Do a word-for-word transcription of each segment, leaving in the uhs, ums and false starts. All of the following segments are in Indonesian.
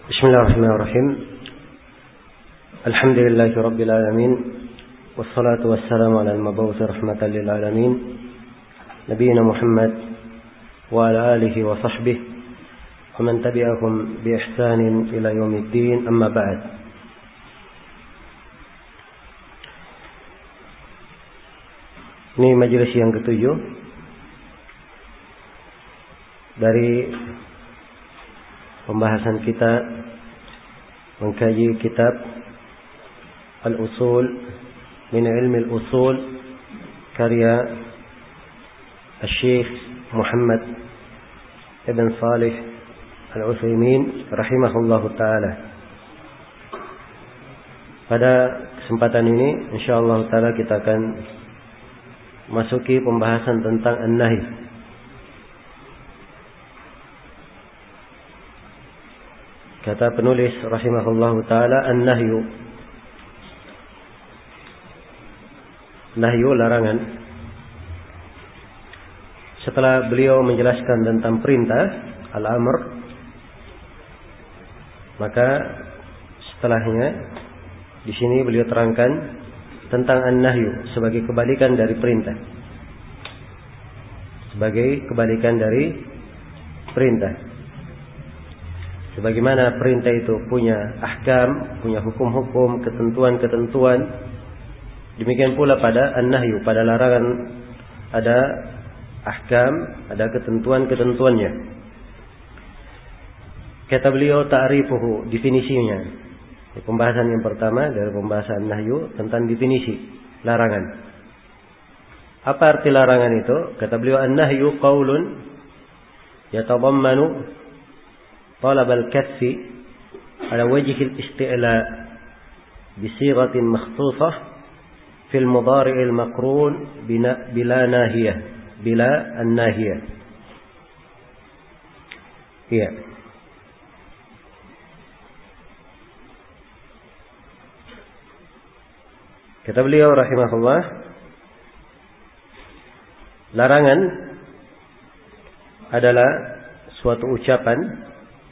Bismillahirrahmanirrahim. Alhamdulillahi rabbil alamin. Wassalatu wassalamu ala al-mab'uts rahmatan lil alamin. Nabiyina Muhammad wa ala alihi wa sahbihi wa man tabi'ahum bi ihsanin ila yaumiddin. Amma ba'd. Ini majelis yang ketujuh dari pembahasan kita mengkaji kitab Al-Usul min Ilmi Al-Usul karya Al-Syekh Muhammad Ibn Salih Al-Utsaimin rahimahullahu ta'ala. Pada kesempatan ini insyaallah ta'ala kita akan masuki pembahasan tentang An-Nahi. Kata penulis rahimahullahu ta'ala, An-Nahyu, Nahyu larangan. Setelah beliau menjelaskan tentang perintah Al-Amr, maka setelahnya di sini beliau terangkan tentang An-Nahyu sebagai kebalikan dari perintah. Sebagai kebalikan dari perintah. Sebagaimana perintah itu punya ahkam, punya hukum-hukum, ketentuan-ketentuan, demikian pula pada an-nahyu, pada larangan ada ahkam, ada ketentuan-ketentuannya. Kata beliau ta'rifuhu, definisinya. Pembahasan yang pertama dari pembahasan nahyu tentang definisi larangan. Apa arti larangan itu? Kata beliau, an-nahyu qaulun yatadammanu طلب الكف على وجه الاستعلاء بصيغة مخصوصة في المضارع المقرون بلا ناهية بلا الناهية. Iya. Kata beliau rahimahullah, larangan adalah suatu ucapan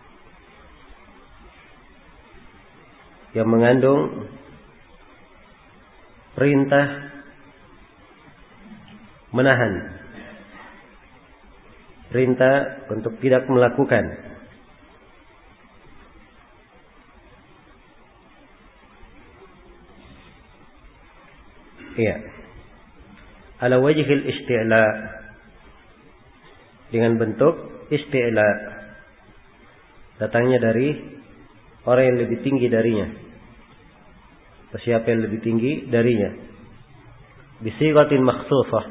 yang mengandung perintah menahan, perintah untuk tidak melakukan. Iya. Ala wajhil isti'la, dengan bentuk isti'la, datangnya dari orang yang lebih tinggi darinya. Siapa yang lebih tinggi darinya? Bisighatin makhsusah,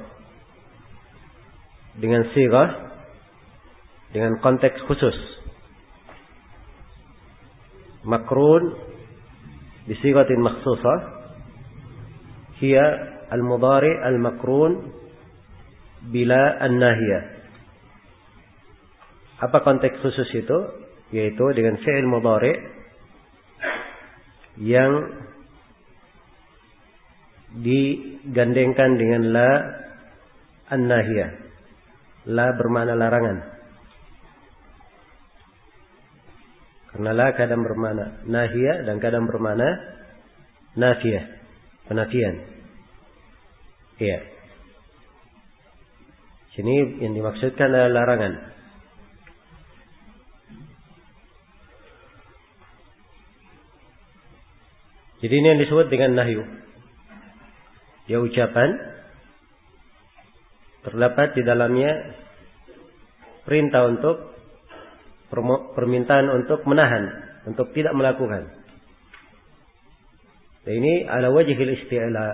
dengan sighah, dengan konteks khusus. Makrun bisighatin makhsusah hiya al-mudhari' al-makrun bila an-nahiyah. Apa konteks khusus itu? Yaitu dengan fi'il mudhari' yang digandengkan dengan la an-nahiyah. La bermakna larangan. Karena la kadang bermakna nahiyah dan kadang bermakna nafiyah, penafian. Iya. Sini yang dimaksudkan adalah larangan. Jadi ini yang disebut dengan nahyu. Dia ucapan, terdapat di dalamnya perintah untuk, permintaan untuk menahan, untuk tidak melakukan. Dan ini ala wajhil isti'la,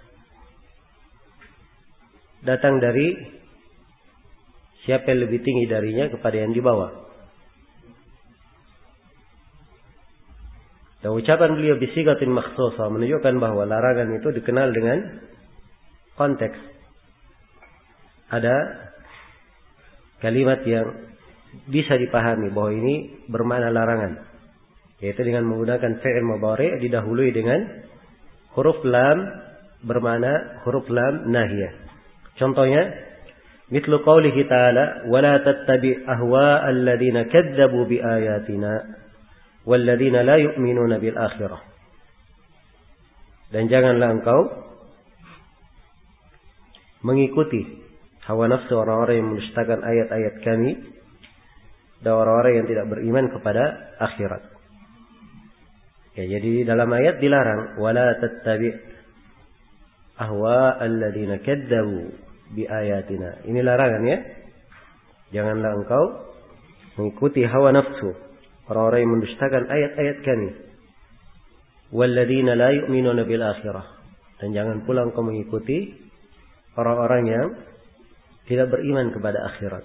datang dari siapa yang lebih tinggi darinya kepada yang di bawah. Dan ucapan beliau bisighatin makhsusah menunjukkan bahwa larangan itu dikenal dengan konteks. Ada kalimat yang bisa dipahami bahwa ini bermakna larangan, yaitu dengan menggunakan fi'il mudhari' didahului dengan huruf lam bermakna huruf lam nahiyah. Contohnya, mithlu qaulihi ta'ala, "Wa la tattabi' ahwa'al ladzina kadzdzabu bi ayatina." walladzina la yu'minuna bil akhirah. Dan janganlah engkau mengikuti hawa nafsu orang-orang yang mendustakan ayat-ayat kami dan orang-orang yang tidak beriman kepada akhirat. Ya, jadi dalam ayat dilarang wala tattabi' ahwa alladzina kadzdzabu bi ayatina. Ini larangan ya. Janganlah engkau mengikuti hawa nafsu orang-orang yang mendustakan ayat-ayat kami. Walladzina la yu'minuna bil akhirah. Dan jangan pula engkau mengikuti orang-orang yang tidak beriman kepada akhirat.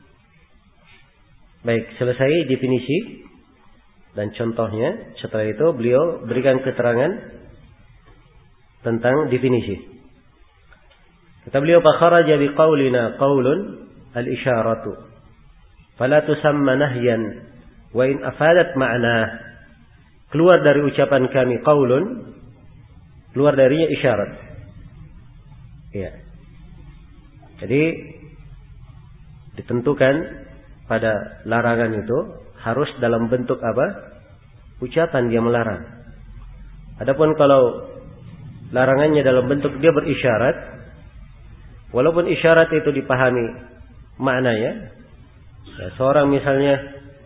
Baik, selesai definisi dan contohnya. Setelah itu beliau berikan keterangan tentang definisi. Kata beliau, "Fakharaja biqaulina qaulun al-isyaratu fala tusamma nahyan wa in afadat ma'na." Keluar dari ucapan kami qaulun, keluar darinya isyarat. Iya. Jadi ditentukan pada larangan itu harus dalam bentuk apa? Ucapan dia melarang. Adapun kalau larangannya dalam bentuk dia berisyarat, walaupun isyarat itu dipahami maknanya, ya, seorang misalnya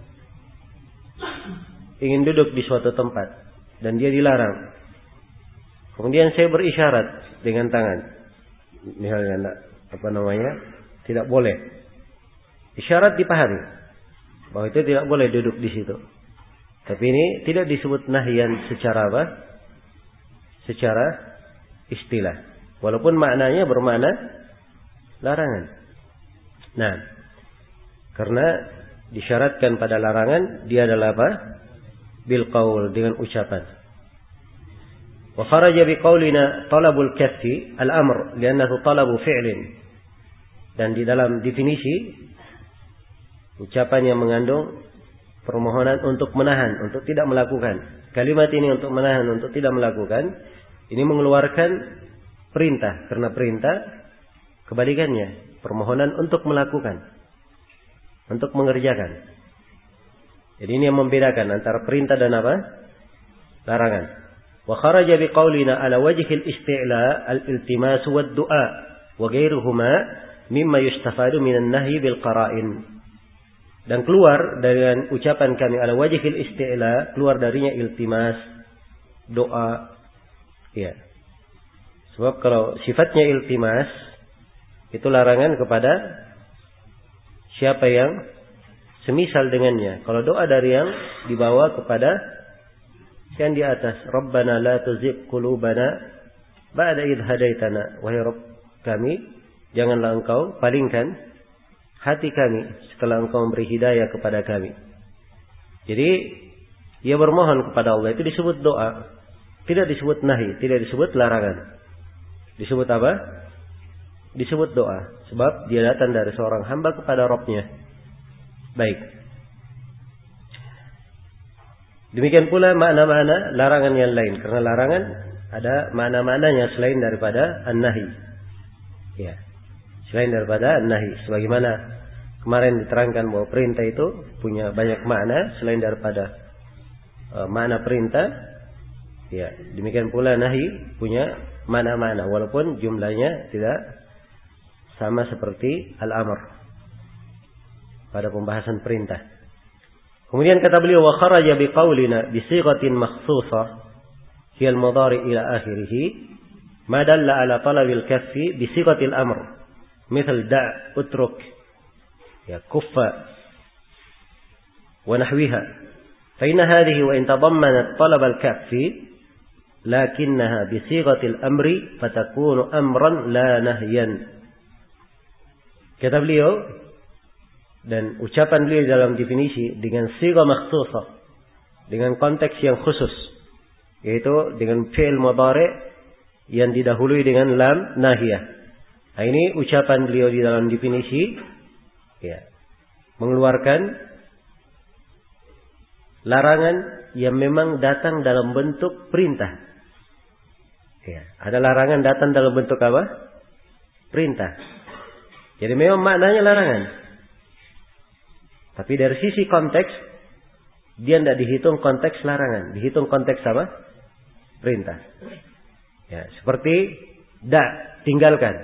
ingin duduk di suatu tempat dan dia dilarang, kemudian saya berisyarat dengan tangan, misalnya apa namanya, tidak boleh. Isyarat dipahami bahwa itu tidak boleh duduk di situ. Tapi ini tidak disebut nahyan secara apa? Secara istilah. Walaupun maknanya bermakna larangan. Nah, karena disyaratkan pada larangan, dia adalah apa? Bil qaul, dengan ucapan. Wa kharaja bi qaulina talabul kaffi al-amr li'annahu talabu fi'lin. Dan di dalam definisi ucapan yang mengandung permohonan untuk menahan, untuk tidak melakukan. Kalimat ini untuk menahan, untuk tidak melakukan, ini mengeluarkan perintah. Karena perintah kebalikannya, permohonan untuk melakukan, untuk mengerjakan. Jadi ini yang membedakan antara perintah dan apa? Larangan. Wa kharaja biqaulina ala wajhil isti'la al-iltimas wa ad-du'a wa ghairuhuma mimma yustafadu minan nahyi bil qara'in. Dan keluar dengan ucapan kami ala wajhil isti'la, keluar darinya iltimas, doa. Ya. Sebab kalau sifatnya iltimas, itu larangan kepada siapa yang semisal dengannya. Kalau doa dari yang dibawa kepada yang di atas, Rabbana la tuzigh qulubana ba'da idh hadaitana. Wahai Rabb kami, janganlah engkau palingkan hati kami setelah engkau memberi hidayah kepada kami. Jadi ia bermohon kepada Allah, itu disebut doa, tidak disebut nahi, tidak disebut larangan. Disebut apa? Disebut doa, sebab dia datang dari seorang hamba kepada Rabbnya. Baik. Demikian pula makna-makna larangan yang lain, karena larangan ada makna-maknanya selain daripada an-nahi. Ya. Selain daripada an-nahi, sebagaimana kemarin diterangkan bahwa perintah itu punya banyak makna selain daripada uh, makna perintah. Ya, demikian pula nahi punya makna-makna walaupun jumlahnya tidak sama seperti al-amr pada pembahasan perintah. Kemudian kata beliau, wa kharaja biqaulina bi sighatin makhsusah hiya al-mudhari ila akhirih ma dalla ala talabil kaffi bi sighatil amr. مثل دع اترك يا كف ونحوها فإن هذه وإن تضمنت طلب الكف لكنها بصيغة الأمر فتكون أمرا لا نهيا. Kata beliau, dan ucapan beliau dalam definisi dengan sigha makhsusah, dengan konteks yang khusus, yaitu dengan fi'il mudhari yang didahului dengan lam nahiyah. Nah, ini ucapan beliau di dalam definisi, ya, mengeluarkan larangan yang memang datang dalam bentuk perintah. Ya, ada larangan datang dalam bentuk apa? Perintah. Jadi memang maknanya larangan. Tapi dari sisi konteks dia tidak dihitung konteks larangan, dihitung konteks apa? Perintah. Ya, seperti da, tinggalkan.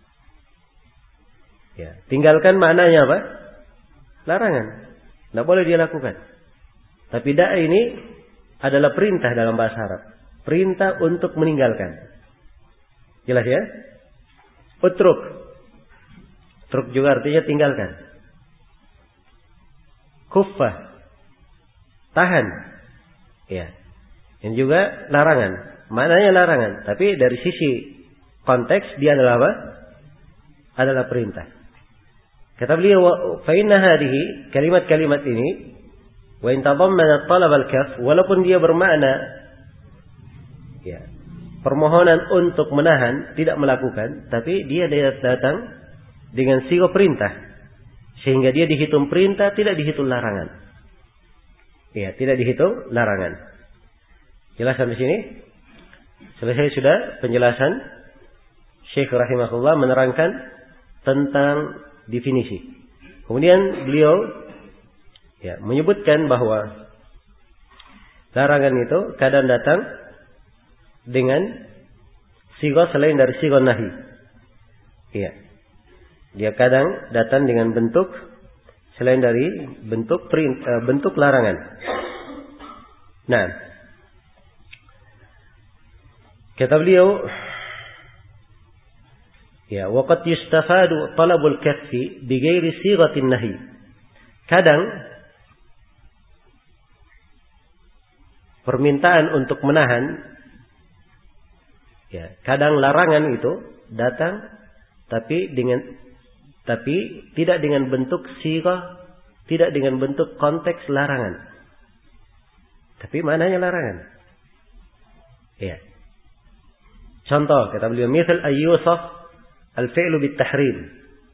Ya, tinggalkan maknanya apa? Larangan. Tidak boleh dia lakukan. Tapi da ini adalah perintah dalam bahasa Arab. Perintah untuk meninggalkan. Jelas ya? Utruk. Utruk juga artinya tinggalkan. Kuffah. Tahan. Ya. Ini juga larangan. Maknanya larangan. Tapi dari sisi konteks dia adalah apa? Adalah perintah. Kata beliau, fa inna hadhihi, kalimat-kalimat ini, wa in tadammana talab al-kaf, walaupun dia bermakna ya, permohonan untuk menahan, tidak melakukan, tapi dia datang dengan sigo perintah. Sehingga dia dihitung perintah, tidak dihitung larangan. Ya, tidak dihitung larangan. Jelas sampai sini? Selesai sudah penjelasan Syekh rahimahullah menerangkan tentang definisi. Kemudian beliau ya, menyebutkan bahwa larangan itu kadang datang dengan sigo selain dari sigo nahi. Iya. Dia kadang datang dengan bentuk selain dari bentuk perintah, bentuk larangan. Nah, kata beliau, ya, waqad yustafadu talabul kaffi bighairi sighatin nahi. Kadang permintaan untuk menahan, ya, kadang larangan itu datang tapi dengan tapi tidak dengan bentuk sighah, tidak dengan bentuk konteks larangan. Tapi mananya larangan. Ya. Contoh kata beliau, misal ayyusaf al-fi'lu bit-tahrim.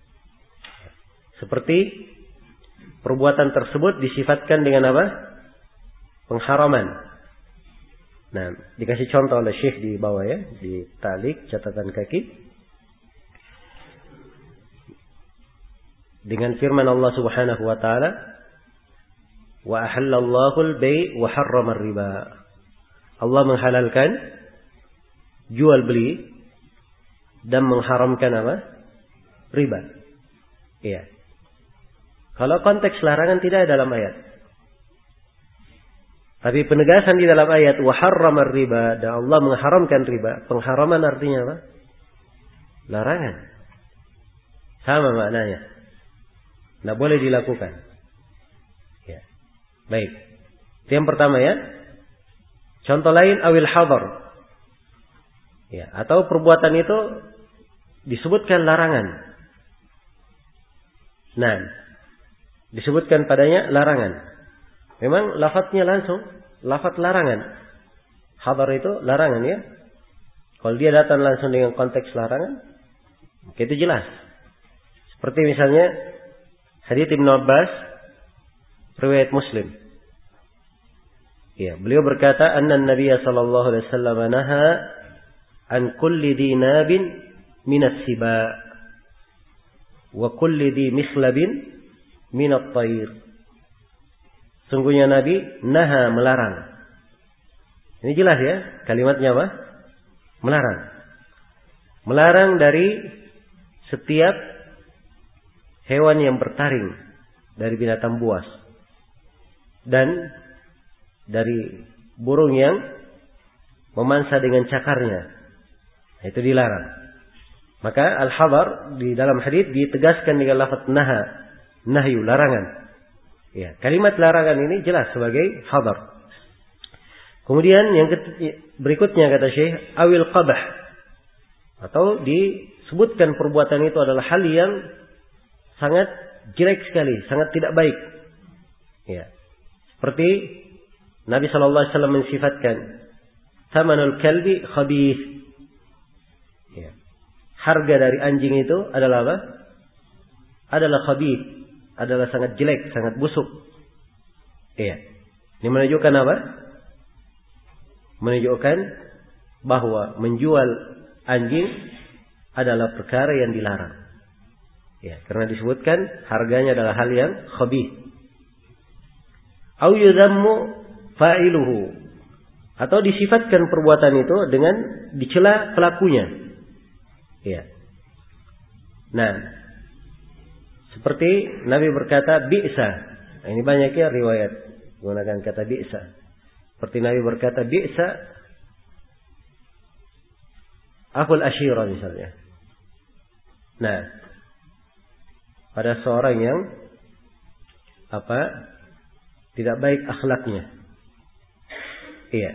Seperti perbuatan tersebut disifatkan dengan apa? Pengharaman. Nah, dikasih contoh oleh Syekh di bawah ya, di talik catatan kaki. Dengan firman Allah Subhanahu wa taala, "Wa ahallallahu al-bai' wa harrama ar-riba." Allah menghalalkan jual beli dan mengharamkan apa? Riba. Iya. Kalau konteks larangan tidak ada dalam ayat. Tapi penegasan di dalam ayat wa harrama ar-riba, dan Allah mengharamkan riba. Pengharaman artinya apa? Larangan. Sama maknanya. Tidak boleh dilakukan. Ya. Baik. Itu yang pertama ya. Contoh lain awil hadar. Ya, atau perbuatan itu disebutkan larangan. Nah, disebutkan padanya larangan. Memang lafadznya langsung lafadz larangan. Hadar itu larangan ya. Kalau dia datang langsung dengan konteks larangan, itu jelas. Seperti misalnya hadits Ibnu Abbas riwayat Muslim. Ya, beliau berkata, "Anna an-nabiy sallallahu alaihi wasallam naha an kulli dinabin min as-siba wa kulli di mikhlabin min at-tayr." Sungguhnya Nabi naha melarang. Ini jelas ya, kalimatnya apa? Melarang. Melarang dari setiap hewan yang bertaring dari binatang buas dan dari burung yang memansa dengan cakarnya. Itu dilarang. Maka al-hadar di dalam hadis ditegaskan dengan lafaz naha, nahyu, larangan. Ya, kalimat larangan ini jelas sebagai hadar. Kemudian yang berikutnya kata Syekh, awil qabah, atau disebutkan perbuatan itu adalah hal yang sangat jelek sekali, sangat tidak baik. Ya. Seperti Nabi sallallahu alaihi wasallam mensifatkan thamanul kalbi khabith. Ya. Harga dari anjing itu adalah apa? Adalah khabith, adalah sangat jelek, sangat busuk. Iya. Ini menunjukkan apa? Menunjukkan bahwa menjual anjing adalah perkara yang dilarang. Ya, karena disebutkan harganya adalah hal yang khabith. au yudhammu fa'iluhu, atau disifatkan perbuatan itu dengan dicela pelakunya. Ya. Nah, seperti Nabi berkata bi'sa. Nah, ini banyak ya riwayat menggunakan kata bi'sa. Seperti Nabi berkata bi'sa akhul asyira misalnya. Nah, pada seorang yang apa? Tidak baik akhlaknya. Iya.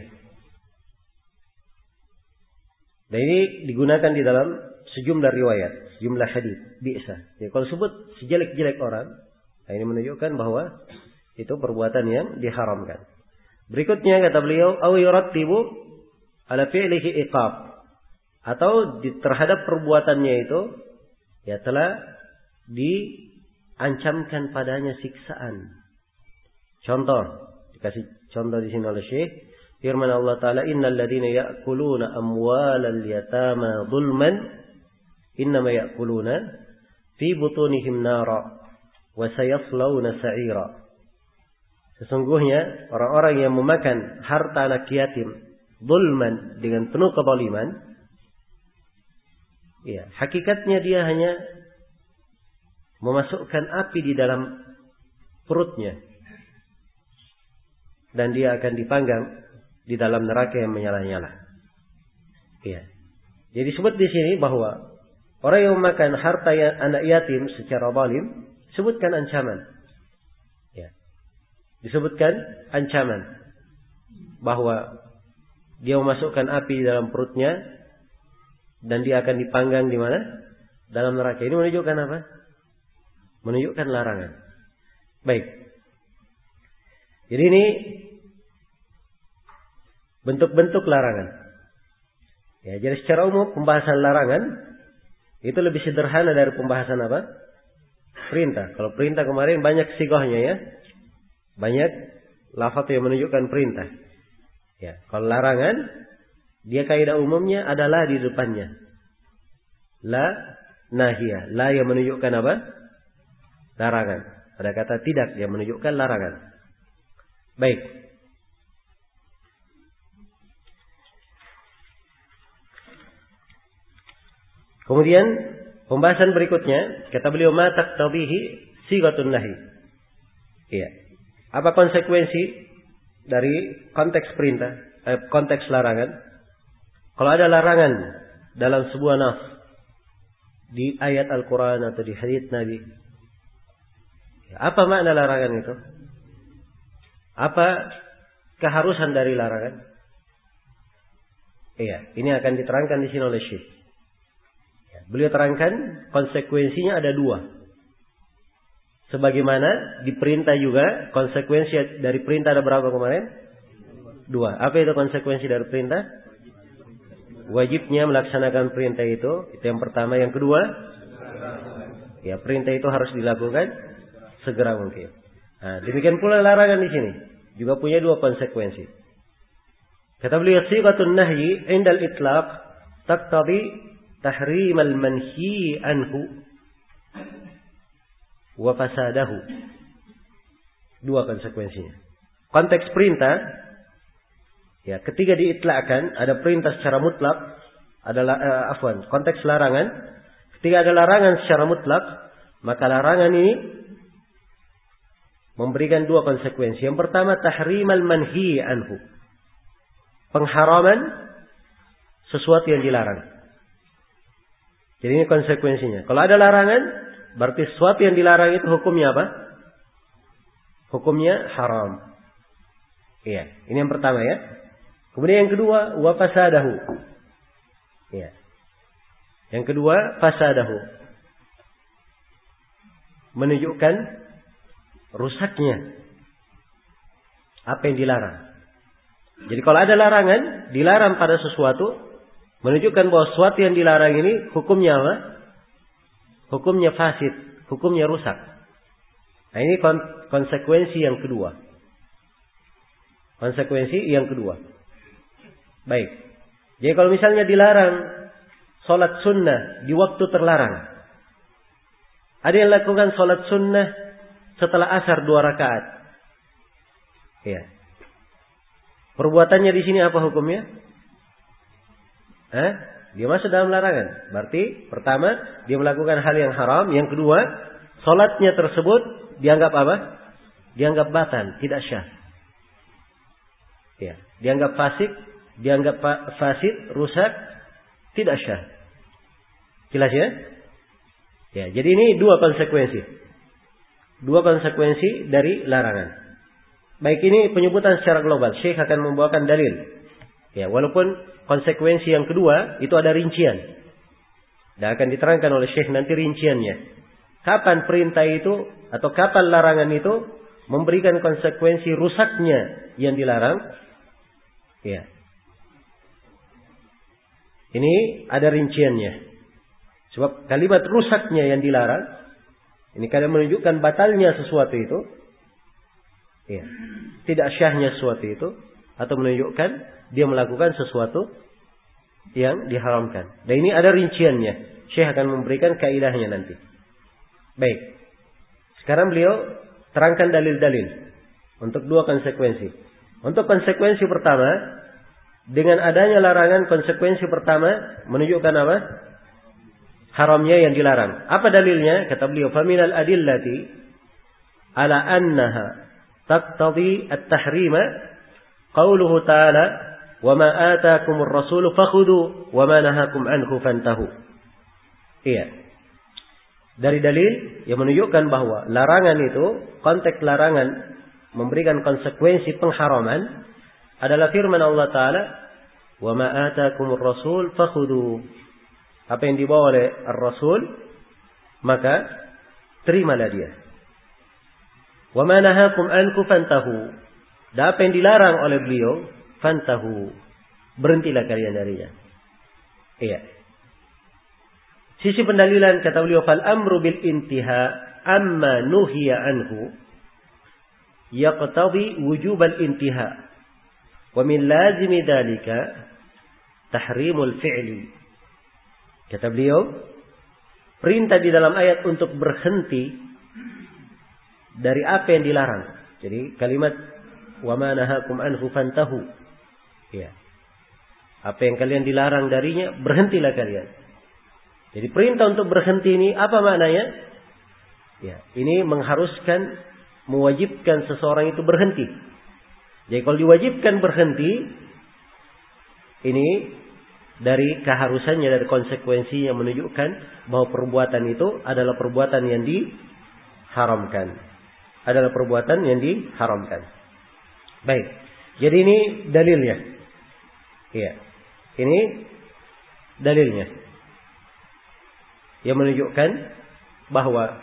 Dan ini digunakan di dalam sejumlah riwayat, sejumlah hadis, bi'sa. Ya, kalau sebut sejelek-jelek orang, nah ini menunjukkan bahwa itu perbuatan yang diharamkan. Berikutnya kata beliau, aw yurattibu ala fi'lihi iqab, atau di, terhadap perbuatannya itu ya telah diancamkan padanya siksaan. Contoh, dikasih contoh di sini oleh Syekh, firman Allah Ta'ala, innal ladzina ya'kuluna amwalal yatama zulman innama ya'kuluna fi butunihim nara wa sayaslawna sa'ira. Sesungguhnya orang-orang yang memakan harta anak yatim zulman, dengan penuh kezaliman, ya, hakikatnya dia hanya memasukkan api di dalam perutnya, dan dia akan dipanggang di dalam neraka yang menyala-nyala. Ya. Jadi disebut di sini bahwa orang yang memakan harta anak yatim secara zalim, sebutkan ancaman. Ya. Disebutkan ancaman bahwa dia memasukkan api di dalam perutnya dan dia akan dipanggang di mana? Dalam neraka. Ini menunjukkan apa? Menunjukkan larangan. Baik. Jadi ini bentuk-bentuk larangan. Ya, jadi secara umum pembahasan larangan itu lebih sederhana dari pembahasan apa? Perintah. Kalau perintah kemarin banyak sigahnya ya. Banyak lafaz yang menunjukkan perintah. Ya, kalau larangan dia kaidah umumnya adalah di depannya. La nahiyah. La yang menunjukkan apa? Larangan. Ada kata tidak yang menunjukkan larangan. Baik. Kemudian pembahasan berikutnya, kata beliau, ma taqtadihi sighatun nahi. Iya. Apa konsekuensi dari konteks perintah, eh, konteks larangan? Kalau ada larangan dalam sebuah nas di ayat Al-Quran atau di hadits Nabi, apa makna larangan itu? Apa keharusan dari larangan? Iya, ini akan diterangkan di sini oleh Syekh. Beliau terangkan konsekuensinya ada dua. Sebagaimana diperintah juga, konsekuensi dari perintah ada berapa kemarin? Dua. Apa itu konsekuensi dari perintah? Wajibnya melaksanakan perintah itu. Itu yang pertama. Yang kedua, ya perintah itu harus dilakukan segera mungkin. Nah, demikian pula larangan di sini juga punya dua konsekuensi. Kata beliau, sighatun nahyi indal itlaq taqtadi tahrim al-manhi anhu wa fasadahu. Dua konsekuensinya. Konteks perintah, ya, ketika diitlakkan ada perintah secara mutlak, adalah uh, afwan, konteks larangan, ketika ada larangan secara mutlak, maka larangan ini memberikan dua konsekuensi. Yang pertama, tahrim al-manhi anhu. Pengharaman sesuatu yang dilarang. Jadi ini konsekuensinya. Kalau ada larangan, berarti sesuatu yang dilarang itu hukumnya apa? Hukumnya haram. Iya, ini yang pertama ya. Kemudian yang kedua, wa fasadahu. Iya. Yang kedua, fasadahu. Menunjukkan rusaknya apa yang dilarang. Jadi kalau ada larangan, dilarang pada sesuatu, menunjukkan bahwa sesuatu yang dilarang ini hukumnya apa? Hukumnya fasid, hukumnya rusak. Nah, ini konsekuensi yang kedua. Konsekuensi yang kedua. Baik. Jadi kalau misalnya dilarang sholat sunnah di waktu terlarang, ada yang lakukan sholat sunnah setelah asar dua rakaat. Ya. Perbuatannya di sini apa hukumnya? Eh? Dia masuk dalam larangan. Berarti pertama dia melakukan hal yang haram. Yang kedua, salatnya tersebut dianggap apa? Dianggap batal, tidak syah. Ya, dianggap fasik, dianggap fasid, rusak, tidak syah. Jelas ya? Ya, jadi ini dua konsekuensi. Dua konsekuensi dari larangan. Baik, ini penyebutan secara global. Syekh akan membawakan dalil. Ya, walaupun konsekuensi yang kedua itu ada rincian. Dan akan diterangkan oleh Syekh nanti rinciannya. Kapan perintah itu atau kapan larangan itu memberikan konsekuensi rusaknya yang dilarang? Ya. Ini ada rinciannya. Sebab kalimat rusaknya yang dilarang, ini kadang menunjukkan batalnya sesuatu itu. Ya. Tidak syahnya sesuatu itu. Atau menunjukkan dia melakukan sesuatu yang diharamkan. Dan ini ada rinciannya. Syekh akan memberikan kaidahnya nanti. Baik. Sekarang beliau terangkan dalil-dalil untuk dua konsekuensi. Untuk konsekuensi pertama, dengan adanya larangan, konsekuensi pertama menunjukkan apa? Haramnya yang dilarang. Apa dalilnya? Kata beliau, "Faminal adillati ala annaha taqtadi at-tahrima qauluhu ta'ala wa ma ataakumur rasulu fakhudhu wa ma nahakum anhu fantahu." Iya. Dari dalil yang menunjukkan bahwa larangan itu, konteks larangan memberikan konsekuensi pengharaman adalah firman Allah Ta'ala, wa ma ataakumur rasul fakhudhu. Apa yang dibawa oleh Ar-Rasul, maka terimalah dia. Wa ma nahakum anhu fantahu. Dan apa yang dilarang oleh beliau, fantahu. Berhentilah kalian darinya. Iya. Sisi pendalilan kata beliau, fal amru bil intiha amma nuhiya anhu yaqtadi wujub al intiha wa min lazimi dalika tahrimul fi'li. Kata beliau, perintah di dalam ayat untuk berhenti dari apa yang dilarang. Jadi kalimat wa ma nahakum anhu fantahu. Ya. Apa yang kalian dilarang darinya, berhentilah kalian. Jadi perintah untuk berhenti ini apa maknanya? Ya, ini mengharuskan, mewajibkan seseorang itu berhenti. Jadi kalau diwajibkan berhenti, ini dari keharusannya, dari konsekuensi yang menunjukkan bahwa perbuatan itu adalah perbuatan yang diharamkan. Adalah perbuatan yang diharamkan. Baik. Jadi ini dalilnya. Iya. Ini dalilnya. Yang menunjukkan bahwa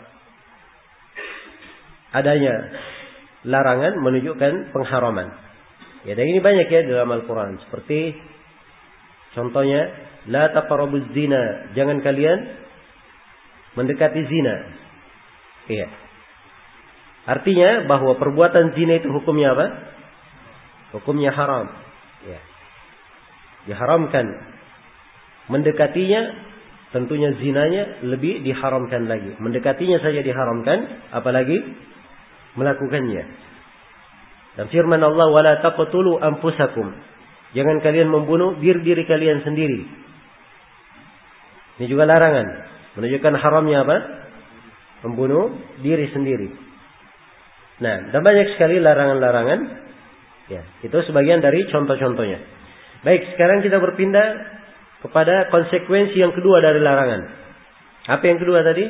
adanya larangan menunjukkan pengharaman. Ya, dan ini banyak ya dalam Al-Quran. Seperti contohnya, la taqrabuz zina, jangan kalian mendekati zina. Iya. Artinya bahwa perbuatan zina itu hukumnya apa? Hukumnya haram. Ya. Diharamkan. Mendekatinya, tentunya zinanya lebih diharamkan lagi. Mendekatinya saja diharamkan, apalagi melakukannya. Dan firman Allah, wala taqtulu anfusakum, jangan kalian membunuh diri diri kalian sendiri. Ini juga larangan, menunjukkan haramnya apa? Membunuh diri sendiri. Nah, dan banyak sekali larangan-larangan. Ya, itu sebagian dari contoh-contohnya. Baik, sekarang kita berpindah kepada konsekuensi yang kedua dari larangan. Apa yang kedua tadi?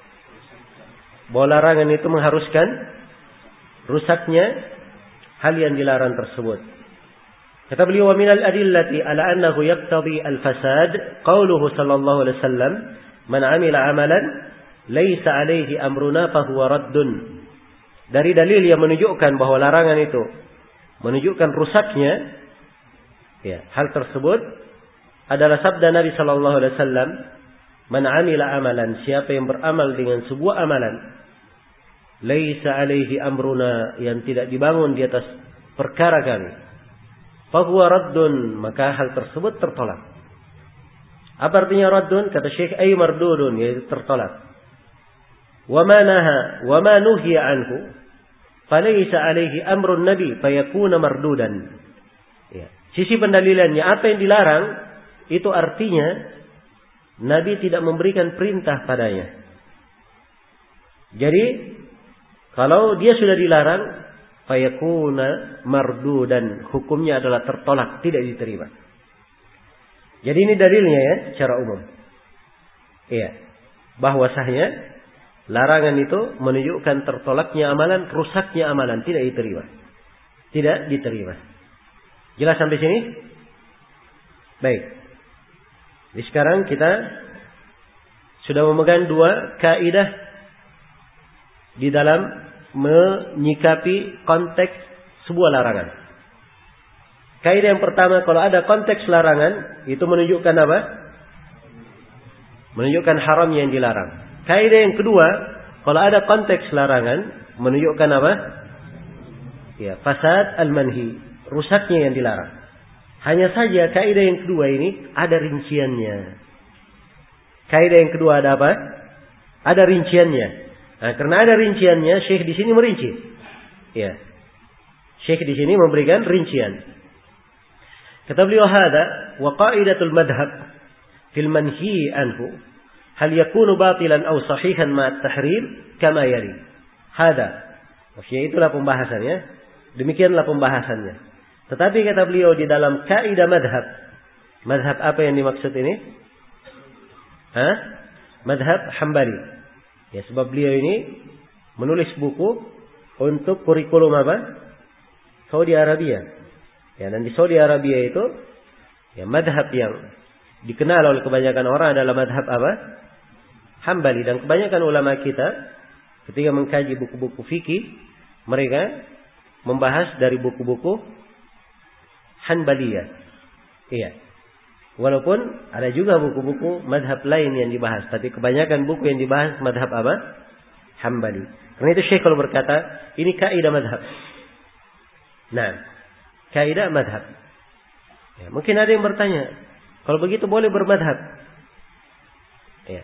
Bahwa larangan itu mengharuskan rusaknya hal yang dilarang tersebut. Kata beliau, wa minal adillati ala annahu yaqtadi al-fasad qauluhu sallallahu alaihi wasallam, man 'amila 'amalan laisa 'alaihi amruna fahuwa raddun. Dari dalil yang menunjukkan bahwa larangan itu menunjukkan rusaknya ya, hal tersebut adalah sabda Nabi sallallahu alaihi wasallam, man 'amila 'amalan, siapa yang beramal dengan sebuah amalan laisa 'alaihi amruna, yang tidak dibangun di atas perkara kami, fahuwa raddun, maka hal tersebut tertolak. Apa artinya raddun? Kata Syekh, ay mardudun, yaitu tertolak. Wa ma naha wa ma nuhiya anhu, falaysa alaihi amrun nabi fayakuna mardudan. Ya. Sisi pendalilannya apa yang dilarang itu artinya Nabi tidak memberikan perintah padanya. Jadi kalau dia sudah dilarang fayakuna mardudan, hukumnya adalah tertolak, tidak diterima. Jadi ini dalilnya ya secara umum. Iya. Bahwa sahnya larangan itu menunjukkan tertolaknya amalan, rusaknya amalan, tidak diterima. Tidak diterima. Jelas sampai sini? Baik. Jadi sekarang kita sudah memegang dua kaidah di dalam menyikapi konteks sebuah larangan. Kaidah yang pertama, kalau ada konteks larangan, itu menunjukkan apa? Menunjukkan haramnya yang dilarang. Kaidah yang kedua, kalau ada konteks larangan, menunjukkan apa? Ya, fasad al-manhi, rusaknya yang dilarang. Hanya saja kaidah yang kedua ini ada rinciannya. Kaidah yang kedua ada apa? Ada rinciannya. Nah, karena ada rinciannya, Syekh di sini merinci. Ya. Syekh di sini memberikan rincian. Kata beliau, hada wa qaidatul madhab fil manhi anhu hal yakunu batilan aw sahihan ma'at tahrim kama yali. Hada. Maksudnya itulah pembahasannya. Demikianlah pembahasannya. Tetapi kata beliau di dalam kaidah madhab. Madhab apa yang dimaksud ini? Hah? Madhab Hambali. Ya, sebab beliau ini menulis buku untuk kurikulum apa? Saudi Arabia. Ya, dan di Saudi Arabia itu ya madhab yang dikenal oleh kebanyakan orang adalah madhab apa? Hambali. Dan kebanyakan ulama kita ketika mengkaji buku-buku fikih, mereka membahas dari buku-buku Hanbaliyah. Iya. Walaupun ada juga buku-buku madhab lain yang dibahas, tapi kebanyakan buku yang dibahas madhab apa? Hambali. Karena itu Syekh kalau berkata, ini kaidah madhab. Nah, kaidah madhab. Ya, mungkin ada yang bertanya, kalau begitu boleh bermadhab? Ya.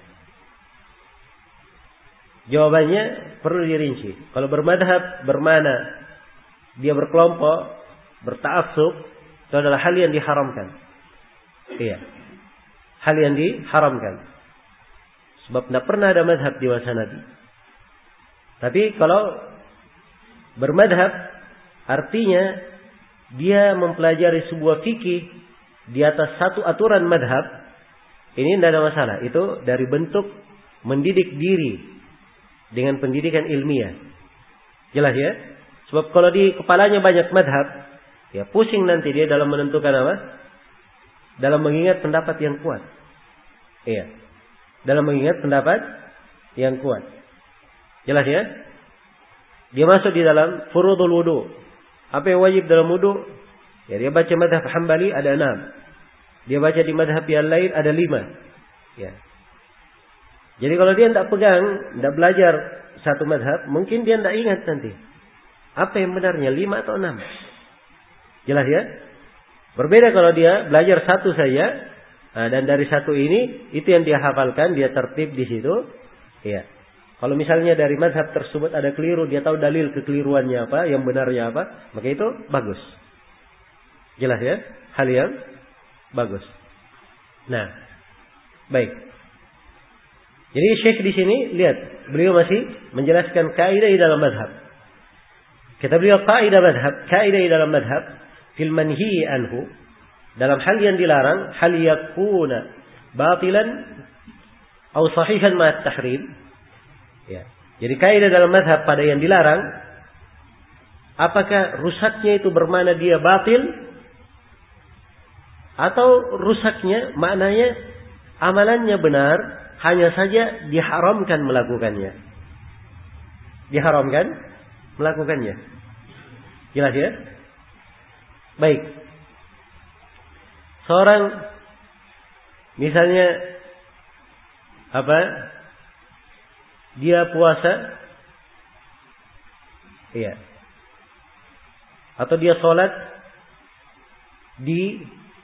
Jawabannya perlu dirinci. Kalau bermadhab bermana dia berkelompok, berta'assub, itu adalah hal yang diharamkan. Iya. Hal yang diharamkan. Sebab tidak pernah ada madhab di masa Nabi. Tapi kalau bermadhab artinya dia mempelajari sebuah fikih di atas satu aturan madhab, ini tidak ada masalah. Itu dari bentuk mendidik diri dengan pendidikan ilmiah. Jelas ya? Sebab kalau di kepalanya banyak madhab, ya pusing nanti dia dalam menentukan apa? Dalam mengingat pendapat yang kuat. Iya. Dalam mengingat pendapat yang kuat. Jelas ya? Dia masuk di dalam furudul wudu. Apa yang wajib dalam wudu? Ya, dia baca madhab Hambali ada enam. Dia baca di madhab yang lain ada lima. Ya. Jadi kalau dia tidak pegang, tidak belajar satu madhab, mungkin dia tidak ingat nanti. Apa yang benarnya? Lima atau enam? Jelas ya? Berbeda kalau dia belajar satu saja, dan dari satu ini, itu yang dia hafalkan, dia tertib di situ. Ya. Kalau misalnya dari mazhab tersebut ada keliru, dia tahu dalil kekeliruannya apa, yang benarnya apa, maka itu bagus. Jelas ya? Hal yang bagus. Nah, baik. Jadi Syekh di sini, lihat, beliau masih menjelaskan kaidah di dalam mazhab. Kata beliau kaidah mazhab, kaidah di dalam mazhab, fil manhi anhu, dalam hal yang dilarang, hal yakuna batilan atau sahihan ma'at tahrim. Ya. Jadi kaidah dalam mazhab pada yang dilarang, apakah rusaknya itu bermakna dia batil, atau rusaknya maknanya amalannya benar, hanya saja diharamkan melakukannya. Diharamkan melakukannya. Jelas ya? Baik. Seorang misalnya apa? Dia puasa. Iya. Atau dia sholat di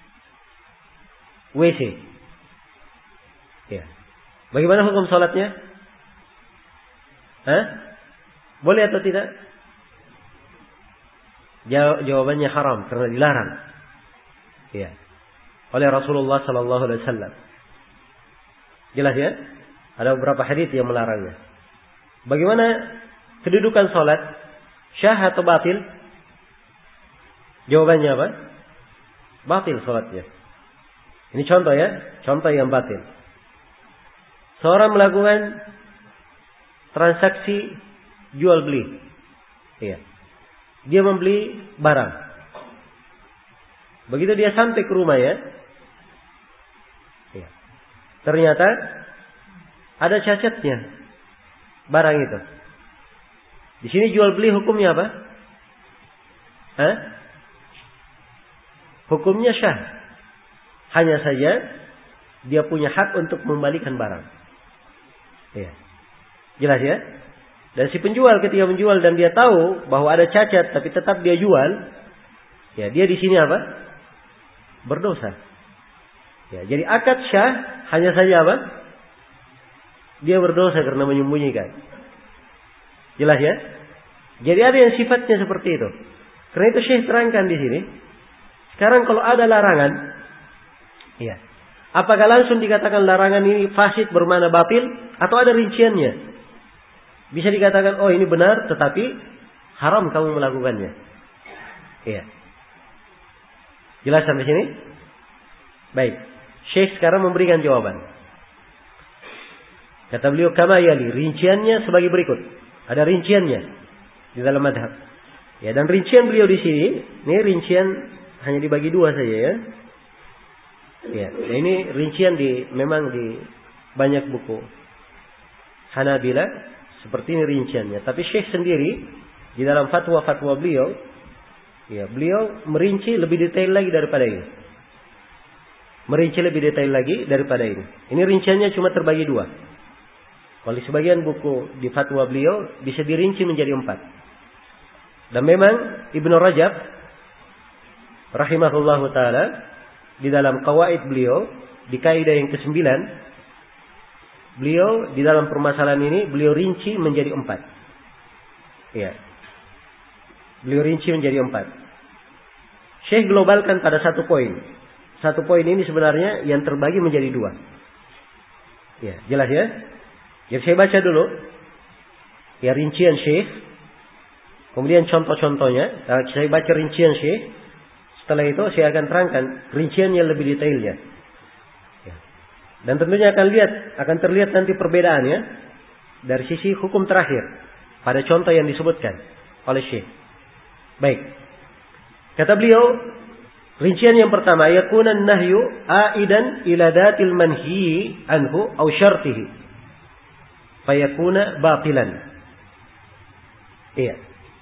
W C. Iya. Bagaimana hukum sholatnya? Hah? Boleh atau tidak? Jawabannya haram karena dilarang. Ya. Oleh Rasulullah sallallahu alaihi wasallam. Jelas ya? Ada beberapa hadits yang melarangnya. Bagaimana kedudukan salat? Syah atau batil? Jawabannya apa? Batil salatnya. Ini contoh ya, contoh yang batil. Seorang melakukan transaksi jual beli. Iya. Dia membeli barang. Begitu dia sampai ke rumah ya. Iya. Ternyata ada cacatnya barang itu. Di sini jual beli hukumnya apa? Hah? Hukumnya syah. Hanya saja dia punya hak untuk membalikan barang. Iya. Jelas ya? Dan si penjual ketika menjual dan dia tahu bahwa ada cacat tapi tetap dia jual, ya dia di sini apa? Berdosa. Ya, jadi akad syah hanya saja apa? Dia berdosa karena menyembunyikan. Jelas ya? Jadi ada yang sifatnya seperti itu. Karena itu Syekh terangkan di sini. Sekarang kalau ada larangan, ya, apakah langsung dikatakan larangan ini fasid bermakna batil atau ada rinciannya? Bisa dikatakan oh ini benar tetapi haram kamu melakukannya. Iya. Jelas sampai sini? Baik. Syekh sekarang memberikan jawaban. Kata beliau kama yali, rinciannya sebagai berikut. Ada rinciannya di dalam madhab. Ya, dan rincian beliau di sini, ini rincian hanya dibagi dua saja ya. Ya, nah ini rincian di memang di banyak buku Hanabila seperti ini rinciannya. Tapi Syekh sendiri di dalam fatwa-fatwa beliau, ya beliau merinci lebih detail lagi daripada ini. Merinci lebih detail lagi daripada ini. Ini rinciannya cuma terbagi dua. Kalau di sebagian buku di fatwa beliau bisa dirinci menjadi empat. Dan memang Ibnu Rajab rahimahullahu taala di dalam qawaid beliau di kaidah yang kesembilan, beliau di dalam permasalahan ini beliau rinci menjadi empat. Ya. Beliau rinci menjadi empat. Syekh globalkan pada satu poin. Satu poin ini sebenarnya yang terbagi menjadi dua. Ya, jelas ya? Jadi saya baca dulu ya rincian Syekh, kemudian contoh-contohnya. Nah, saya baca rincian Syekh. Setelah itu saya akan terangkan rincian yang lebih detailnya. Ya. Dan tentunya akan lihat, akan terlihat nanti perbedaannya dari sisi hukum terakhir pada contoh yang disebutkan oleh Syekh. Baik. Kata beliau, rincian yang pertama, yakuna nahyu aidan ila datil manhi anhu aw syartihi fayakuna batilan. Iya.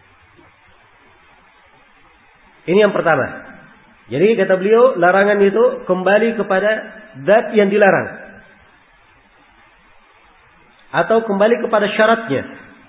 Ini yang pertama. Jadi kata beliau, larangan itu kembali kepada zat yang dilarang. Atau kembali kepada syaratnya.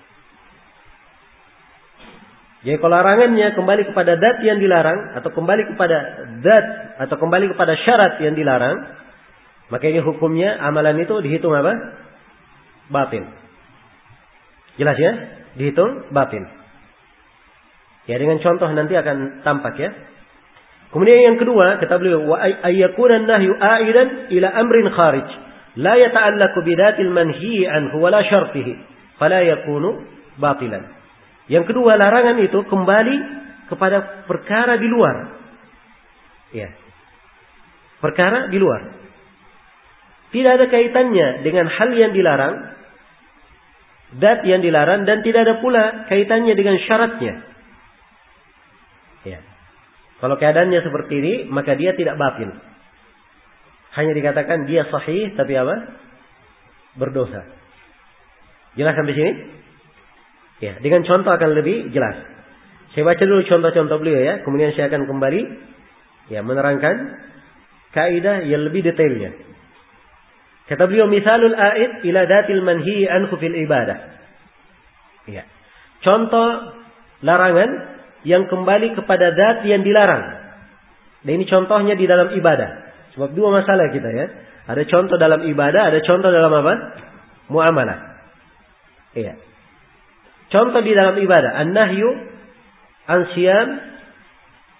Jadi kalau larangannya kembali kepada zat yang dilarang, atau kembali kepada zat, atau kembali kepada syarat yang dilarang, maka ini hukumnya amalan itu dihitung apa? Batil. Jelas ya? Dihitung batil. Ya dengan contoh nanti akan tampak ya. Kemudian yang kedua kata beliau wa ayyakuna an-nahyu aidan ila amrin kharij la yata'allaqu bidatil manhi anhu wala syartihi fala yakunu batilan. Yang kedua larangan itu kembali kepada perkara di luar. Ya. Perkara di luar. Tidak ada kaitannya dengan hal yang dilarang, zat yang dilarang, dan tidak ada pula kaitannya dengan syaratnya. Ya. Kalau keadaannya seperti ini, maka dia tidak batil. Hanya dikatakan dia sahih, tapi apa? Berdosa. Jelas sampai sini? Ya, dengan contoh akan lebih jelas. Saya baca dulu contoh-contoh beliau ya, kemudian saya akan kembali ya menerangkan kaidah yang lebih detailnya. Kata beliau, misalul a'id ila datil manhi anhu fil ibadah. Ya. Contoh larangan yang kembali kepada zat yang dilarang. Dan ini contohnya di dalam ibadah. Sebab dua masalah kita ya. Ada contoh dalam ibadah, ada contoh dalam apa? Muamalah. Iya. Contoh di dalam ibadah, an-nahyu an siyam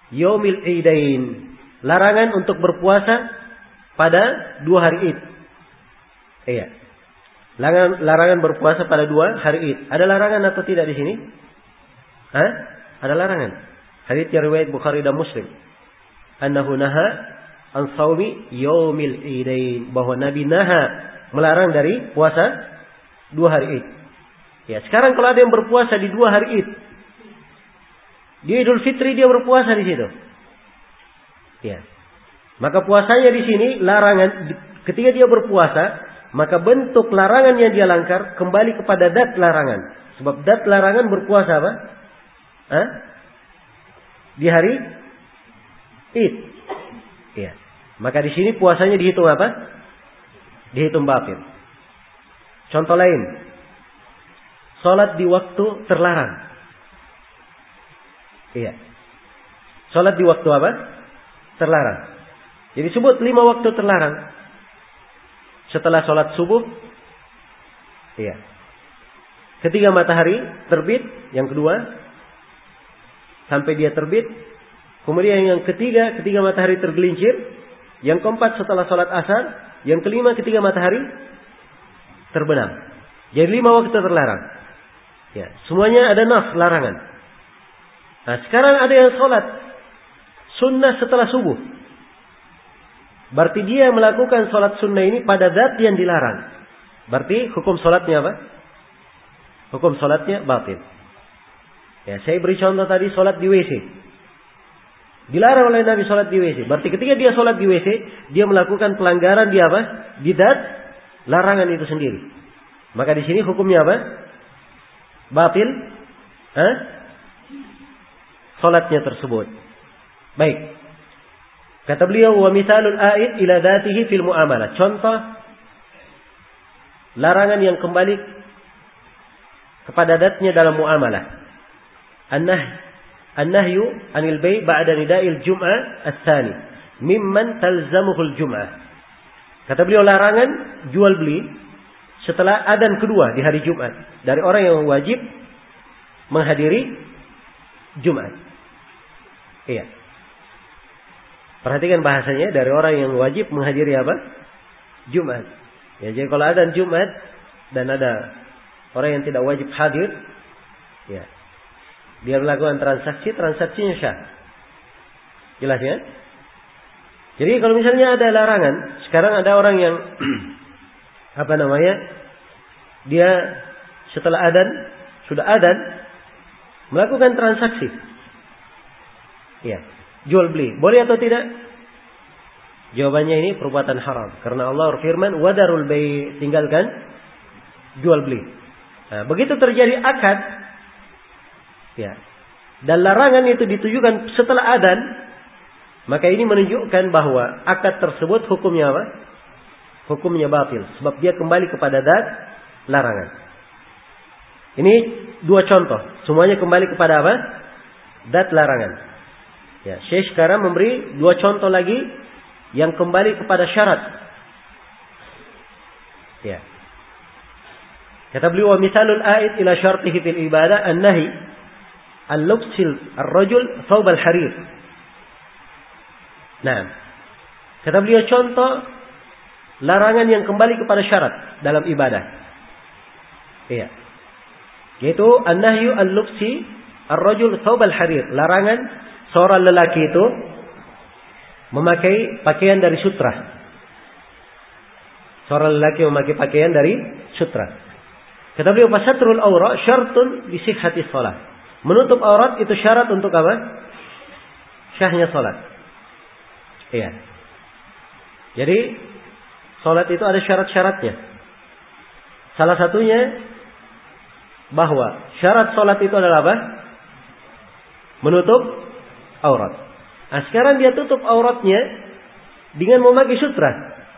yaumil idain. Larangan untuk berpuasa pada dua hari Id. Iya. Larangan, larangan berpuasa pada dua hari Id. Ada larangan atau tidak di sini? Hah? Ada larangan. Hadits yang riwayat Bukhari dan Muslim. Annahu naha an shaumi yaumil idain. Bahwa Nabi naha melarang dari puasa dua hari Id. Ya, sekarang kalau ada yang berpuasa di dua hari Id, di Idul Fitri dia berpuasa di situ. Ya. Maka puasanya di sini larangan ketika dia berpuasa, maka bentuk larangan yang dia langgar kembali kepada dat larangan. Sebab dat larangan berpuasa apa? Hah? Di hari Id. Ya. Maka di sini puasanya dihitung apa? Dihitung batil. Contoh lain. Salat di waktu terlarang. Iya. Salat di waktu apa? Terlarang. Jadi sebut lima waktu terlarang. Setelah salat subuh. Iya. Ketika matahari terbit. Yang kedua. Sampai dia terbit. Kemudian yang ketiga. Ketika matahari tergelincir. Yang keempat setelah salat asar. Yang kelima ketika matahari terbenam. Jadi lima waktu terlarang. Ya. Semuanya ada nas larangan. Nah sekarang ada yang salat sunnah setelah subuh. Berarti dia melakukan salat sunnah ini pada zat yang dilarang. Berarti hukum salatnya apa? Hukum salatnya batil. Ya, saya beri contoh tadi salat di W C. Dilarang oleh Nabi salat di W C. Berarti ketika dia salat di W C, dia melakukan pelanggaran di apa? Di zat larangan itu sendiri. Maka di sini hukumnya apa? Batil. Hah? Salatnya tersebut. Baik. Kata beliau, wa mithalul a'id ila dhatihi fil muamalah. Contoh larangan yang kembali kepada datnya dalam muamalah. An-nah an-nahyu 'anil bai' ba'da nida'il jum'ah ats-tsani mimman talzamuhul jum'ah. Kata beliau larangan jual beli setelah adzan kedua di hari Jumat dari orang yang wajib menghadiri Jumat. Iya. Perhatikan bahasanya dari orang yang wajib menghadiri apa? Jumat. Ya, jadi kalau ada Jumat dan ada orang yang tidak wajib hadir, ya, dia melakukan transaksi, transaksinya syah. Jelas ya? Jadi kalau misalnya ada larangan, sekarang ada orang yang apa namanya? Dia setelah adzan, sudah adzan melakukan transaksi. Ya. Jual beli. Boleh atau tidak? Jawabannya ini perbuatan haram. Karena Allah berfirman, wadarul bai', tinggalkan jual beli. Nah, begitu terjadi akad, ya, dan larangan itu ditujukan setelah adzan, maka ini menunjukkan bahwa akad tersebut hukumnya apa? Hukumnya batil. Sebab dia kembali kepada dat larangan. Ini dua contoh. Semuanya kembali kepada apa? Dat larangan. Ya, Syekh sekarang memberi dua contoh lagi yang kembali kepada syarat. Ya. Kata beliau, misalul a'id ila syartihi fil ibadah an-nahi al-lubsil ar-rajul thawb al-harir. Nah, kata beliau contoh larangan yang kembali kepada syarat dalam ibadah. Iya. Yaitu an-nahyu al-lubsi ar-rajul thawb al-harir. Larangan seorang lelaki itu memakai pakaian dari sutra. Seorang lelaki memakai pakaian dari sutra. Kata beliau, fasatrul awra syartun li sihhati shalah. Menutup aurat itu syarat untuk apa? Syahnya salat. Iya. Jadi salat itu ada syarat-syaratnya. Salah satunya bahwa syarat salat itu adalah apa? Menutup aurat. Nah, sekarang dia tutup auratnya dengan memakai sutra.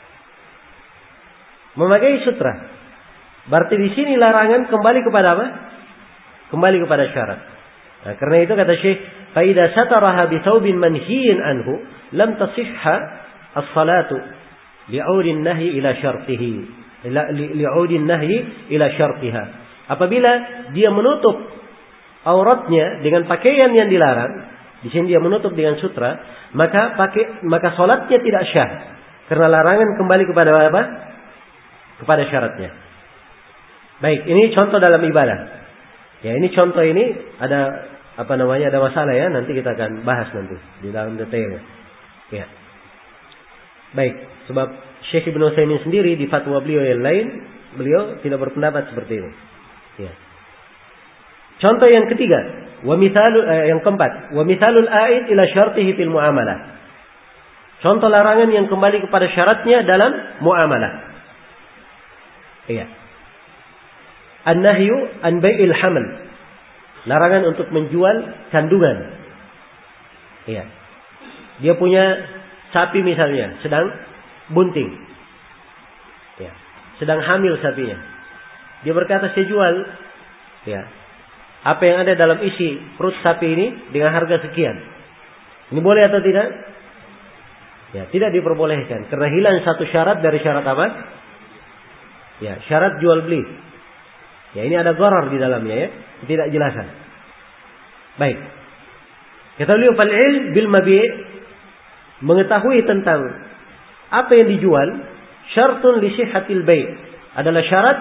Memakai sutra. Berarti di sini larangan kembali kepada apa? Kembali kepada syarat. Nah, karena itu kata Syekh, fa idza sataraha bi thawbin manhiyin anhu lam tasihha as-salatu li'udin nahyi ila syartihi. Li'udin nahyi ila syartiha. Apabila dia menutup auratnya dengan pakaian yang dilarang, Di sini dia menutup dengan sutra, maka pakai maka salatnya tidak syah karena larangan kembali kepada apa? Kepada syaratnya. Baik, ini contoh dalam ibadah. Ya, ini contoh ini ada apa namanya? Ada masalah ya, nanti kita akan bahas nanti di dalam detailnya. Ya. Baik, sebab Syekh Ibnu Utsaimin sendiri di fatwa beliau yang lain, beliau tidak berpendapat seperti ini. Ya. Contoh yang ketiga, wa mithalu eh, yang keempat, wa mithalul a'id ila syartihi fil muamalah. Contoh larangan yang kembali kepada syaratnya dalam muamalah. Iya. An-nahyu an bai'il haml. Larangan untuk menjual kandungan. Iya. Dia punya sapi misalnya, sedang bunting. Ya. Sedang hamil sapinya. Dia berkata, saya jual ya, apa yang ada dalam isi perut sapi ini dengan harga sekian. Ini boleh atau tidak? Ya, tidak diperbolehkan. Karena hilang satu syarat dari syarat apa? Ya, syarat jual beli. Ya, ini ada gharar di dalamnya ya. Tidak jelasan. Baik. Kata beliau, fal ilm bil mabi', mengetahui tentang apa yang dijual, syartun li sihhatil bai', adalah syarat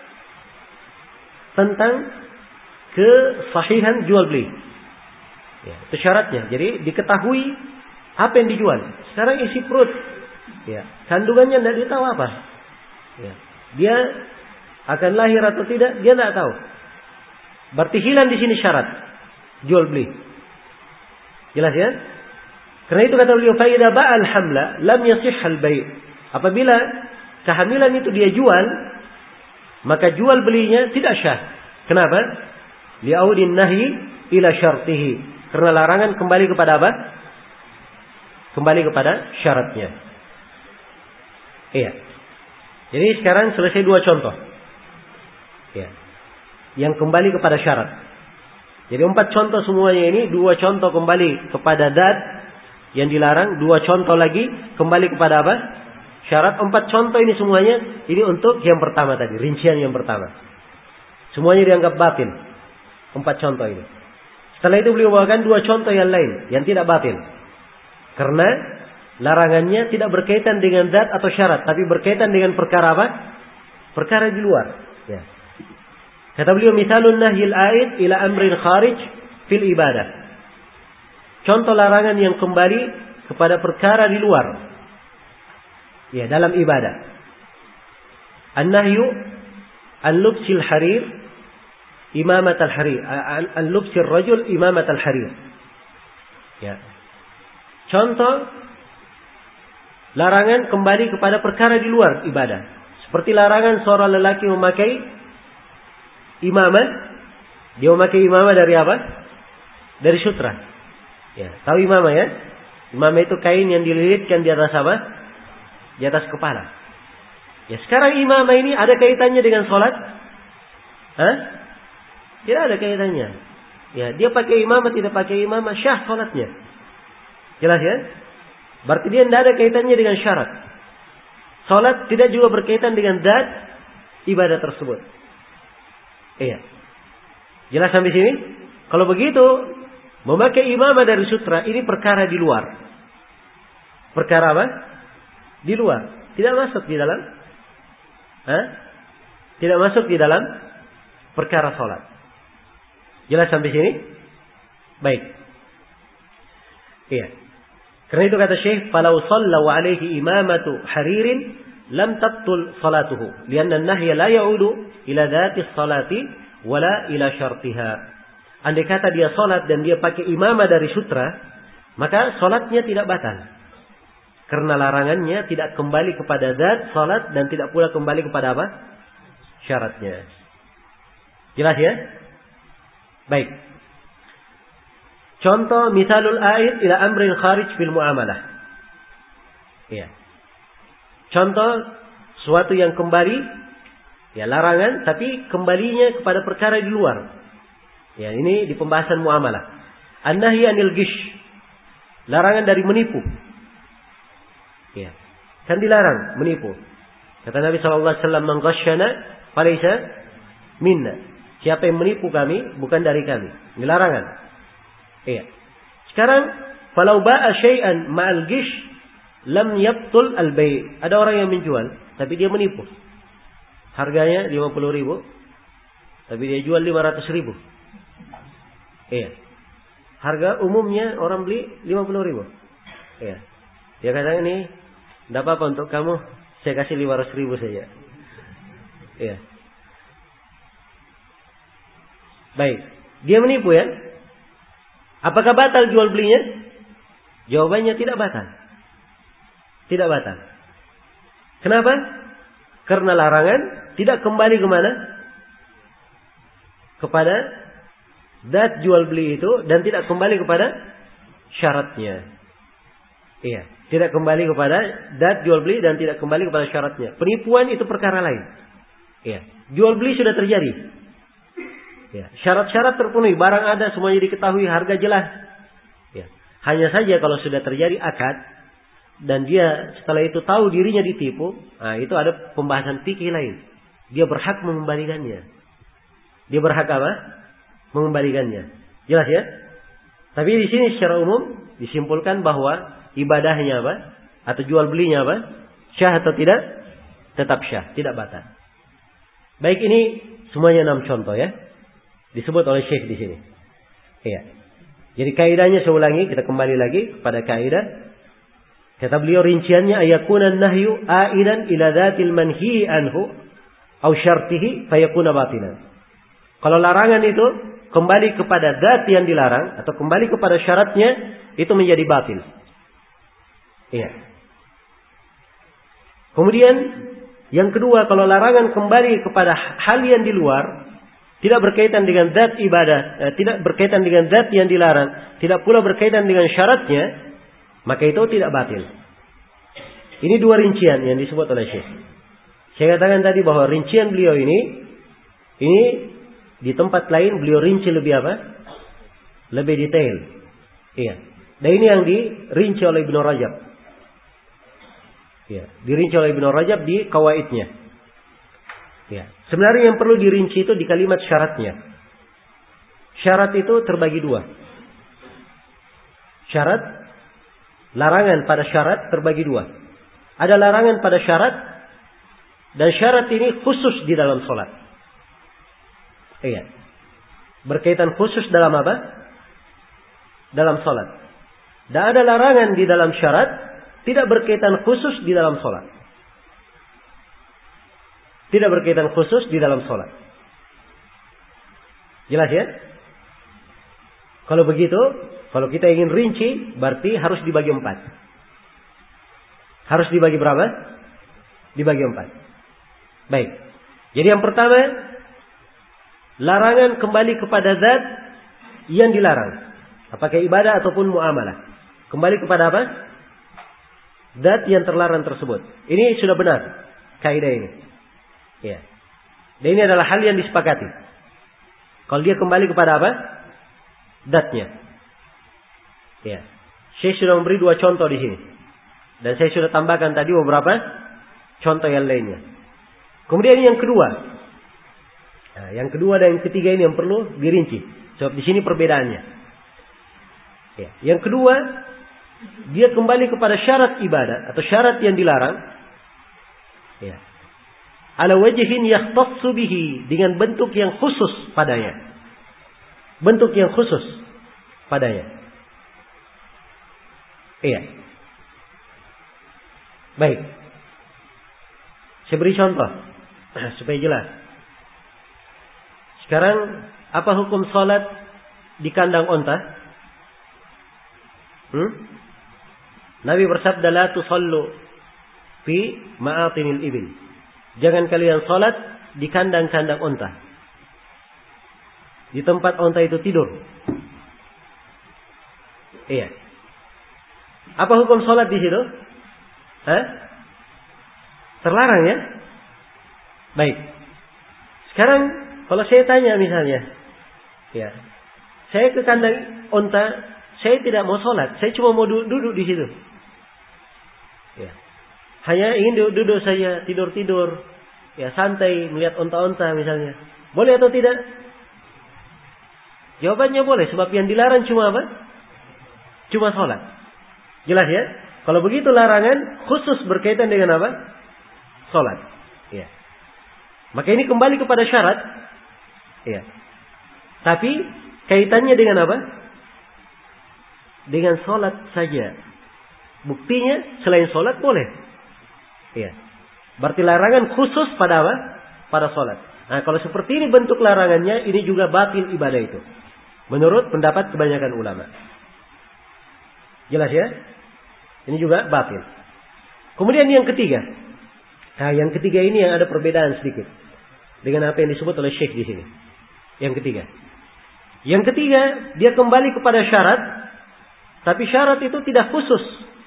tentang kesahihan jual beli. Ya, itu syaratnya. Jadi diketahui apa yang dijual. Sekarang isi perut, ya, kandungannya tidak ditahu apa. Ya, dia akan lahir atau tidak, dia tidak tahu. Berarti hilang di sini syarat jual beli. Jelas ya? Karena itu kata beliau, fa idza ba'al hamla lam yasihhal bai'. Apabila kehamilan itu dia jual, maka jual belinya tidak syah. Kenapa? Li'audin nahyi ila syartihi. Karena larangan kembali kepada apa? Kembali kepada syaratnya. Iya. Jadi sekarang selesai dua contoh. Iya. Yang kembali kepada syarat. Jadi empat contoh semuanya ini, dua contoh kembali kepada dat yang dilarang, dua contoh lagi kembali kepada apa? Syarat. Empat contoh ini semuanya ini untuk yang pertama tadi, rincian yang pertama. Semuanya dianggap batil. Empat contoh ini. Setelah itu beliau bawakan dua contoh yang lain yang tidak batil. Karena larangannya tidak berkaitan dengan zat atau syarat, tapi berkaitan dengan perkara apa? Perkara di luar. Ya. Kata beliau, misalun nahyil a'id ila amrin kharij fil ibadah. Contoh larangan yang kembali kepada perkara di luar. Ya, dalam ibadah. An-nahyu an-lubsil harir imamat al-harir. An-lubsil rajul imamat al-harir. Ya. Contoh larangan kembali kepada perkara di luar ibadah. Seperti larangan seorang lelaki memakai imamah. Dia memakai imamah dari apa? Dari sutra. Ya, tahu imamah ya? Imamah itu kain yang dililitkan di atas apa? Di atas kepala. Ya, sekarang imamah ini ada kaitannya dengan sholat? Hah? Tidak ada kaitannya. Ya, dia pakai imamah, tidak pakai imamah, syah sholatnya. Jelas ya? Berarti dia tidak ada kaitannya dengan syarat. Sholat tidak juga berkaitan dengan zat ibadah tersebut. Iya. Jelas sampai sini? Kalau begitu, memakai imamah dari sutra ini perkara di luar. Perkara apa? Di luar. Tidak masuk di dalam. Hah? Tidak masuk di dalam perkara sholat. Jelas sampai sini? Baik. Iya. Karena itu kata Syekh, "Falau shalla wa alaihi imamatu haririn lam tabtul salatuhu, lianna an-nahya la ya'udu ila dzati salati wala ila syartiha." Andai kata dia salat dan dia pakai imamah dari sutra, maka salatnya tidak batal. Karena larangannya tidak kembali kepada zat salat dan tidak pula kembali kepada apa? Syaratnya. Jelas ya? Baik. Contoh misalul a'id ila amrin kharij fil muamalah. Ya. Contoh suatu yang kembali, ya larangan, tapi kembalinya kepada perkara di luar. Ya, ini di pembahasan muamalah. An-nahyi anil gish. Larangan dari menipu. Ya. Kan dilarang menipu. Kata Nabi sallallahu alaihi wasallam, "Man ghasyana falaysa minna." Siapa yang menipu kami bukan dari kami. Ini larangan. Iya. Sekarang, falau ba'a syai'an ma'al gish lam yabtul al-bai'. Ada orang yang menjual, tapi dia menipu. Harganya lima puluh ribu, tapi dia jual lima ratus ribu. Iya. Harga umumnya orang beli lima puluh ribu. Iya. Dia kata ini, tidak apa-apa untuk kamu, saya kasih lima ratus ribu saja. Iya. Baik. Dia menipu ya. Apakah batal jual belinya? Jawabannya tidak batal. Tidak batal. Kenapa? Karena larangan tidak kembali kemana? Kepada zat jual beli itu dan tidak kembali kepada syaratnya. Iya, tidak kembali kepada zat jual beli dan tidak kembali kepada syaratnya. Penipuan itu perkara lain. Iya, jual beli sudah terjadi. Ya, syarat-syarat terpenuhi, barang ada, semuanya diketahui, harga jelas. Ya, hanya saja kalau sudah terjadi akad dan dia setelah itu tahu dirinya ditipu, nah itu ada pembahasan fikih lain. Dia berhak mengembalikannya. Dia berhak apa? Mengembalikannya. Jelas ya? Tapi di sini secara umum disimpulkan bahwa ibadahnya apa? Atau jual belinya apa? Syah atau tidak? Tetap syah, tidak batal. Baik, ini semuanya enam contoh ya. Disebut oleh Syekh di sini. Iya. Jadi kaidahnya saya ulangi, kita kembali lagi kepada kaidah. Kata beliau rinciannya ayakuna nahyu aidan ila dzatil manhi anhu au syartihi fayakuna batilan. Kalau larangan itu kembali kepada zat yang dilarang atau kembali kepada syaratnya, itu menjadi batil. Iya. Kemudian yang kedua, kalau larangan kembali kepada hal yang di luar, tidak berkaitan dengan zat ibadah, eh, tidak berkaitan dengan zat yang dilarang, tidak pula berkaitan dengan syaratnya, maka itu tidak batil. Ini dua rincian yang disebut oleh Syekh. Saya katakan tadi bahwa rincian beliau ini, ini di tempat lain beliau rinci lebih apa? Lebih detail. Iya. Dan ini yang dirinci oleh Ibnu Rajab. Iya, dirinci oleh Ibnu Rajab di kawaidnya. Ya. Sebenarnya yang perlu dirinci itu di kalimat syaratnya. Syarat itu terbagi dua. Syarat, larangan pada syarat terbagi dua. Ada larangan pada syarat, dan syarat ini khusus di dalam sholat. Iya. Berkaitan khusus dalam apa? Dalam sholat. Dan ada larangan di dalam syarat, tidak berkaitan khusus di dalam sholat. Tidak berkaitan khusus di dalam sholat. Jelas ya? Kalau begitu, kalau kita ingin rinci, berarti harus dibagi empat. Harus dibagi berapa? Dibagi empat. Baik. Jadi yang pertama, larangan kembali kepada zat yang dilarang. Apakah ibadah ataupun muamalah. Kembali kepada apa? Zat yang terlarang tersebut. Ini sudah benar kaidah ini. Ya. Dan ini adalah hal yang disepakati. Kalau dia kembali kepada apa? Zatnya. Ya. Saya sudah memberi dua contoh di sini. Dan saya sudah tambahkan tadi beberapa contoh yang lainnya. Kemudian yang kedua. Nah, yang kedua dan yang ketiga ini yang perlu dirinci. Sebab di sini perbedaannya. Ya. Yang kedua, dia kembali kepada syarat ibadah atau syarat yang dilarang. Ya. Ala wajhin yakhtassu bihi, dengan bentuk yang khusus padanya. Bentuk yang khusus padanya. Iya. Baik. Saya beri contoh supaya jelas. Sekarang apa hukum salat di kandang onta? Hmm? Nabi bersabda la tusallu fi ma'atinil ibil. Jangan kalian salat di kandang-kandang onta. Di tempat onta itu tidur. Iya. Apa hukum salat di situ? Hah? Terlarang ya? Baik. Sekarang kalau saya tanya misalnya, ya, saya ke kandang onta, saya tidak mau salat, saya cuma mau duduk di situ. Ya. Hanya ingin duduk-duduk saja, tidur-tidur, ya santai melihat onta-onta misalnya. Boleh atau tidak? Jawabannya boleh, sebab yang dilarang cuma apa? cuma sholat. Jelas ya? Kalau begitu larangan khusus berkaitan dengan apa? Sholat. Ya. Maka ini kembali kepada syarat. Ya. Tapi kaitannya dengan apa? Dengan sholat saja. Buktinya selain sholat boleh. Ya. Berarti larangan khusus pada apa? Pada sholat. Nah, kalau seperti ini bentuk larangannya, ini juga batil ibadah itu. Menurut pendapat kebanyakan ulama. Jelas ya? Ini juga batil. Kemudian yang ketiga. Nah, yang ketiga ini yang ada perbedaan sedikit dengan apa yang disebut oleh Syekh di sini. Yang ketiga. Yang ketiga, dia kembali kepada syarat, tapi syarat itu tidak khusus.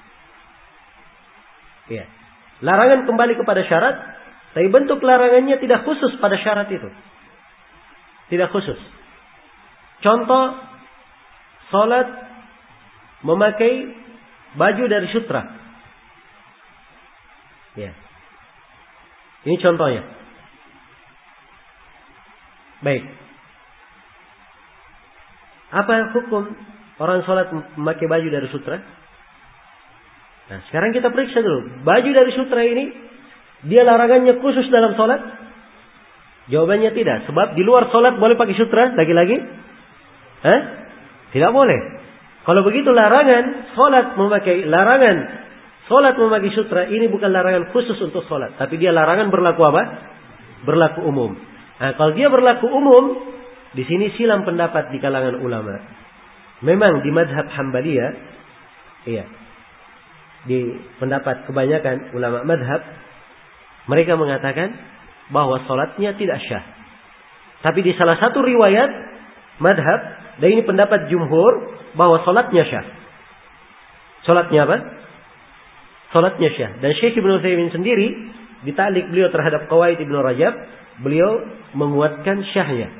Ya. Larangan kembali kepada syarat, tapi bentuk larangannya tidak khusus pada syarat itu. Tidak khusus. Contoh, salat memakai baju dari sutra. Ya. Ini contohnya. Baik. Apa hukum orang sholat memakai baju dari sutra? Nah, sekarang kita periksa dulu. Baju dari sutra ini, dia larangannya khusus dalam sholat? Jawabannya tidak. Sebab di luar sholat boleh pakai sutra lagi-lagi? Hah? Tidak boleh. Kalau begitu larangan sholat memakai larangan sholat memakai sutra ini bukan larangan khusus untuk sholat, tapi dia larangan berlaku apa? Berlaku umum. Nah, kalau dia berlaku umum, di sini silam pendapat di kalangan ulama. Memang di madhab Hambaliyah, iya, di pendapat kebanyakan ulama madhab, mereka mengatakan bahwa sholatnya tidak syah. Tapi di salah satu riwayat madhab, dan ini pendapat jumhur, bahwa sholatnya syah. Sholatnya apa? Sholatnya syah. Dan Syekh Ibnu Utsaimin sendiri, di ta'liq beliau terhadap Qawaid Ibnu Rajab, beliau menguatkan syahnya.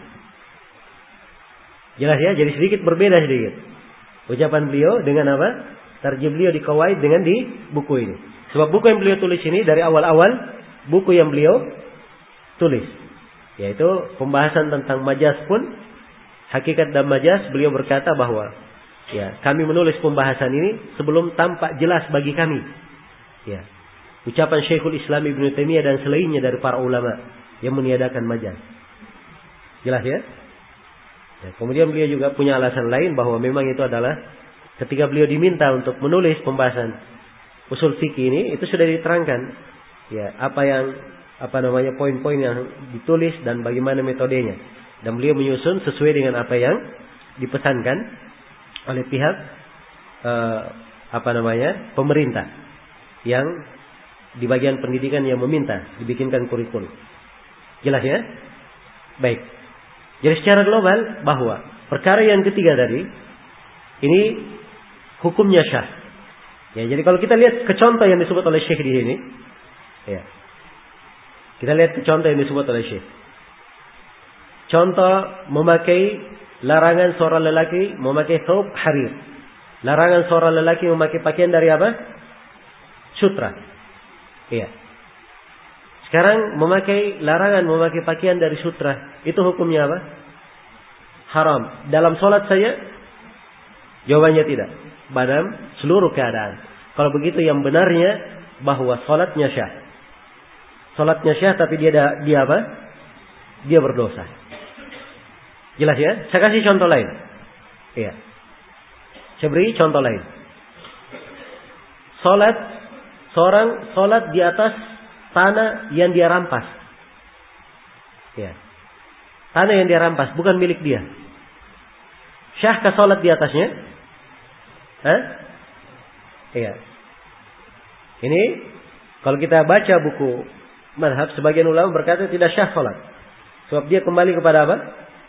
Jelas ya, jadi sedikit berbeda sedikit ucapan beliau dengan apa? Tarjih beliau di Qawaid dengan di buku ini. Sebab buku yang beliau tulis ini dari awal-awal buku yang beliau tulis, yaitu pembahasan tentang majaz pun, hakikat dan majaz, beliau berkata bahwa ya, kami menulis pembahasan ini sebelum tampak jelas bagi kami. Ya, ucapan Syekhul Islam Ibnu Taimiyah dan selainnya dari para ulama yang meniadakan majaz. Jelas ya? Ya, kemudian beliau juga punya alasan lain bahwa memang itu adalah ketika beliau diminta untuk menulis pembahasan usul fikih ini, itu sudah diterangkan ya apa yang apa namanya poin-poin yang ditulis dan bagaimana metodenya, dan beliau menyusun sesuai dengan apa yang dipesankan oleh pihak eh, apa namanya pemerintah yang di bagian pendidikan yang meminta dibikinkan kurikulum. Jelas ya? Baik. Jadi secara global bahwa perkara yang ketiga tadi ini hukumnya syah. Ya, jadi kalau kita lihat ke contoh yang disebut oleh Syekh di sini, ya. Kita lihat ke contoh yang disebut oleh Syekh. Contoh memakai larangan seorang lelaki memakai thawb harir. Larangan seorang lelaki memakai pakaian dari apa? Sutra. Iya. Sekarang memakai larangan memakai pakaian dari sutra, itu hukumnya apa? Haram. Dalam sholat saya? Jawabannya tidak. Dalam seluruh keadaan. Kalau begitu yang benarnya bahwa sholatnya syah. Sholatnya syah tapi dia dia apa? Dia berdosa. Jelas ya? Saya kasih contoh lain. Iya. Saya beri contoh lain. Sholat, seorang sholat di atas tanah yang dia rampas. Ya. Tanah yang dia rampas, bukan milik dia. Syahkah sholat di atasnya? Hah? Iya. Ini kalau kita baca buku madhab, sebagian ulama berkata tidak syah sholat. Sebab dia kembali kepada apa?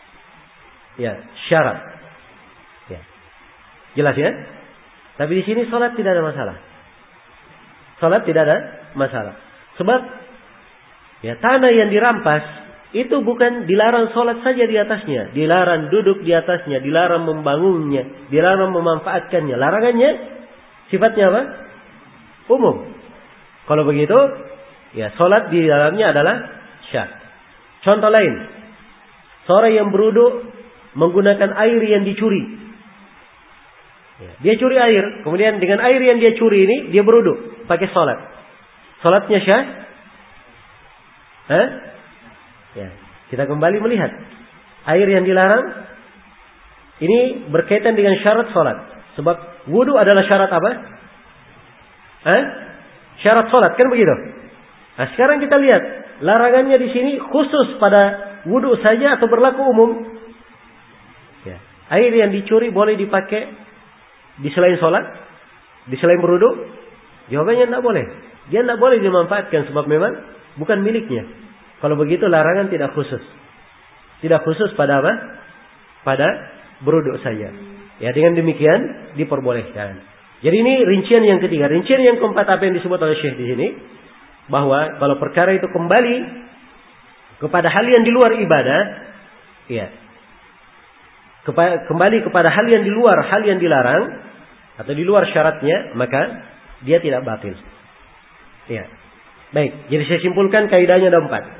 Ya, syarat. Ya. Jelas ya? Tapi di sini sholat tidak ada masalah. Sholat tidak ada masalah. Sebab ya, tanah yang dirampas itu bukan dilarang sholat saja di atasnya, dilarang duduk di atasnya, dilarang membangunnya, dilarang memanfaatkannya. Larangannya sifatnya apa? Umum. Kalau begitu, ya sholat di dalamnya adalah syah. Contoh lain, seorang yang berwudu menggunakan air yang dicuri. Ya. Dia curi air, kemudian dengan air yang dia curi ini dia berwudu, pakai salat. Salatnya syah? Hah? Ya. Kita kembali melihat air yang dilarang ini berkaitan dengan syarat salat. Sebab wudu adalah syarat apa? Hah? Syarat salat, kan begitu? Nah, sekarang kita lihat larangannya di sini khusus pada wudu saja atau berlaku umum? Ya. Air yang dicuri boleh dipakai di selain sholat, di selain berwudu? Jawabannya tidak boleh. Dia tidak boleh dimanfaatkan sebab memang bukan miliknya. Kalau begitu larangan tidak khusus. Tidak khusus pada apa? Pada berwudu saja. Ya, dengan demikian diperbolehkan. Jadi ini rincian yang ketiga. Rincian yang keempat apa yang disebut oleh Syekh di sini? Bahwa kalau perkara itu kembali kepada hal yang di luar ibadah, ya, kembali kepada hal yang di luar hal yang dilarang atau di luar syaratnya, maka dia tidak batil. Ya. Baik, jadi saya simpulkan kaidahnya ada empat.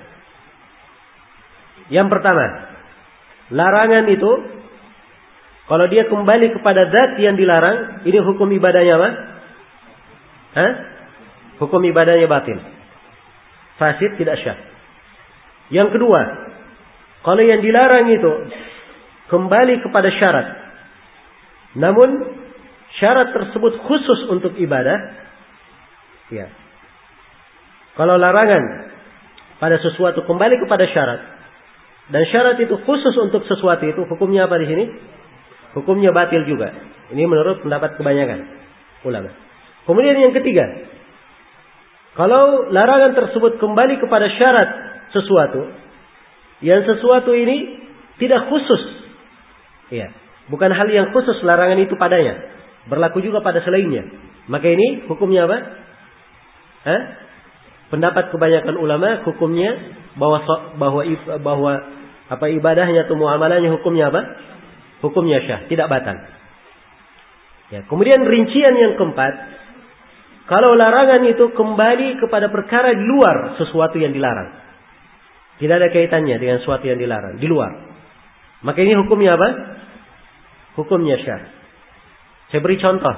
Yang pertama, larangan itu kalau dia kembali kepada zat yang dilarang, ini hukum ibadahnya apa? Hah? Hukum ibadahnya batil. Fasid, tidak syah. Yang kedua, kalau yang dilarang itu kembali kepada syarat, namun syarat tersebut khusus untuk ibadah, ya. Kalau larangan pada sesuatu kembali kepada syarat, dan syarat itu khusus untuk sesuatu itu, hukumnya apa di sini? Hukumnya batil juga. Ini menurut pendapat kebanyakan ulama. Kemudian yang ketiga, kalau larangan tersebut kembali kepada syarat sesuatu, yang sesuatu ini tidak khusus, ya, bukan hal yang khusus larangan itu padanya, berlaku juga pada selainnya, maka ini hukumnya apa? Hah? Pendapat kebanyakan ulama hukumnya bahwa bahwa bahwa apa ibadahnya atau muamalahnya hukumnya apa? Hukumnya syah, tidak batal. Ya, kemudian rincian yang keempat, kalau larangan itu kembali kepada perkara di luar sesuatu yang dilarang, tidak ada kaitannya dengan sesuatu yang dilarang, di luar, maka ini hukumnya apa? Hukumnya syah. Saya beri contoh.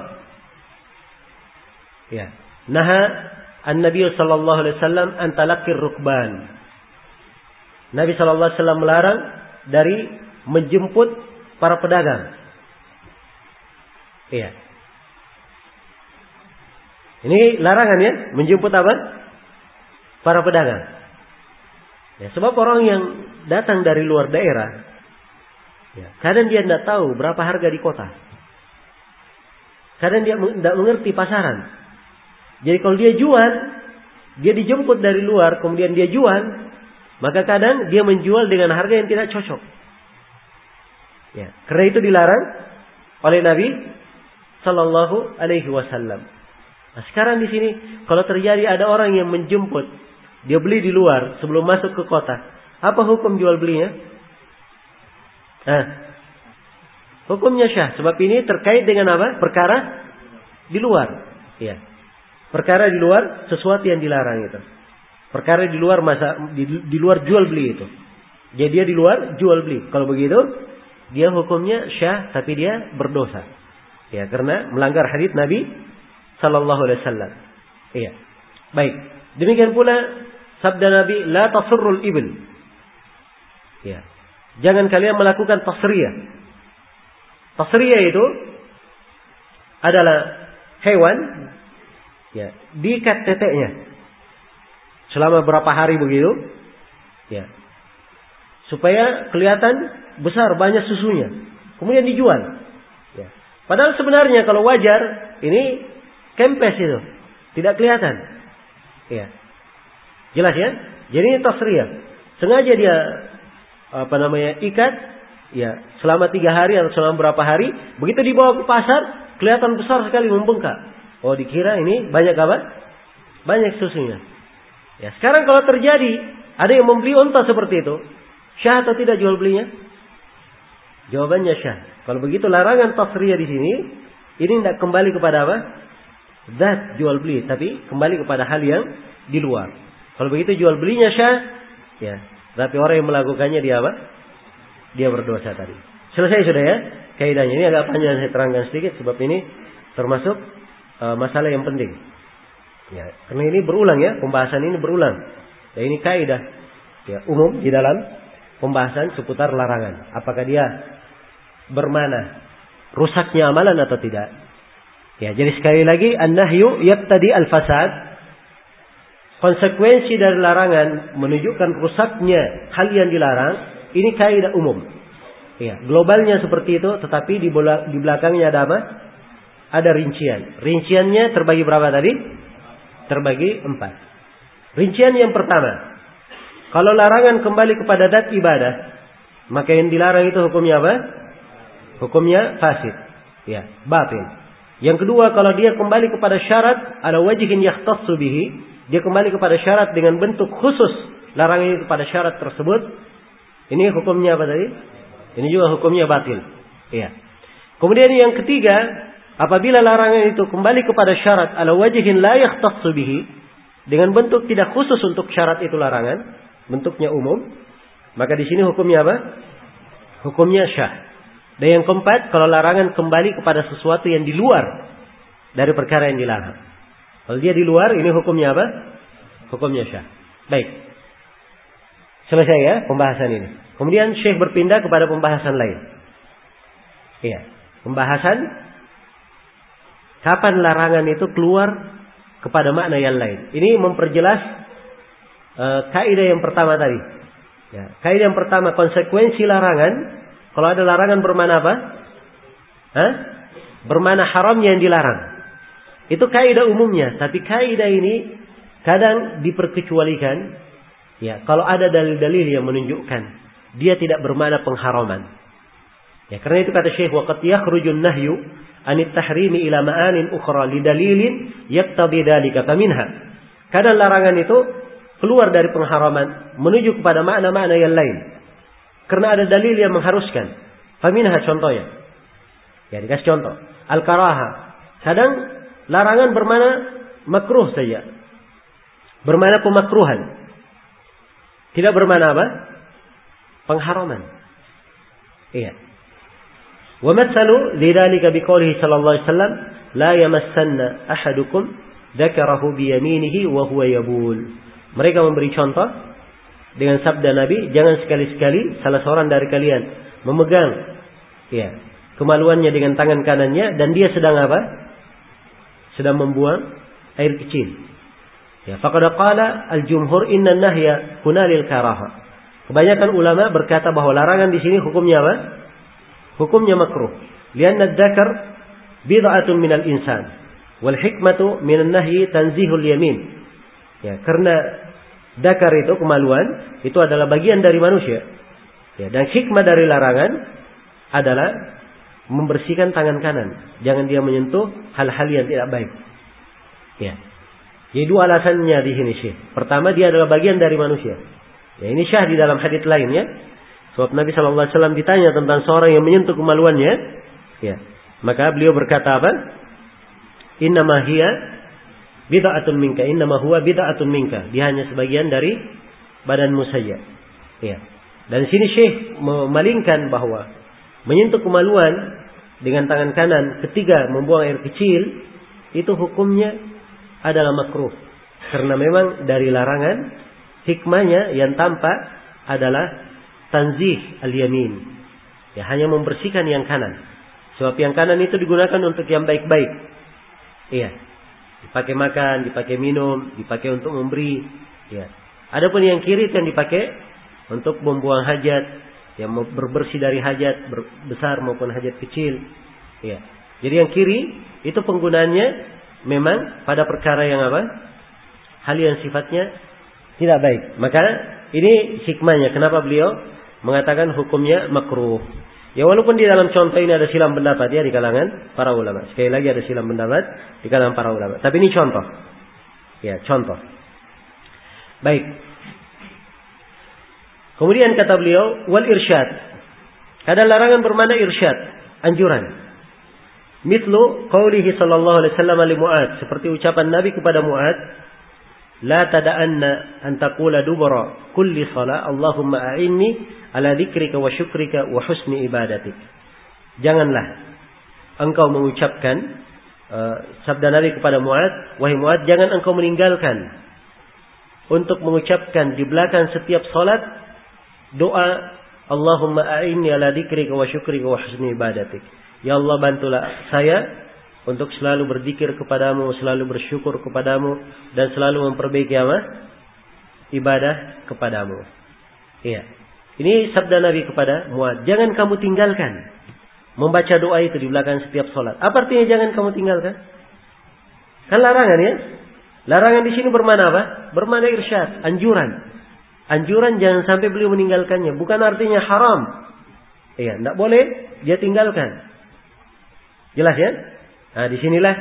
Ya, naha an-Nabi sallallahu alaihi wasallam an talaqqir rukban. Nabi sallallahu alaihi wasallam melarang dari menjemput para pedagang. Iya. Ini larangan ya, menjemput apa? Para pedagang. Ya, sebab orang yang datang dari luar daerah, ya, kadang dia tidak tahu berapa harga di kota. Kadang dia tidak mengerti pasaran. Jadi kalau dia jual, dia dijemput dari luar, kemudian dia jual, maka kadang dia menjual dengan harga yang tidak cocok. Ya, karena itu dilarang oleh Nabi Sallallahu Alaihi Wasallam. Nah, sekarang di sini kalau terjadi ada orang yang menjemput, dia beli di luar sebelum masuk ke kota, apa hukum jual belinya? Nah, hukumnya syah, sebab ini terkait dengan apa? Perkara di luar. Ya, perkara di luar sesuatu yang dilarang itu. Perkara di luar masa di, di luar jual beli itu. Jadi dia di luar jual beli. Kalau begitu dia hukumnya syah, tapi dia berdosa. Ya, karena melanggar hadits Nabi Sallallahu Alaihi Wasallam. Iya. Baik. Demikian pula sabda Nabi, la tasurrul ibil. Ya. Jangan kalian melakukan tasriyah. Tasriyah itu adalah hewan, ya, diikat teteknya selama berapa hari begitu, ya, supaya kelihatan besar, banyak susunya, kemudian dijual. Ya. Padahal sebenarnya kalau wajar ini kempes itu, tidak kelihatan. Ya. Jelas ya? Jadi ini tasriyah. Sengaja dia apa namanya ikat, ya, selama tiga hari atau selama berapa hari, begitu dibawa ke pasar kelihatan besar sekali, membengkak. Oh, dikira ini banyak apa? Banyak susunya. Ya, sekarang kalau terjadi ada yang membeli unta seperti itu, syah atau tidak jual belinya? Jawabannya syah. Kalau begitu larangan tasriyah di sini ini tidak kembali kepada apa? Zat jual beli, tapi kembali kepada hal yang di luar. Kalau begitu jual belinya syah, ya. Tapi orang yang melakukannya dia apa? Dia berdosa tadi. Selesai sudah ya? kaidahnya. Ini agak panjang saya terangkan sedikit sebab ini termasuk uh, masalah yang penting. Ya, karena ini berulang ya, pembahasan ini berulang. Dan ini kaidah ya, umum di dalam pembahasan seputar larangan. Apakah dia bermana rusaknya amalan atau tidak? Ya, jadi sekali lagi an-nahyu yaqtadi al-fasad. Konsekuensi dari larangan menunjukkan rusaknya hal yang dilarang. Ini kaidah umum. Ya, globalnya seperti itu, tetapi di, bola, di belakangnya ada apa? Ada rincian. Rinciannya terbagi berapa tadi? Terbagi empat. Rincian yang pertama, kalau larangan kembali kepada dat ibadah, maka yang dilarang itu hukumnya apa? Hukumnya fasid. Ya, batil. Yang kedua, kalau dia kembali kepada syarat ala wajhin yahtassu bihi, dia kembali kepada syarat dengan bentuk khusus larangan itu kepada syarat tersebut. Ini hukumnya apa tadi? Ini juga hukumnya batil. Iya. Kemudian yang ketiga, apabila larangan itu kembali kepada syarat ala wajhin la yahtassu bihi, dengan bentuk tidak khusus untuk syarat itu larangan, bentuknya umum, maka di sini hukumnya apa? Hukumnya syah. Dan yang keempat, kalau larangan kembali kepada sesuatu yang di luar dari perkara yang dilarang. Kalau dia di luar, ini hukumnya apa? Hukumnya syah. Baik. Selesai ya pembahasan ini. Kemudian Syekh berpindah kepada pembahasan lain. Iya. Pembahasan kapan larangan itu keluar kepada makna yang lain. Ini memperjelas uh, kaidah yang pertama tadi. Ya, kaidah yang pertama, konsekuensi larangan. Kalau ada larangan bermana apa? Hah? Bermana haramnya yang dilarang. Itu kaidah umumnya, tapi kaidah ini kadang diperkecualikan. Ya, kalau ada dalil-dalil yang menunjukkan dia tidak bermakna pengharaman. Ya, karena itu kata Syekh, waqad yakhrujun nahyu anit tahrimi ila ma'anin ukhra li dalilin yaqtadi dzalika faminha. Kadang larangan itu keluar dari pengharaman menuju kepada makna-makna yang lain. Karena ada dalil yang mengharuskan. Faminha contohnya. Ya, dikasih contoh. Al-karaha. Kadang larangan bermakna makruh saja. Bermakna pemakruhan. Tidak bermakna apa? Pengharaman. Iya. Wa mathalu lidzalika biqoulihi sallallahu alaihi wasallam la yamassanna ahadukum dzakarahu bi yaminihi wa huwa yabul. Mereka memberi contoh dengan sabda Nabi, jangan sekali-sekali salah seorang dari kalian memegang ya, kemaluannya dengan tangan kanannya dan dia sedang apa? Sedang membuang air kecil. Ya, faqad qala al-jumhur inna an-nahya huna lil karaha. Kebanyakan ulama berkata bahwa larangan di sini hukumnya apa? Hukumnya makruh. Lianna ad-dzakar bid'atun minal insan wal hikmatu minan nahyi tanzihul yamin. Ya, karena dzakar itu kemaluan itu adalah bagian dari manusia. Ya, dan hikmah dari larangan adalah membersihkan tangan kanan. Jangan dia menyentuh hal-hal yang tidak baik. Ya. Jadi dua alasannya di sini Syekh. Pertama, dia adalah bagian dari manusia. Ya, ini syah di dalam hadits lainnya. Sebab Nabi shallallahu alaihi wasallam ditanya tentang seorang yang menyentuh kemaluannya. Ya. Maka beliau berkata apa? Innama hiya bid'atun minka. Innama huwa bid'atun minka. Dia hanya sebagian dari badanmu saja. Ya. Dan sini Syekh memalingkan bahwa menyentuh kemaluan dengan tangan kanan ketika membuang air kecil itu hukumnya adalah makruh. Karena memang dari larangan hikmahnya yang tampak adalah tanzih al-yamin. Ya, hanya membersihkan yang kanan. Sebab yang kanan itu digunakan untuk yang baik-baik. Iya. Dipakai makan, dipakai minum, dipakai untuk memberi. Ya. Adapun yang kiri itu yang dipakai untuk membuang hajat. Yang berbersih dari hajat besar maupun hajat kecil. Ya. Jadi yang kiri itu penggunaannya memang pada perkara yang apa? Hal yang sifatnya tidak baik. Maka ini hikmahnya kenapa beliau mengatakan hukumnya makruh. Ya, walaupun di dalam contoh ini ada silam pendapat ya di kalangan para ulama. Sekali lagi ada silam pendapat di kalangan para ulama. Tapi ini contoh. Ya, contoh. Baik. Kemudian kata beliau, wal irsyad. Kadang larangan bermakna irsyad, anjuran. Mithlu qaulihi sallallahu alaihi wasallam li Mu'adz, seperti ucapan Nabi kepada Mu'adz, la tada'anna an taqula dubara kulli shalah Allahumma a'inni ala dzikrika wa syukrika wa husni ibadatik. janganlah engkau mengucapkan uh, sabda Nabi kepada Mu'adz, wahai Mu'adz, jangan engkau meninggalkan untuk mengucapkan di belakang setiap salat doa Allahumma a'inni ala dzikrika wa syukrika wa husni ibadatik. Ya Allah, bantulah saya untuk selalu berzikir kepadamu, selalu bersyukur kepadamu, dan selalu memperbaiki apa? Ibadah kepadamu. Iya. Ini sabda Nabi kepada Mu'adz. Jangan kamu tinggalkan membaca doa itu di belakang setiap sholat. Apa artinya jangan kamu tinggalkan? Kan larangan ya. Larangan di sini bermana apa? Bermana irsyad, anjuran. Anjuran jangan sampai beliau meninggalkannya. Bukan artinya haram. Iya, tidak boleh dia tinggalkan. Jelas ya? Nah, disinilah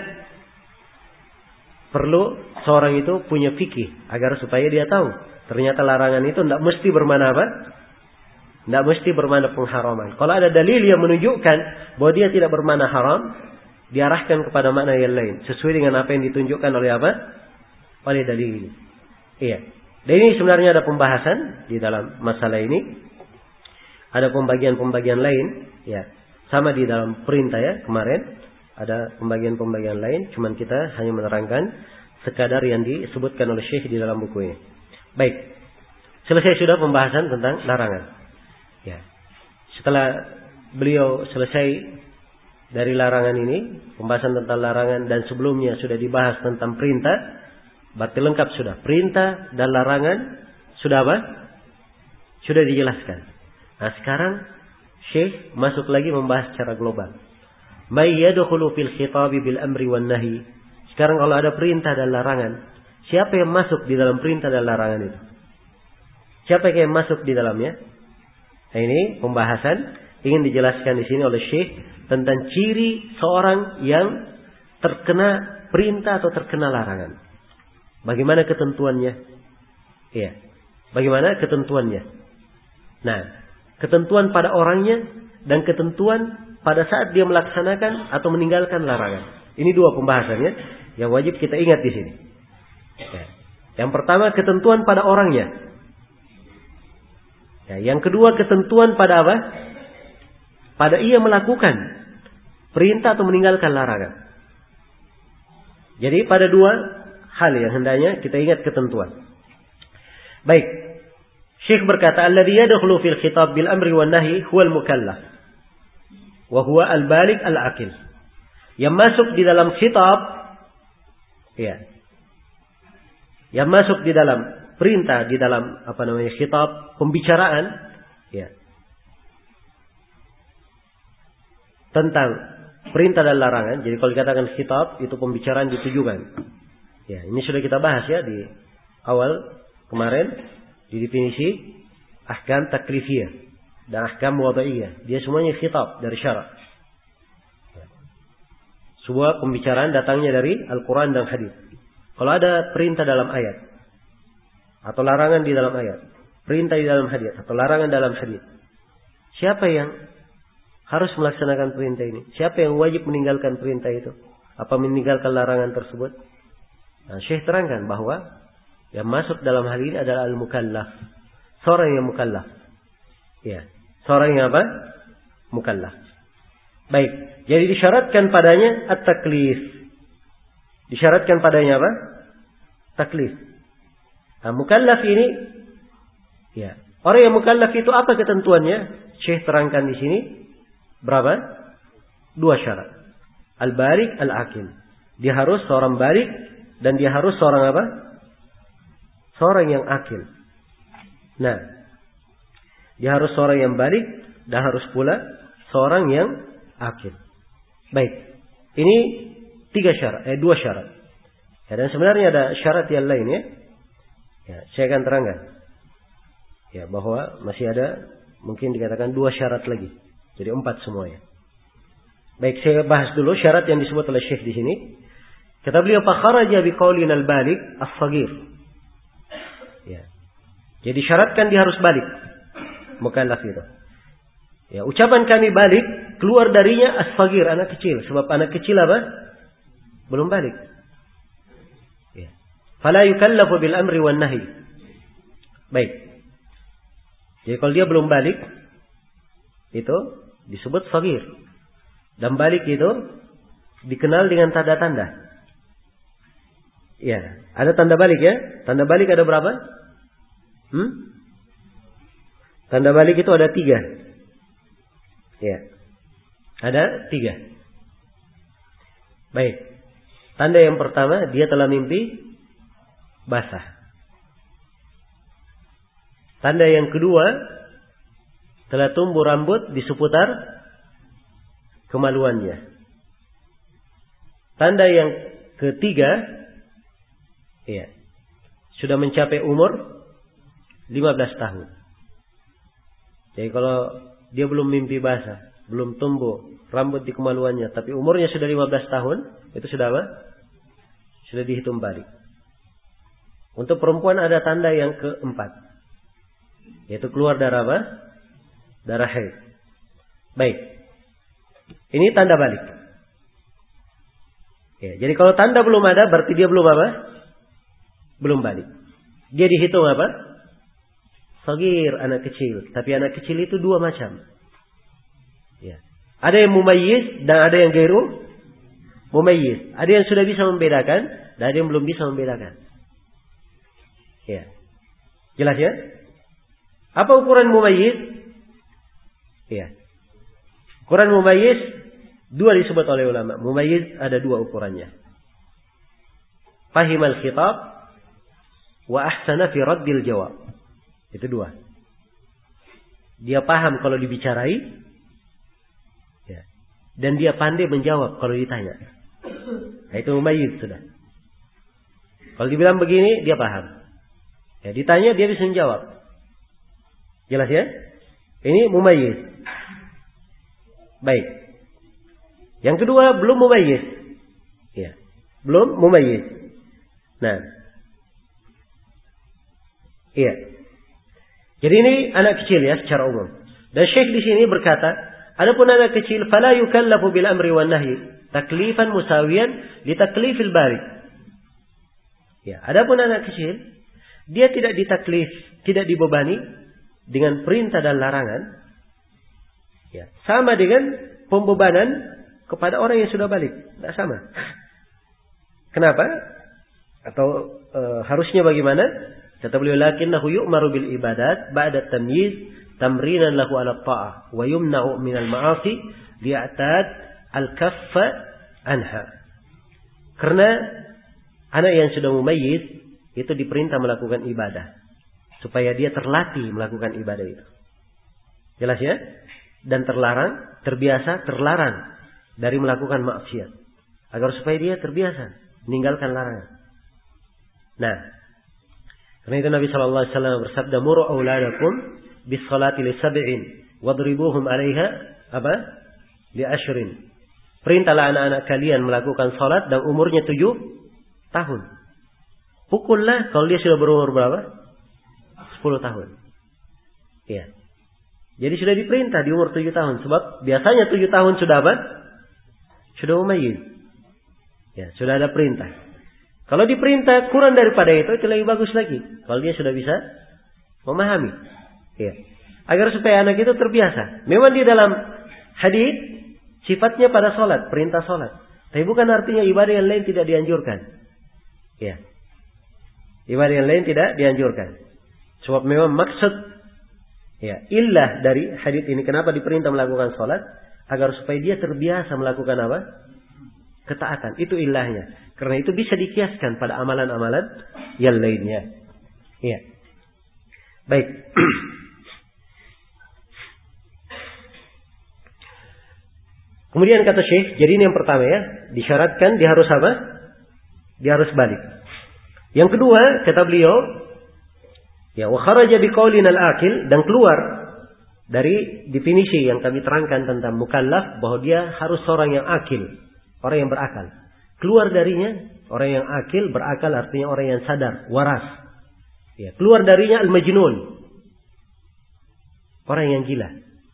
perlu seorang itu punya fikih agar supaya dia tahu ternyata larangan itu tidak mesti bermana apa? Tidak mesti bermana pengharaman. Kalau ada dalil yang menunjukkan bahwa dia tidak bermana haram, diarahkan kepada makna yang lain sesuai dengan apa yang ditunjukkan oleh apa? Oleh dalil ini. Iya. Dan ini sebenarnya ada pembahasan di dalam masalah ini. Ada pembagian-pembagian lain, ya. Sama di dalam perintah ya kemarin. Ada pembagian-pembagian lain, cuman kita hanya menerangkan sekadar yang disebutkan oleh Syekh di dalam buku ini. Baik, selesai sudah pembahasan tentang larangan. Ya, setelah beliau selesai dari larangan ini, pembahasan tentang larangan dan sebelumnya sudah dibahas tentang perintah, berarti lengkap sudah. Perintah dan larangan sudah apa? Sudah dijelaskan. Nah sekarang Syekh masuk lagi membahas secara global. May yadkhulu fil khitabi bil amri wan nahi. Sekarang kalau ada perintah dan larangan, siapa yang masuk di dalam perintah dan larangan itu? Siapa yang masuk di dalamnya? Nah, ini pembahasan ingin dijelaskan di sini oleh Syekh tentang ciri seorang yang terkena perintah atau terkena larangan. Bagaimana ketentuannya? Iya. Bagaimana ketentuannya? Nah, ketentuan pada orangnya dan ketentuan pada saat dia melaksanakan atau meninggalkan larangan. Ini dua pembahasannya yang wajib kita ingat di sini. Ya. Yang pertama ketentuan pada orangnya. Ya, yang kedua ketentuan pada apa? Pada ia melakukan perintah atau meninggalkan larangan. Jadi pada dua hal yang hendaknya kita ingat ketentuan. Baik. Syekh berkata, "Alladzi yadkhulu fil khitab bil amri wan nahi huwal mukallaf." Wahuwa al-balik al-aqil. Yang masuk di dalam khitab, ya. Yang masuk di dalam perintah, di dalam apa namanya khitab, pembicaraan, ya. Tentang perintah dan larangan. Jadi kalau dikatakan khitab itu pembicaraan ditujukan. Ya, ini sudah kita bahas ya di awal kemarin di definisi ahkam taklifiyah dan ahkam wada'iyah. Dia semuanya khitab dari syarak. Sebuah pembicaraan datangnya dari Al-Quran dan hadis. Kalau ada perintah dalam ayat atau larangan di dalam ayat, perintah di dalam hadis atau larangan dalam hadis, siapa yang harus melaksanakan perintah ini? Siapa yang wajib meninggalkan perintah itu? Apa meninggalkan larangan tersebut? Nah, Syekh terangkan bahwa yang masuk dalam hal ini adalah al-mukallaf. Seorang yang mukallaf. Ya, seorang yang apa? Mukallaf. Baik, jadi disyaratkan padanya at-taklif. Disyaratkan padanya apa? Taklif. Nah, mukallaf ini, ya, orang yang mukallaf itu apa ketentuannya? Syekh terangkan di sini berapa? Dua syarat. Al-balik, al-aqil. Dia harus seorang balik dan dia harus seorang apa? Seorang yang akil. Nah, dia harus seorang yang balik dan harus pula seorang yang akil. Baik. Ini tiga syarat, eh dua syarat. Ya, dan sebenarnya ada syarat yang lain ya. Ya, saya akan terangkan. Ya, bahwa masih ada mungkin dikatakan dua syarat lagi. Jadi empat semuanya. Baik, saya bahas dulu syarat yang disebut oleh Syekh di sini. Kata beliau, fa kharaja biqaulin al-balik as-saghir. Ya. Jadi syaratkan dia harus balik. Mukallaf itu. Ya, ucapan kami balik keluar darinya as-saghir, anak kecil. Sebab anak kecil apa? Belum balik. Ya. Fala yukallafu bil amri wan nahi. Baik. Jadi kalau dia belum balik itu disebut saghir. Dan balik itu dikenal dengan tanda-tanda. Ya, ada tanda balik ya. Tanda balik ada berapa? Hmm? Tanda balik itu ada tiga. Ya, ada tiga. Baik. Tanda yang pertama, dia telah mimpi basah. Tanda yang kedua, telah tumbuh rambut di seputar kemaluannya. Tanda yang ketiga, ya, sudah mencapai umur lima belas tahun. Jadi kalau dia belum mimpi basah, belum tumbuh rambut di kemaluannya, tapi umurnya sudah lima belas tahun, itu sudah apa? Sudah dihitung balik. Untuk perempuan ada tanda yang keempat, yaitu keluar darah apa? Darah haid. Baik. Ini tanda balik. Ya, jadi kalau tanda belum ada, berarti dia belum apa? Belum balik. Dia dihitung apa? Sagir, anak kecil. Tapi anak kecil itu dua macam. Ya. Ada yang mumayyiz dan ada yang gairu mumayyiz. Ada yang sudah bisa membedakan dan ada yang belum bisa membedakan. Ya. Jelas ya? Apa ukuran mumayyiz? Ya. Ukuran mumayyiz dua disebut oleh ulama. Mumayyiz ada dua ukurannya. Fahimal khitab wa ahsana fi raddil jawab. Itu dua. Dia paham kalau dibicarain, ya, dan dia pandai menjawab kalau ditanya. Nah, itu mumayyiz sudah. Kalau dibilang begini, dia paham. Ya, ditanya dia bisa menjawab. Jelas ya? Ini mumayyiz. Baik. Yang kedua belum mumayyiz. Ya, belum mumayyiz. Nah, iya. Jadi ini anak kecil ya secara umum. Dan Syekh di sini berkata, adapun anak kecil fala yukallafu bil amri wan nahyi taklifan musawiyan li taklifil baligh. Ya, adapun anak kecil dia tidak ditaklif, tidak dibebani dengan perintah dan larangan. Ya, sama dengan pembebanan kepada orang yang sudah balik, tidak sama. Kenapa? Atau e, harusnya bagaimana? Kata beliau, lakinnahu yu'maru bil ibadat ba'da tamyiz tamrinan lahu ala ta'ah wa yumna'u minal ma'asi li'atad al-kaffa anha. Karena anak yang sudah mumayyiz itu diperintah melakukan ibadah supaya dia terlatih melakukan ibadah itu. Jelas ya? Dan terlarang, terbiasa, terlarang dari melakukan maksiat agar supaya dia terbiasa meninggalkan larangan. Nah, karena itu Nabi sallallahu alaihi wasallam bersabda, "Muru auladakum bis salati li sab'in wadribuhum 'alaiha apa? Li ashrin." Perintahlah anak-anak kalian melakukan salat dan umurnya tujuh tahun. Pukullah kalau dia sudah berumur berapa? sepuluh tahun. Iya. Jadi sudah diperintah di umur tujuh tahun, sebab biasanya tujuh tahun sudah apa? Sudah mumayyiz. Ya, sudah ada perintah. Kalau diperintah kurang daripada itu, itu lebih bagus lagi. Kalau dia sudah bisa memahami. Ya. Agar supaya anak itu terbiasa. Memang di dalam hadis sifatnya pada sholat, perintah sholat. Tapi bukan artinya ibadah yang lain tidak dianjurkan. Ya. Ibadah yang lain tidak dianjurkan. Sebab memang maksud, ya, illah dari hadis ini kenapa diperintah melakukan sholat, agar supaya dia terbiasa melakukan apa? Ketaatan. Itu illahnya. Karena itu bisa dikiaskan pada amalan-amalan yang lainnya. Iya. Baik. Kemudian kata Syekh, jadi ini yang pertama ya, disyaratkan dia harus apa? Dia harus balik. Yang kedua, kata beliau, ya, wa kharaja biqaulina al-aqil, dan keluar dari definisi yang kami terangkan tentang mukallaf bahwa dia harus seorang yang akil, orang yang berakal. Keluar darinya orang yang akil, berakal artinya orang yang sadar, waras. Ya, keluar darinya al-majnun, orang yang gila.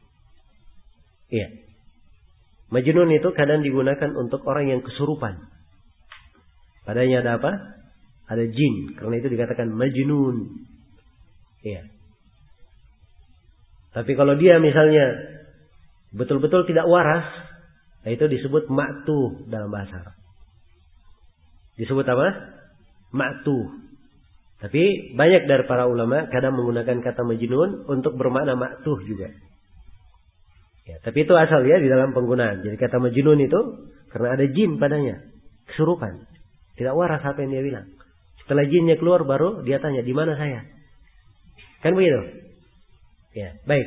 Ya. Majnun itu kadang digunakan untuk orang yang kesurupan. Padanya ada apa? Ada jin, karena itu dikatakan majnun. Ya. Tapi kalau dia misalnya betul-betul tidak waras, Itu disebut ma'tuh dalam bahasa Arab. Disebut apa? Ma'tuh. Tapi banyak dari para ulama kadang menggunakan kata majnun untuk bermakna ma'tuh juga. Ya, tapi itu asal ya di dalam penggunaan. Jadi kata majnun itu karena ada jin padanya, kesurupan. Tidak waras apa yang dia bilang. Setelah jinnya keluar baru dia tanya, di mana saya? Kan begitu? Ya, baik.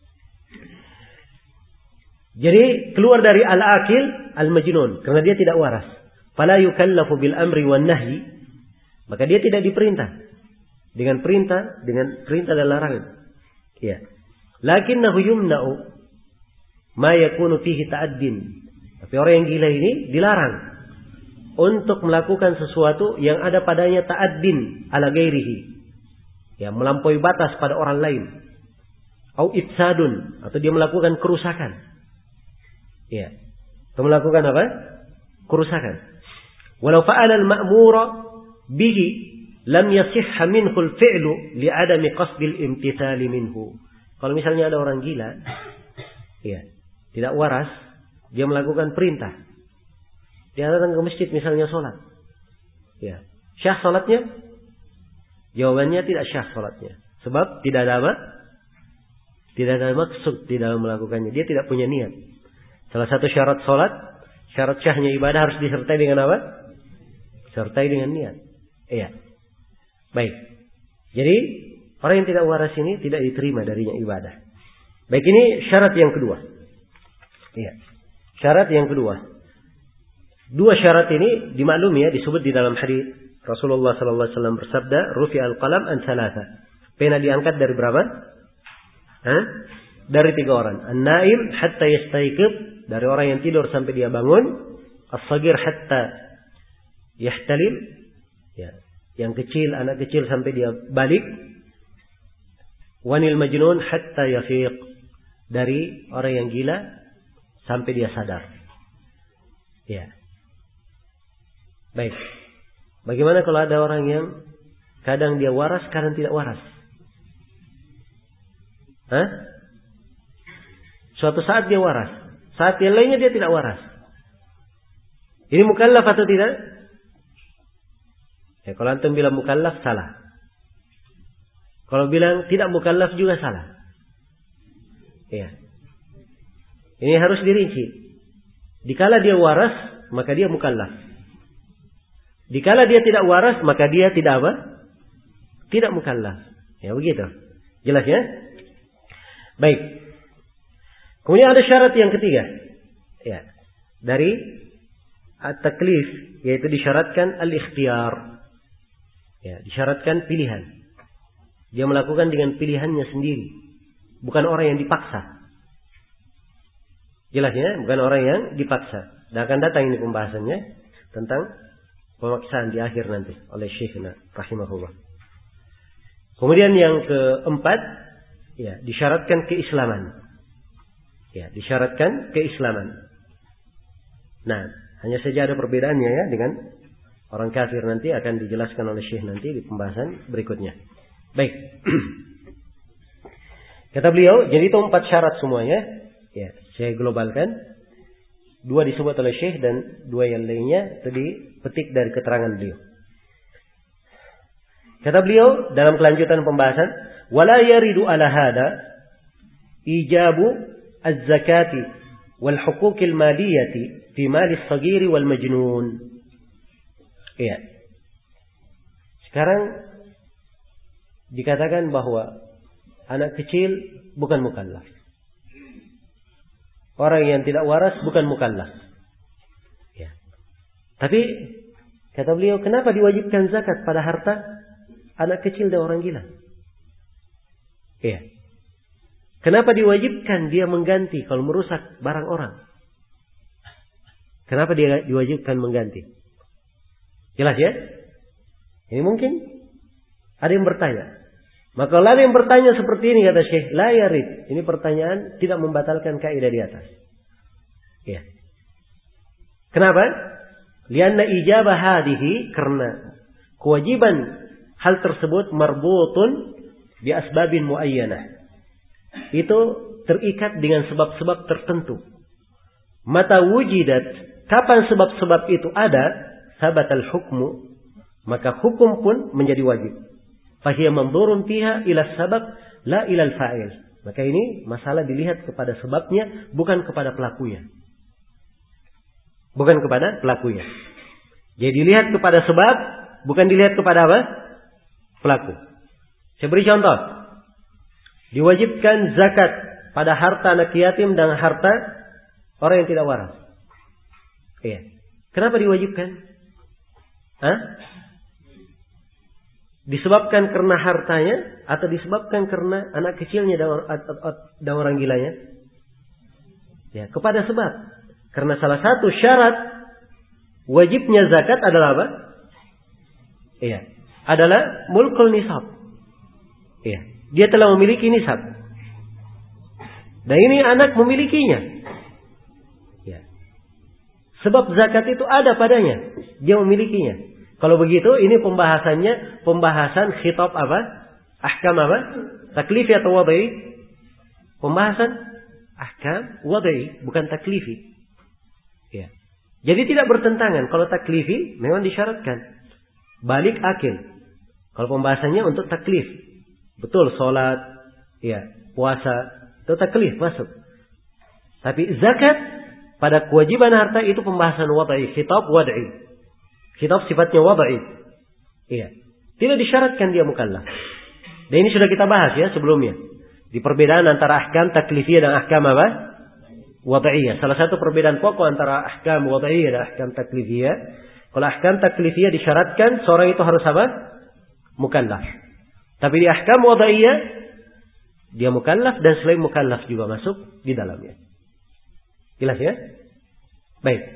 Jadi keluar dari al-akil al-majnun karena dia tidak waras. Fala yukallafu bil amri wan nahyi, maka dia tidak diperintah dengan perintah, dengan perintah dan larangan. Ya. Lakinnahu yumna'u ma yakunu fihi ta'addin. Tapi orang yang gila ini dilarang untuk melakukan sesuatu yang ada padanya ta'addin ala ghairihi. Ya, melampaui batas pada orang lain. Au ifsadun, atau dia melakukan kerusakan. Ya. Atau melakukan apa? Kerusakan. Walau fa'ala al-ma'mura bihi lam yasihha minhu al-fi'lu li'adami qasdi al-imtithali minhu. Kalau misalnya ada orang gila, ya, tidak waras, dia melakukan perintah. Dia datang ke masjid misalnya sholat. Ya. Syah sholatnya? Jawabannya tidak syah sholatnya. Sebab tidak ada apa? Tidak ada maksud di dalam melakukannya. Dia tidak punya niat. Salah satu syarat sholat, syarat syahnya ibadah harus disertai dengan apa? Disertai dengan niat. Iya. Baik. Jadi orang yang tidak waras ini tidak diterima darinya ibadah. Baik, ini syarat yang kedua. Iya. Syarat yang kedua. Dua syarat ini dimaklumi ya, disebut di dalam hadis Rasulullah sallallahu alaihi wasallam bersabda, "Rufi al-qalam an salasa." Pena diangkat dari berapa? Hah? Dari tiga orang. An-naim hatta yastayqib, dari orang yang tidur sampai dia bangun. As-saghir hatta yahtalim, ya, yang kecil, anak kecil sampai dia balik. Wanil majnun hatta yafiq, dari orang yang gila sampai dia sadar. Ya. Baik. Bagaimana kalau ada orang yang kadang dia waras, kadang tidak waras? Hah? Suatu saat dia waras, saat yang lainnya dia tidak waras. Ini mukallaf atau tidak? Ya, kalau antum bilang mukallaf salah. Kalau bilang tidak mukallaf juga salah. Ya. Ini harus dirinci. Dikala dia waras, maka dia mukallaf. Dikala dia tidak waras, maka dia tidak apa? Tidak mukallaf. Ya begitu. Jelas ya? Baik. Kemudian ada syarat yang ketiga. Ya. Dari at-taklif, yaitu disyaratkan al-ikhtiyar. Ya, disyaratkan pilihan. Dia melakukan dengan pilihannya sendiri. Bukan orang yang dipaksa. Jelas ya? Bukan orang yang dipaksa. Dan akan datang ini pembahasannya tentang pemaksaan di akhir nanti oleh Syekhna rahimahullah. Kemudian yang keempat, ya, disyaratkan keislaman. Ya, disyaratkan keislaman. Nah, hanya saja ada perbedaannya ya dengan orang kafir, nanti akan dijelaskan oleh Syekh nanti di pembahasan berikutnya. Baik. Kata beliau, jadi itu empat syarat semuanya. Ya, saya globalkan. Dua disebut oleh Syekh dan dua yang lainnya tadi petik dari keterangan beliau. Kata beliau dalam kelanjutan pembahasan, wala yaridu ala hada ijabu az-zakati wal huquqil maliyati fi mali as-saghir wal majnun. Iya. Sekarang dikatakan bahwa anak kecil bukan mukallaf. Orang yang tidak waras bukan mukallaf. Ya. Tapi kata beliau, kenapa diwajibkan zakat pada harta anak kecil dan orang gila? Ya. Kenapa diwajibkan dia mengganti kalau merusak barang orang? Kenapa dia diwajibkan mengganti? Jelas ya? Ini mungkin ada yang bertanya. Maka kalau ada yang bertanya seperti ini, kata Syekh, la yarid. Ini pertanyaan tidak membatalkan kaidah di atas. Ya. Kenapa? Lianna ijabah hadihi, karena kewajiban hal tersebut marbutun bi asbabin muayyanah. Itu terikat dengan sebab-sebab tertentu. mata wujidat, kapan sebab-sebab itu ada, sabatal hukmu, maka hukum pun menjadi wajib. Fahiya mandhurun fiha ila sabab la ila al-fa'il. Maka ini masalah dilihat kepada sebabnya, bukan kepada pelakunya. Bukan kepada pelakunya. Jadi dilihat kepada sebab, bukan dilihat kepada apa? Pelaku. Saya beri contoh. Diwajibkan zakat pada harta anak yatim dan harta orang yang tidak waras. Iya. Kenapa diwajibkan? Hah? Disebabkan karena hartanya atau disebabkan karena anak kecilnya dan, dan orang gilanya? Ya, kepada sebab. Karena salah satu syarat wajibnya zakat adalah apa? Iya, adalah mulkul nisab. Iya, dia telah memiliki nisab. Dan ini anak memilikinya. Ya. Sebab zakat itu ada padanya, dia memilikinya. Kalau begitu, ini pembahasannya pembahasan khitab apa? Ahkam apa? Taklifi atau wadai? Pembahasan ahkam wadai, bukan taklifi. Ya. Jadi tidak bertentangan. Kalau taklifi memang disyaratkan balik akil. Kalau pembahasannya untuk taklif, betul salat, ya, puasa, itu taklif masuk. Tapi zakat pada kewajiban harta itu pembahasan wadai, khitab wadai. Khitab sifatnya wadai. Iya. Tidak disyaratkan dia mukallaf. Dan ini sudah kita bahas ya sebelumnya. Di perbedaan antara ahkam taklifiyah dan ahkam apa? Wada'iyah. Salah satu perbedaan pokok antara ahkam wada'iyah dan ahkam taklifiyah. Kalau ahkam taklifiyah disyaratkan seorang itu harus apa? Mukallaf. Tapi di ahkam wada'iyah dia mukallaf dan selain mukallaf juga masuk di dalamnya. Jelas ya? Baik.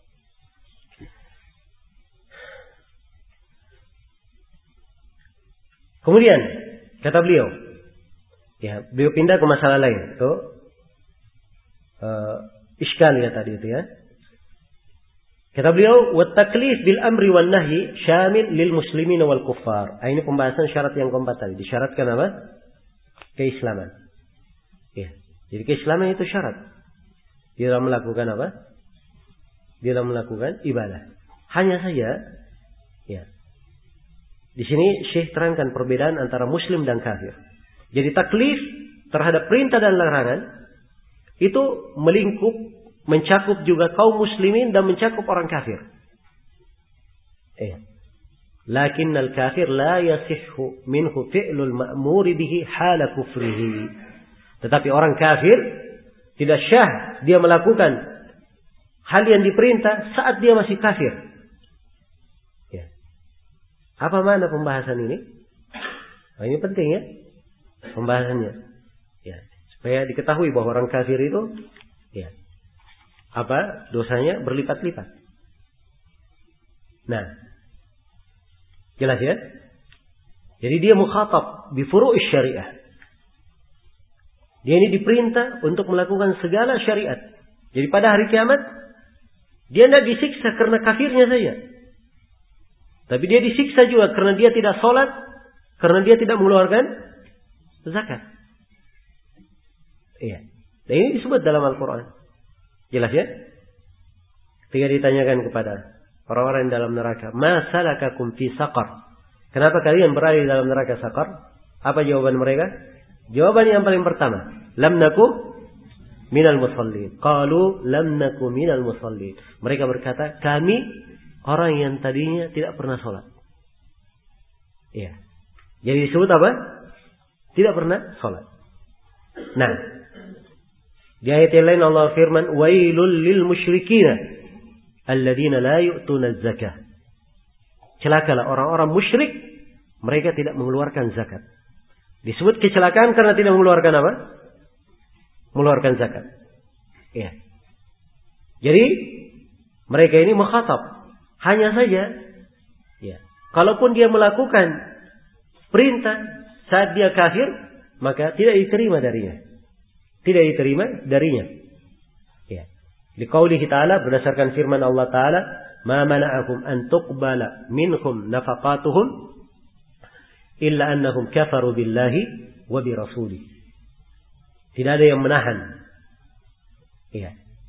Kemudian kata beliau, ya beliau pindah ke masalah lain. Itu uh, iskal ya tadi itu ya. Kata beliau, "Wat taklif bil amri wan nahyi syamil lil muslimin wal kuffar." Ini pembahasan syarat yang keempat tadi. Disyaratkan apa? Keislaman. Ya. Jadi keislaman itu syarat. Dia dalam melakukan apa? Dia dalam melakukan ibadah. Hanya saja, ya. Di sini Syekh terangkan perbedaan antara muslim dan kafir. Jadi taklif terhadap perintah dan larangan itu melingkup, mencakup juga kaum muslimin dan mencakup orang kafir. Eh. Lakinnal kafir la yasihhu minhu fi'lul ma'muri bihi hala kufrihi. Tetapi orang kafir tidak syah dia melakukan hal yang diperintah saat dia masih kafir. Apa makna pembahasan ini? Nah, ini penting ya pembahasannya. Ya, supaya diketahui bahwa orang kafir itu ya apa dosanya berlipat-lipat. Nah, jelas ya? Jadi dia mukhatab bi furu'is syariah. Dia ini diperintah untuk melakukan segala syariat. Jadi pada hari kiamat dia tidak disiksa karena kafirnya saja. Tapi dia disiksa juga karena dia tidak sholat, karena dia tidak mengeluarkan zakat. Iya. Dan ini disebut dalam Al-Quran. Jelas ya? Ketika ditanyakan kepada orang-orang dalam neraka, "Ma salakakum fi saqar?" Kenapa kalian berada di dalam neraka saqar? Apa jawaban mereka? Jawaban yang paling pertama, "Lam naku minal musallin." Qalu lam naku minal musallin. Mereka berkata, kami orang yang tadinya tidak pernah sholat. Iya. Jadi disebut apa? Tidak pernah sholat. Nah, di ayat yang lain Allah firman, "Wailul lil musyrikina alladzina la yu'tuna az-zakah." Celakalah orang-orang musyrik, mereka tidak mengeluarkan zakat. Disebut kecelakaan karena tidak mengeluarkan apa? Mengeluarkan zakat. Iya. Jadi mereka ini mukhatab. Hanya saja, ya, kalaupun dia melakukan perintah saat dia kafir, maka tidak diterima darinya. Tidak diterima darinya. Ya. Liqaulihi ta'ala, berdasarkan firman Allah Ta'ala, "Ma mana'akum an tuqbala minhum nafaqatuhum illa annahum kafaru billahi wa bi rasulih." Tidak ada yang menahan. Ya.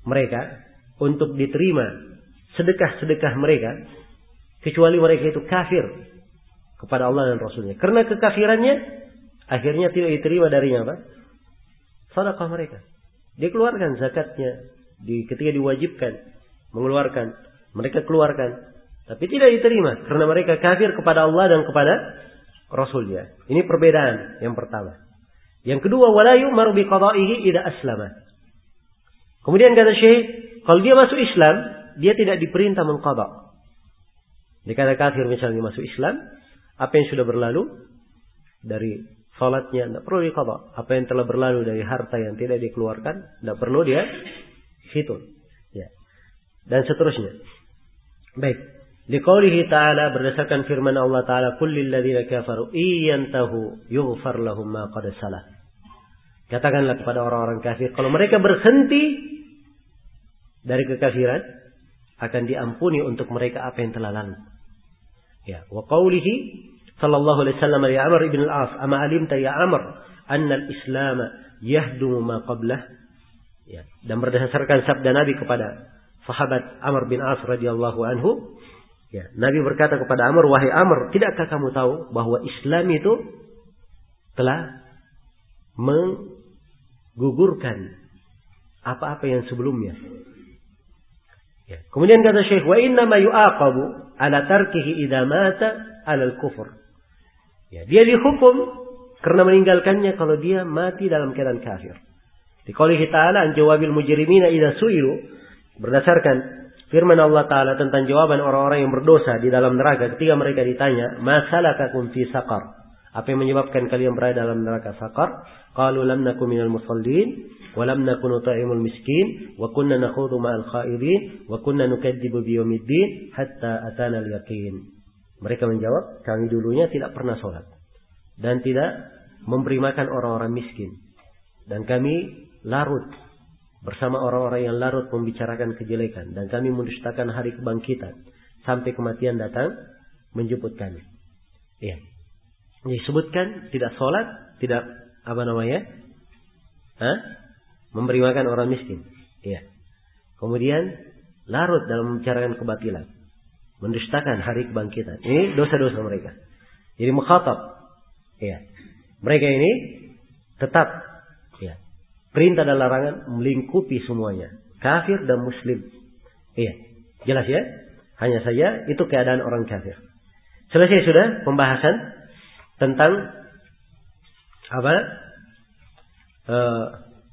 mereka untuk diterima sedekah-sedekah mereka kecuali mereka itu kafir kepada Allah dan Rasulnya. Karena kekafirannya akhirnya tidak diterima darinya apa? Sedekah mereka. Dia keluarkan zakatnya di, ketika diwajibkan mengeluarkan, mereka keluarkan, tapi tidak diterima karena mereka kafir kepada Allah dan kepada Rasulnya. Ini perbedaan yang pertama. Yang kedua, wala yu'maru biqada'ihi idza aslama. Kemudian kata Syekh, kalau dia masuk Islam, dia tidak diperintah mengqada'. Jika ada kafir misalnya masuk Islam, apa yang sudah berlalu dari salatnya tidak perlu diqada'. Apa yang telah berlalu dari harta yang tidak dikeluarkan, tidak perlu dia hitung. Ya. Dan seterusnya. Baik. Liqaulihi ta'ala, berdasarkan firman Allah Ta'ala, kullil ladzina kafaru iyantahu yughfar lahum ma qad salaf. Katakanlah kepada orang-orang kafir, kalau mereka berhenti dari kekafiran, akan diampuni untuk mereka apa yang telah lalu. Ya, wa qaulihi sallallahu alaihi wasallam li Amr ibn al-As, ama alimta ya Amr anna al-Islam yahdumu ma qablah. Ya, dan berdasarkan sabda Nabi kepada sahabat Amr bin As radhiyallahu anhu, ya, Nabi berkata kepada Amr, wahai Amr, tidakkah kamu tahu bahwa Islam itu telah menggugurkan apa-apa yang sebelumnya. Ya. Kemudian kata Syekh, wa inna ma yu'aqabu ala tarkihi idza mata ala al-kufr. Ya, dia dihukum karena meninggalkannya kalau dia mati dalam keadaan kafir. Di qoulihi ta'ala an jawabil mujrimina idza su'ilu, berdasarkan firman Allah Ta'ala tentang jawaban orang-orang yang berdosa di dalam neraka ketika mereka ditanya, ma salakakum fi saqar? Apa yang menyebabkan kalian berada dalam neraka saqar? Qalu lam nakum minal musallin wa lam nakun nut'imul miskin wa kunna nakhudhu ma'al khaidin wa kunna nukadzibu biyaumiddin hatta atana al-yaqin. Mereka menjawab, kami dulunya tidak pernah salat dan tidak memberi makan orang-orang miskin, dan kami larut bersama orang-orang yang larut membicarakan kejelekan, dan kami mendustakan hari kebangkitan sampai kematian datang menjemput kami. Iya. Disebutkan tidak sholat, tidak apa namanya, Hah? memberi makan orang miskin. Iya. Kemudian larut dalam membicarakan kebatilan, mendustakan hari kebangkitan. Ini dosa-dosa mereka. Jadi mukhatab. Iya. Mereka ini tetap, ya, perintah dan larangan melingkupi semuanya, kafir dan muslim. Iya. Jelas ya? Hanya saja itu keadaan orang kafir. Selesai sudah pembahasan tentang apa? Uh,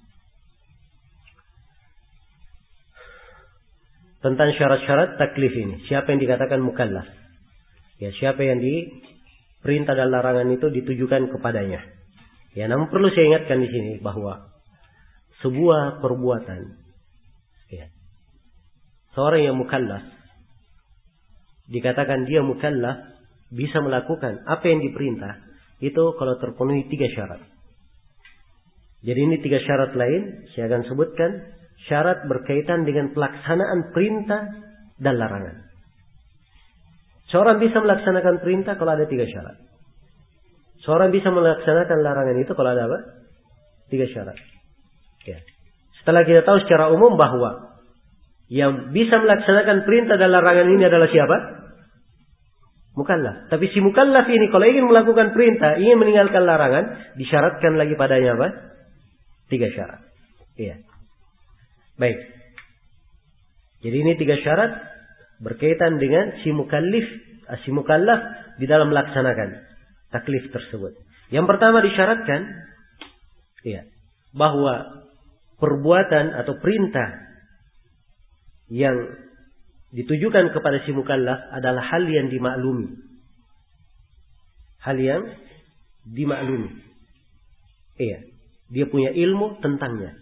tentang syarat-syarat taklif ini. Siapa yang dikatakan mukallaf? Ya, siapa yang diperintah dan larangan itu ditujukan kepadanya. Ya, namun perlu saya ingatkan di sini bahwa sebuah perbuatan, ya, seorang yang mukallaf dikatakan dia mukallaf bisa melakukan apa yang diperintah itu kalau terpenuhi tiga syarat. Jadi ini tiga syarat lain saya akan sebutkan, syarat berkaitan dengan pelaksanaan perintah dan larangan. Seorang bisa melaksanakan perintah kalau ada tiga syarat. Seorang bisa melaksanakan larangan itu kalau ada apa? Tiga syarat. Ya. Setelah kita tahu secara umum bahwa yang bisa melaksanakan perintah dan larangan ini adalah siapa? Mukallaf. Tapi si mukallaf ini kalau ingin melakukan perintah, ingin meninggalkan larangan, disyaratkan lagi padanya apa? Tiga syarat. Iya. Baik. Jadi ini tiga syarat berkaitan dengan si mukallif, si mukallaf di dalam melaksanakan taklif tersebut. Yang pertama disyaratkan, iya, bahwa perbuatan atau perintah yang ditujukan kepada si mukallaf adalah hal yang dimaklumi. Hal yang dimaklumi. Iya. Dia punya ilmu tentangnya.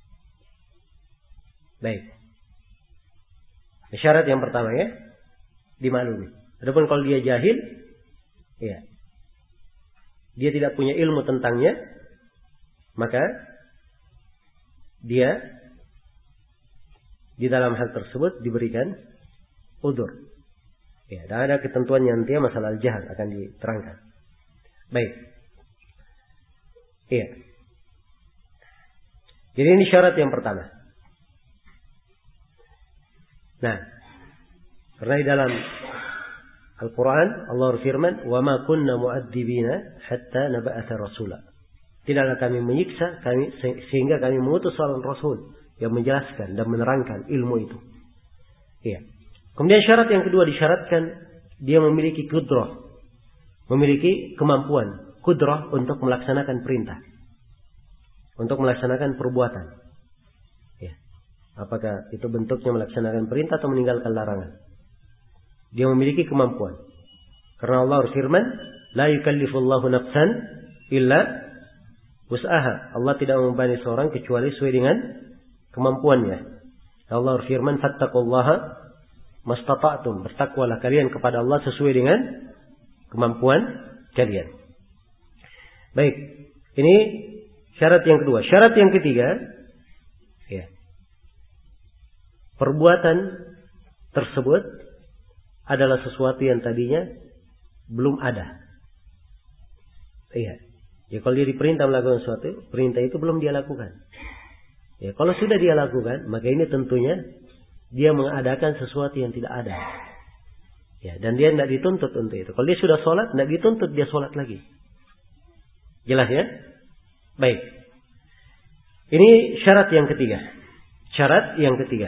Baik. Syarat yang pertama ya, dimaklumi. Adapun kalau dia jahil, iya, dia tidak punya ilmu tentangnya, maka dia di dalam hal tersebut diberikan udzur. Ya, dan ada ketentuan yang nanti masalah al-jahal akan diterangkan. Baik. Iya. Jadi ini syarat yang pertama. Nah, karena di dalam Al-Quran Allah berfirman, "Wa ma kunna mu'adzibina hatta nab'atha rasula." Tidaklah kami menyiksa kami sehingga kami mengutus seorang rasul yang menjelaskan dan menerangkan ilmu itu. Iya. Kemudian syarat yang kedua disyaratkan dia memiliki kudrah, memiliki kemampuan kudrah untuk melaksanakan perintah, untuk melaksanakan perbuatan. Ya. Apakah itu bentuknya melaksanakan perintah atau meninggalkan larangan? Dia memiliki kemampuan. Karena Allah berfirman, "La yukallifullahu nafsan illa wus'aha." Allah tidak membebani seorang kecuali sesuai dengan kemampuannya. Allah berfirman, "Fattaqullaha mastata'tum." Bertakwalah kalian kepada Allah sesuai dengan kemampuan kalian. Baik, ini syarat yang kedua. Syarat yang ketiga, ya, perbuatan tersebut adalah sesuatu yang tadinya belum ada. Iya. Ya, kalau dia diperintah melakukan sesuatu, perintah itu belum dia lakukan. Ya, kalau sudah dia lakukan, maka ini tentunya dia mengadakan sesuatu yang tidak ada. Ya, dan dia tidak dituntut untuk itu. Kalau dia sudah sholat, tidak dituntut dia sholat lagi. Jelas ya? Baik. Ini syarat yang ketiga. Syarat yang ketiga.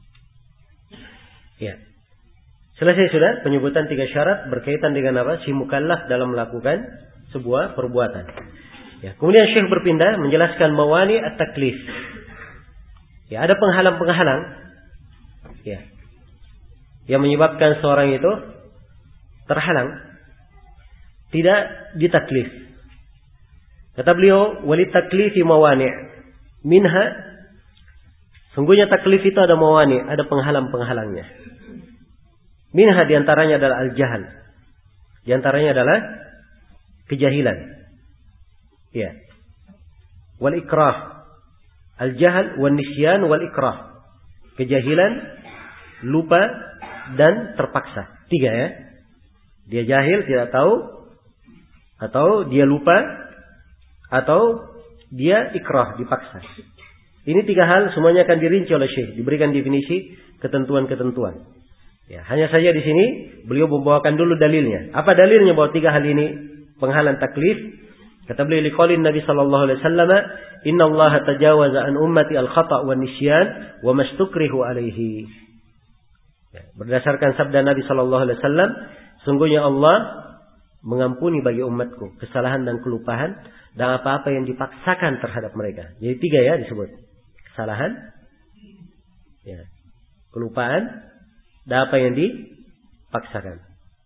Ya. Selesai sudah penyebutan tiga syarat berkaitan dengan apa? Si mukallaf dalam melakukan sebuah perbuatan. Ya, kemudian Syekh berpindah menjelaskan mawani at-taklif. Ya, ada penghalang-penghalang, ya, yang menyebabkan seorang itu terhalang, tidak ditaklif. Kata beliau, walit taklifi mawani, minha, sungguhnya taklif itu ada mawani, ada penghalang-penghalangnya. Minha diantaranya adalah al-jahal, diantaranya adalah kejahilan. Ya. Wal ikrah. Al-jahal wal nisyan wal ikrah. Kejahilan, lupa dan terpaksa. Tiga ya. Dia jahil, tidak tahu, atau dia lupa, atau dia ikrah, dipaksa. Ini tiga hal semuanya akan dirinci oleh Syekh, diberikan definisi ketentuan-ketentuan. Ya, hanya saja di sini beliau membawakan dulu dalilnya. Apa dalilnya bahwa tiga hal ini penghalang taklif? Kata beliau, liqaulin Nabi sallallahu alaihi wasallam, "Inna Allah tajawaza an ummati al-khata' wan nisyan wa mastukrihu alaihi." Ya, berdasarkan sabda Nabi sallallahu alaihi wasallam, sungguhnya Allah mengampuni bagi umatku kesalahan dan kelupaan dan apa-apa yang dipaksakan terhadap mereka. Jadi tiga ya disebut. Kesalahan, ya, kelupaan, dan apa yang dipaksakan.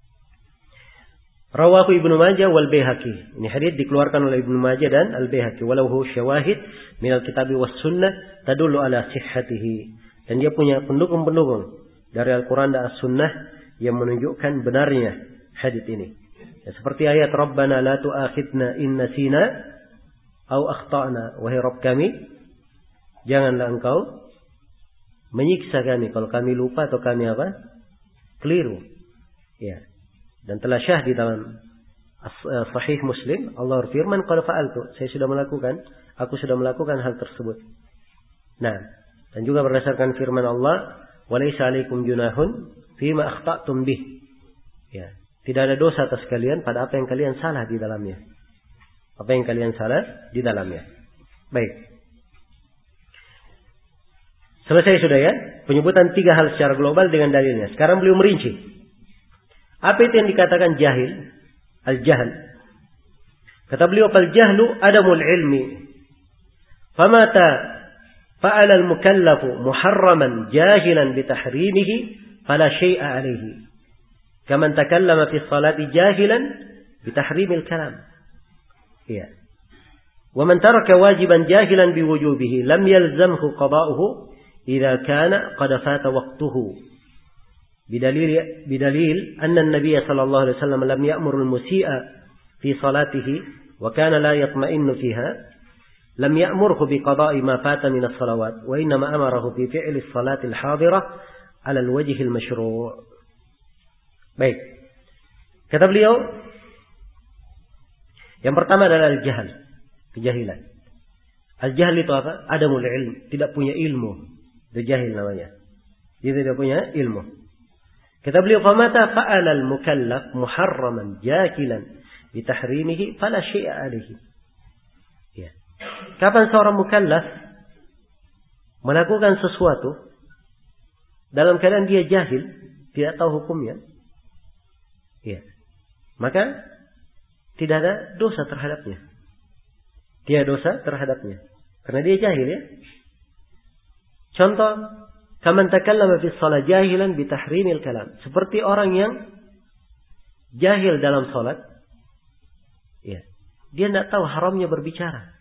Rawahu Ibnu Majah wal Baihaqi. Ini hadis dikeluarkan oleh Ibnu Majah dan Al-Baihaqi. Walau hu syawahid min al-kitab was sunnah tadullu ala sihhatihi. Dan dia punya pendukung-pendukung dari Al-Quran dan As-Sunnah yang menunjukkan benarnya hadis ini. Ya, seperti ayat Rabbana la tu'akhidna in nasina aw akhtana. Wahai Rabb kami, janganlah engkau menyiksa kami kalau kami lupa atau kami apa? Keliru. Ya. Dan telah syah di dalam Sahih Muslim, Allah berfirman, "Qad fa'altu." Saya sudah melakukan, aku sudah melakukan hal tersebut. Nah, dan juga berdasarkan firman Allah, "Wa laisa 'alaikum junahun fima akhta'tum bih." Ya, tidak ada dosa atas kalian pada apa yang kalian salah di dalamnya. Apa yang kalian salah di dalamnya. Baik. Selesai sudah ya penyebutan tiga hal secara global dengan dalilnya. Sekarang beliau merinci. Apa itu yang dikatakan jahil? Al-jahl. Kata beliau, "Fal jahlu adamul ilmi. Famata fa'ala al-mukallafu muharraman jahilan bitahrimihi fala syai'a alayhi. Kaman takallama fi sholati jahilan bitahrimil kalam." Iya. "Wa man taraka wajiban jahilan biwujubihi lam yalzamhu qada'uhu إذا كان قد فات وقته بدليل بدليل أن النبي صلى الله عليه وسلم لم يأمر المسيء في صلاته وكان لا يطمئن فيها لم يأمره بقضاء ما فات من الصلوات وإنما أمره بفعل الصلاة الحاضرة على الوجه المشروع." Baik. Kata beliau, yang pertama adalah al-jahal, kejahilan. Al-jahal itu apa? Adamul ilm, tidak punya ilmu. Itu jahil namanya. Dia tidak punya ilmu. Kata beliau, "Famata fa'ala al-mukallaf muharraman jahilan bi tahrimihi fala syai'a alaihi." Ya. Kapan seorang mukallaf melakukan sesuatu dalam keadaan dia jahil, tidak tahu hukumnya, ya, maka tidak ada dosa terhadapnya. Tidak ada dosa terhadapnya karena dia jahil, ya. Contoh, kaman takallama fi shalah jahilan bi tahrimil kalam. Seperti orang yang jahil dalam salat, ya. Dia tidak tahu haramnya berbicara.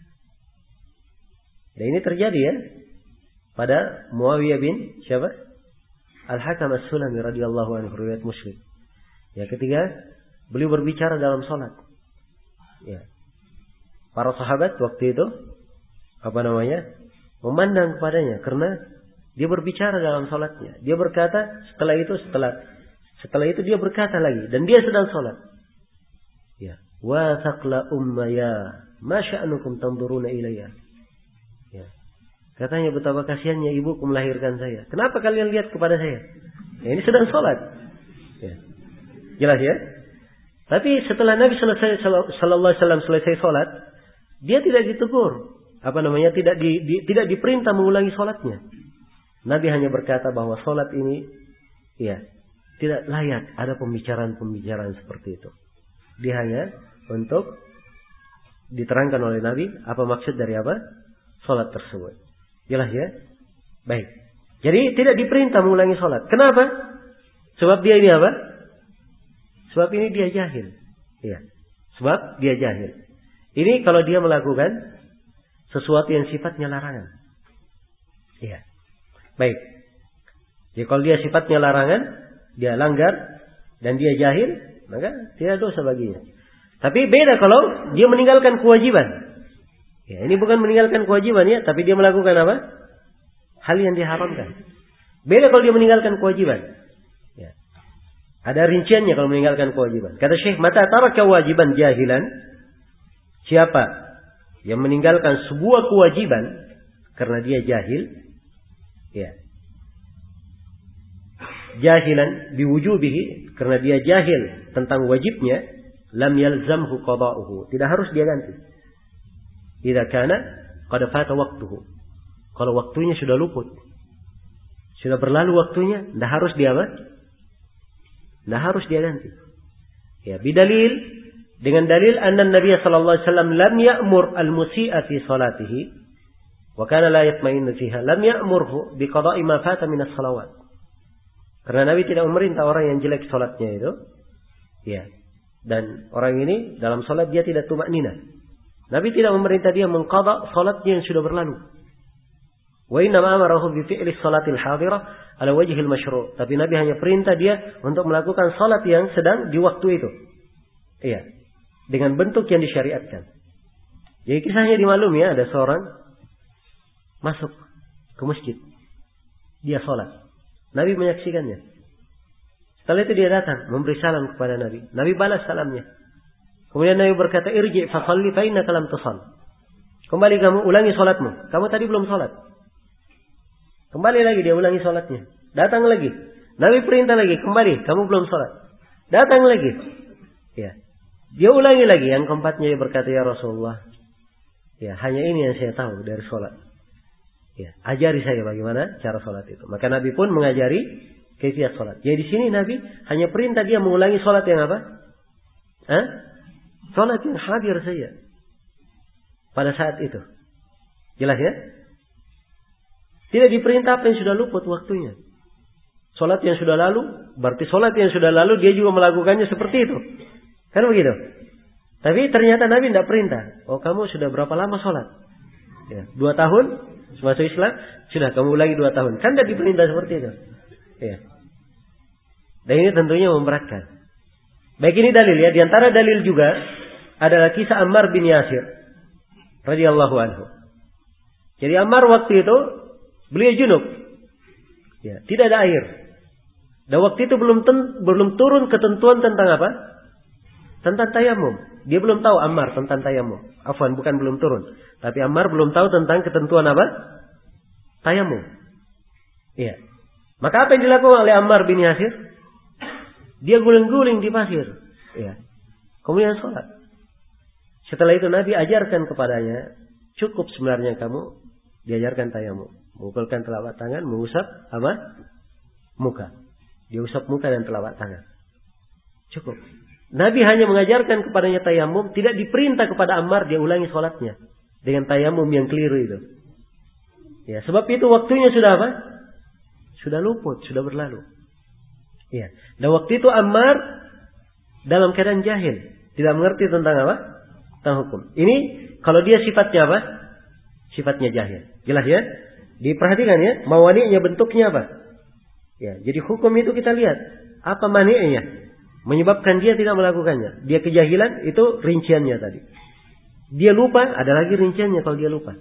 Dan ini terjadi, ya, pada Muawiyah bin siapa? Al-Hakam As-Sulami radhiyallahu anhu, riwayat Muslim. Ya, ketika beliau berbicara dalam salat. Ya. Para sahabat waktu itu apa namanya? Memandang kepadanya karena dia berbicara dalam salatnya. Dia berkata, setelah itu setelah setelah itu dia berkata lagi dan dia sedang salat. Ya, wa thaqla ummaya, ma sya'nukum tanzuruna ilayya. Ya. Katanya, betapa kasihannya ibuku melahirkan saya. Kenapa kalian lihat kepada saya? Ya, ini sedang salat. Ya. Jelas, ya? Tapi setelah Nabi selesai sallallahu alaihi wasallam selesai salat, dia tidak ditegur. Apa namanya? Tidak di, di, tidak diperintah mengulangi salatnya. Nabi hanya berkata bahwa salat ini, ya, tidak layak ada pembicaraan-pembicaraan seperti itu. Dia hanya untuk diterangkan oleh Nabi apa maksud dari apa salat tersebut. Jelas, ya? Baik. Jadi tidak diperintah mengulangi salat. Kenapa? Sebab dia ini apa? Sebab ini dia jahil. Ya. Sebab dia jahil. Ini kalau dia melakukan sesuatu yang sifatnya larangan. Ya. Baik. Jadi kalau dia sifatnya larangan, dia langgar dan dia jahil, maka tidak dosa baginya. Tapi beda kalau dia meninggalkan kewajiban. Ya, ini bukan meninggalkan kewajiban, ya, tapi dia melakukan apa? Hal yang diharamkan. Beda kalau dia meninggalkan kewajiban. Ya. Ada rinciannya kalau meninggalkan kewajiban. Kata Syekh, mata taraka kewajiban jahilan. Siapa yang meninggalkan sebuah kewajiban karena dia jahil, ya, jahilan biwujubihi, karena dia jahil tentang wajibnya, lam yalzamhu qada'uhu, tidak harus dia ganti. Idza kana qad fata waqtuhu, kalau waktunya sudah luput, sudah berlalu waktunya, tidak harus dia apa? Tidak harus dia ganti. Ya, bidalil, dengan dalil anna Nabi sallallahu alaihi wasallam lam ya'mur al-musii'a fi salatihi wa kana la yatma'innu fiha, lam ya'murhu bi qada'i ma fata min as-salawat. Karena Nabi tidak memerintah orang yang jelek salatnya itu, ya. Dan orang ini dalam salat dia tidak tumakninah. Nabi tidak memerintah dia mengqada salatnya yang sudah berlalu. Wa inna ma amarahu bi fi'li salatil hadirah ala wajhil masyru'. Tapi Nabi hanya perintah dia untuk melakukan salat yang sedang di waktu itu. Iya, dengan bentuk yang disyariatkan. Jadi kisahnya dimaklumi, ya, ada seorang masuk ke masjid. Dia salat. Nabi menyaksikannya. Setelah itu dia datang memberi salam kepada Nabi. Nabi balas salamnya. Kemudian Nabi berkata, "Irji' fa shalli fa innaka lam tushall." Kembali kamu, ulangi salatmu. Kamu tadi belum salat. Kembali lagi dia ulangi salatnya. Datang lagi. Nabi perintah lagi, kembali, kamu belum salat. Datang lagi. Ya. Dia ulangi lagi. Yang keempatnya dia berkata, "Ya Rasulullah, ya, hanya ini yang saya tahu dari salat. Ya, ajari saya bagaimana cara salat itu." Maka Nabi pun mengajari kaifiyat salat. Jadi di sini Nabi hanya perintah dia mengulangi salat yang apa? Hah? Salat yang hadir saja pada saat itu. Jelas, ya? Tidak diperintah apa yang sudah luput waktunya. Salat yang sudah lalu, berarti salat yang sudah lalu dia juga melakukannya seperti itu. Kan begitu? Tapi ternyata Nabi tidak perintah. Oh, kamu sudah berapa lama salat? Ya, dua tahun masuk Islam, sudah kamu ulangi dua tahun. Kan tidak diperintah seperti itu. Ya. Dan ini tentunya memberatkan. Baik, ini dalil, ya. Di antara dalil juga adalah kisah Ammar bin Yasir radhiyallahu anhu. Jadi Ammar waktu itu beliau junub. Ya, tidak ada air. Dan waktu itu belum ten, belum turun ketentuan tentang apa? Tentang tayamum. Dia belum tahu Ammar tentang tayamum. Afwan, bukan belum turun. Tapi Ammar belum tahu tentang ketentuan apa? Tayamum. Iya. Maka apa yang dilakukan oleh Ammar bin Yasir? Dia guling-guling di pasir. Ya. Kemudian sholat. Setelah itu Nabi ajarkan kepadanya, cukup sebenarnya kamu diajarkan tayamum. Mengumpulkan telapak tangan, mengusap apa? Muka. Dia usap muka dan telapak tangan. Cukup. Nabi hanya mengajarkan kepadanya tayamum, tidak diperintah kepada Ammar dia ulangi sholatnya dengan tayamum yang keliru itu. Ya, sebab itu waktunya sudah apa? Sudah luput, sudah berlalu. Ya. Dan waktu itu Ammar dalam keadaan jahil, tidak mengerti tentang apa? Tentang hukum. Ini kalau dia sifatnya apa? Sifatnya jahil. Jelas ya? Diperhatikan ya, mawani'nya bentuknya apa? Ya, jadi hukum itu kita lihat apa mani'nya menyebabkan dia tidak melakukannya. Dia kejahilan, itu rinciannya tadi. Dia lupa, ada lagi rinciannya kalau dia lupa.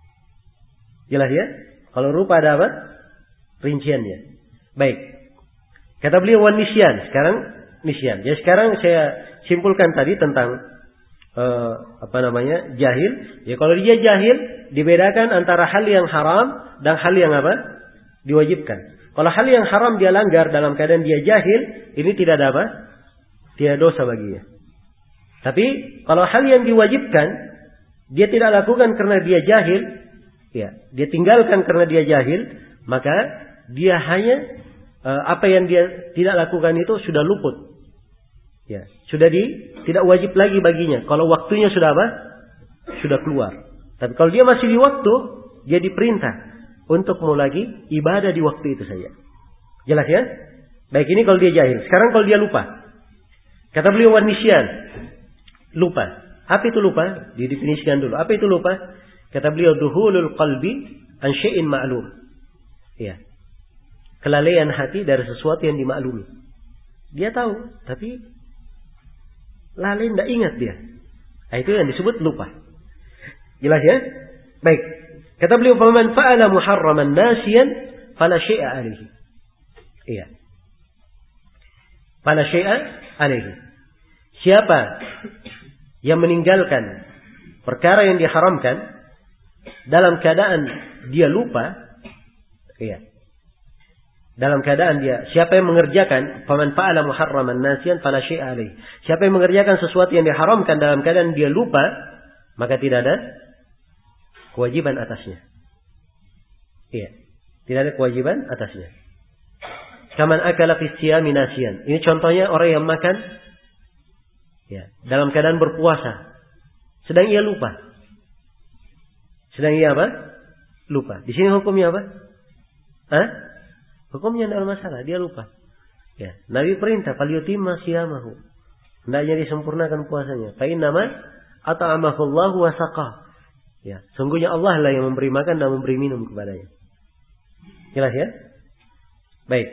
Jelas ya? Kalau lupa ada apa? Rinciannya. Baik. Kata beliau wan nisyan. Sekarang nisyan. Ya sekarang saya simpulkan tadi tentang uh, apa namanya? Jahil. Ya kalau dia jahil dibedakan antara hal yang haram dan hal yang apa? Diwajibkan. Kalau hal yang haram dia langgar dalam keadaan dia jahil, ini tidak ada apa? Tidak dosa baginya. Tapi kalau hal yang diwajibkan dia tidak lakukan karena dia jahil, ya, dia tinggalkan karena dia jahil, maka dia hanya uh, apa yang dia tidak lakukan itu sudah luput. Ya, sudah di tidak wajib lagi baginya. Kalau waktunya sudah apa? Sudah keluar. Tapi kalau dia masih di waktu, dia diperintah untuk mau lagi ibadah di waktu itu saja. Jelas ya? Baik, ini kalau dia jahil. Sekarang kalau dia lupa. Kata beliau wan nisyan. Lupa. Apa itu lupa? Didefinisikan dulu. Apa itu lupa? Kata beliau duhulul qalbi an syai'in ma'lum. Ya. Kelalaian hati dari sesuatu yang dimaklumi. Dia tahu, tapi lalai tidak ingat dia. Nah, itu yang disebut lupa. Jelas ya? Baik. Kata beliau faman fa'ala muharraman nasiyan fala syai'a alaihi. Iya. Fala syai'a alaihi. Siapa yang meninggalkan perkara yang diharamkan dalam keadaan dia lupa, iya. Dalam keadaan dia, siapa yang mengerjakan faman fa'ala muharraman nasiyan fala syai'a alaihi. Siapa yang mengerjakan sesuatu yang diharamkan dalam keadaan dia lupa, maka tidak ada kewajiban atasnya. Iya, tidak ada kewajiban atasnya. Kaman akala fi siyami nasiyan. Ini contohnya orang yang makan ya, dalam keadaan berpuasa, sedang ia lupa. Sedang ia apa? Lupa. Di sini hukumnya apa? Hah? Hukumnya tidak masalah, dia lupa. Ya, Nabi perintah falyutimma siyamahu. Hendaknya disempurnakan puasanya. Fa innama at'amahu Allahu wa saqah. Ya, sungguhnya Allah lah yang memberi makan dan memberi minum kepadanya. Jelas ya? Baik.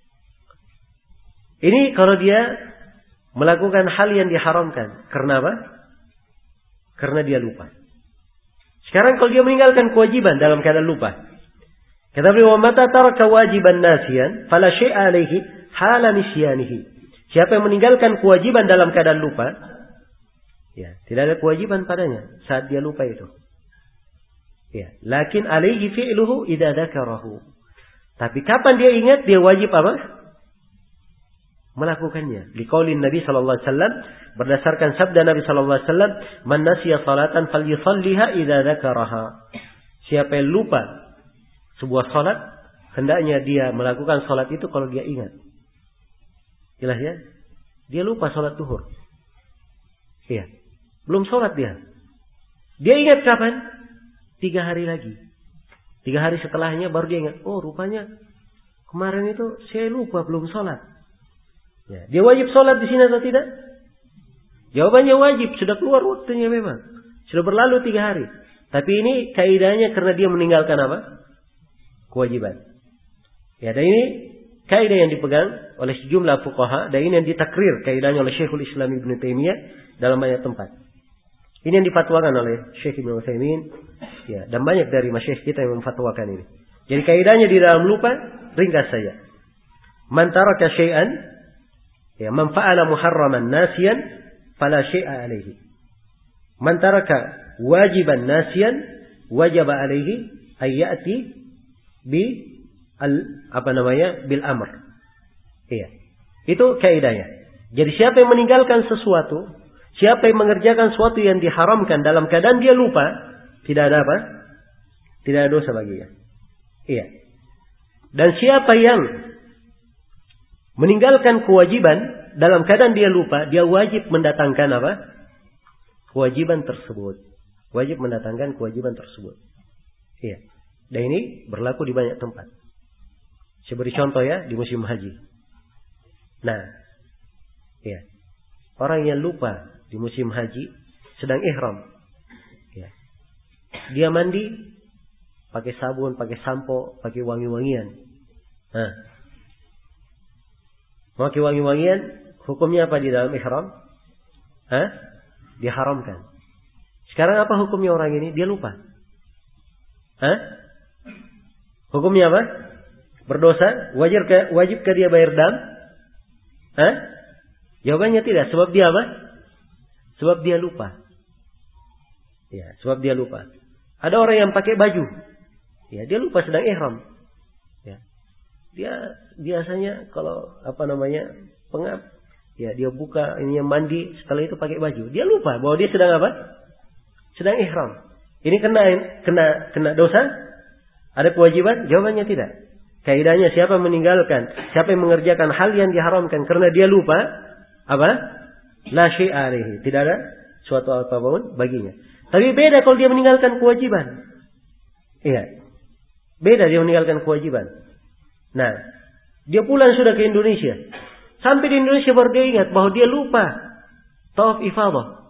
Ini kalau dia melakukan hal yang diharamkan. Karena apa? Karena dia lupa. Sekarang kalau dia meninggalkan kewajiban dalam keadaan lupa. Kata beliau, mata taraka wajiban nasiyan, fala syai'a alaihi hala nisyanihi. Siapa yang meninggalkan kewajiban dalam keadaan lupa, ya, tidak ada kewajiban padanya saat dia lupa itu. Ya, lakin alaihi fi'luhu idza dzakarahu. Tapi kapan dia ingat, dia wajib apa? Melakukannya. Liqaulin Nabi sallallahu alaihi wasallam, berdasarkan sabda Nabi sallallahu alaihi wasallam, man nasiya salatan falyusalliha idza dzakaraha. Siapa yang lupa sebuah salat, hendaknya dia melakukan salat itu kalau dia ingat. Jelas ya? Dia lupa salat zuhur. Iya. Belum salat dia. Dia ingat kapan? Tiga hari lagi. Tiga hari setelahnya baru dia ingat. Oh, rupanya kemarin itu saya lupa belum salat. Ya, dia wajib sholat di sini atau tidak? Jawabannya wajib, sudah keluar waktunya memang. Sudah berlalu tiga hari. Tapi ini kaidahnya karena dia meninggalkan apa? Kewajiban. Ya, dan ini kaidah yang dipegang oleh sejumlah fuqaha, dan ini yang ditakrir kaidahnya oleh Syekhul Islam Ibnu Taimiyah dalam banyak tempat. Ini yang difatwakan oleh Syekh Ibnu Utsaimin, ya, dan banyak dari masyayikh kita yang memfatwakan ini. Jadi kaidahnya di dalam lupa ringkas saja. Man taraka syai'an, ya, man fa'ala muharraman nasiyan fala syai'a alaihi. Man taraka wajiban nasiyan wajaba alaihi ay ya'ti bi al apa namanya bil amr. Iya. Itu kaidahnya. Jadi siapa yang meninggalkan sesuatu, siapa yang mengerjakan sesuatu yang diharamkan dalam keadaan dia lupa, tidak ada apa? Tidak ada dosa baginya. Iya. Dan siapa yang meninggalkan kewajiban dalam keadaan dia lupa, dia wajib mendatangkan apa? Kewajiban tersebut. Wajib mendatangkan kewajiban tersebut. Iya. Dan ini berlaku di banyak tempat. Saya beri contoh ya, di musim haji. Nah, iya. Orang yang lupa di musim haji sedang ihram. Iya. Dia mandi pakai sabun, pakai sampo, pakai wangi-wangian. Nah, pakai wangi-wangian, hukumnya apa di dalam ihram? Hah? Diharamkan. Sekarang apa hukumnya orang ini? Dia lupa. Hah? Hukumnya apa? Berdosa? Wajib ke, wajib ke dia bayar dam? Hah? Jawabannya tidak. Sebab dia apa? Sebab dia lupa. Ya, sebab dia lupa. Ada orang yang pakai baju. Ya, dia lupa sedang ihram. Ya. Dia biasanya kalau apa namanya? Pengap, ya dia buka ininya mandi, setelah itu pakai baju. Dia lupa bahwa dia sedang apa? Sedang ihram. Ini kena kena kena dosa? Ada kewajiban? Jawabannya tidak. Kaidahnya siapa meninggalkan, siapa yang mengerjakan hal yang diharamkan karena dia lupa, apa? La syai'a alaihi. Tidak ada suatu apapun baginya. Tapi beda kalau dia meninggalkan kewajiban. Iya. Beda dia meninggalkan kewajiban. Nah, dia pulang sudah ke Indonesia. Sampai di Indonesia baru dia ingat bahwa dia lupa tawaf ifadah.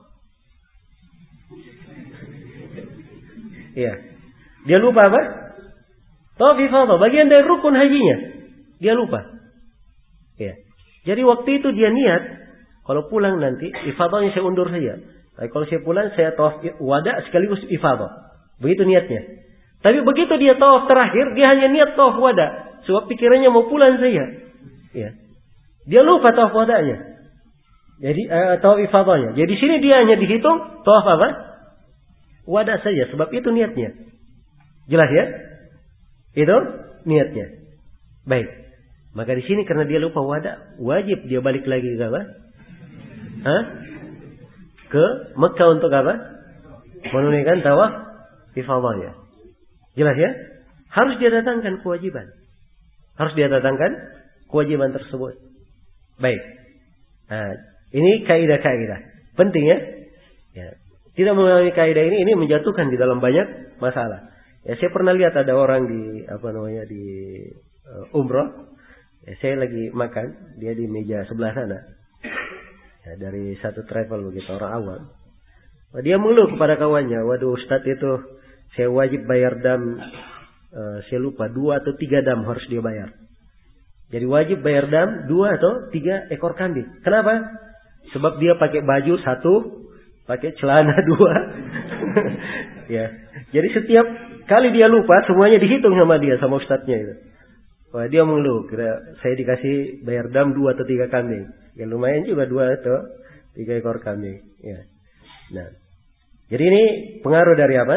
Iya. Dia lupa apa? Tawaf ifadah, bagian dari rukun hajinya. Dia lupa. Iya. Jadi waktu itu dia niat, kalau pulang nanti ifadahnya saya undur saja. Tapi kalau saya pulang saya tawaf wada sekaligus ifadah. Begitu niatnya. Tapi begitu dia tawaf terakhir, dia hanya niat tawaf wada, sebab pikirannya mau pulang saja. Iya. Dia lupa tawaf wadanya. Jadi uh, tawaf ifadahnya. Jadi sini dia hanya dihitung tawaf apa? Wada saja, sebab itu niatnya. Jelas ya? Itu niatnya. Baik. Maka di sini karena dia lupa wada, wajib dia balik lagi ke apa? Hah? Ke Mekah untuk apa? Menunaikan tawaf ifadahnya. Jelas ya? Harus dia datangkan kewajiban. Harus dia datangkan kewajiban tersebut. Baik. Nah, ini kaidah-kaidah penting ya. Ya. Tidak mengalami kaidah ini, ini menjatuhkan di dalam banyak masalah. Ya, saya pernah lihat ada orang di apa namanya di uh, umroh. Ya, saya lagi makan, dia di meja sebelah sana. Ya, dari satu travel begitu orang awam. Dia mengeluh kepada kawannya, waduh Ustadz itu saya wajib bayar dam, uh, saya lupa dua atau tiga dam harus dia bayar. Jadi wajib bayar dam dua atau tiga ekor kambing. Kenapa? Sebab dia pakai baju satu, pakai celana dua. Ya. Jadi setiap kali dia lupa semuanya dihitung sama dia, sama ustadznya itu. Wah, dia mengeluh, kira saya dikasih bayar dam dua atau tiga kambing. Ya lumayan juga dua atau tiga ekor kambing. Ya. Nah, jadi ini pengaruh dari apa?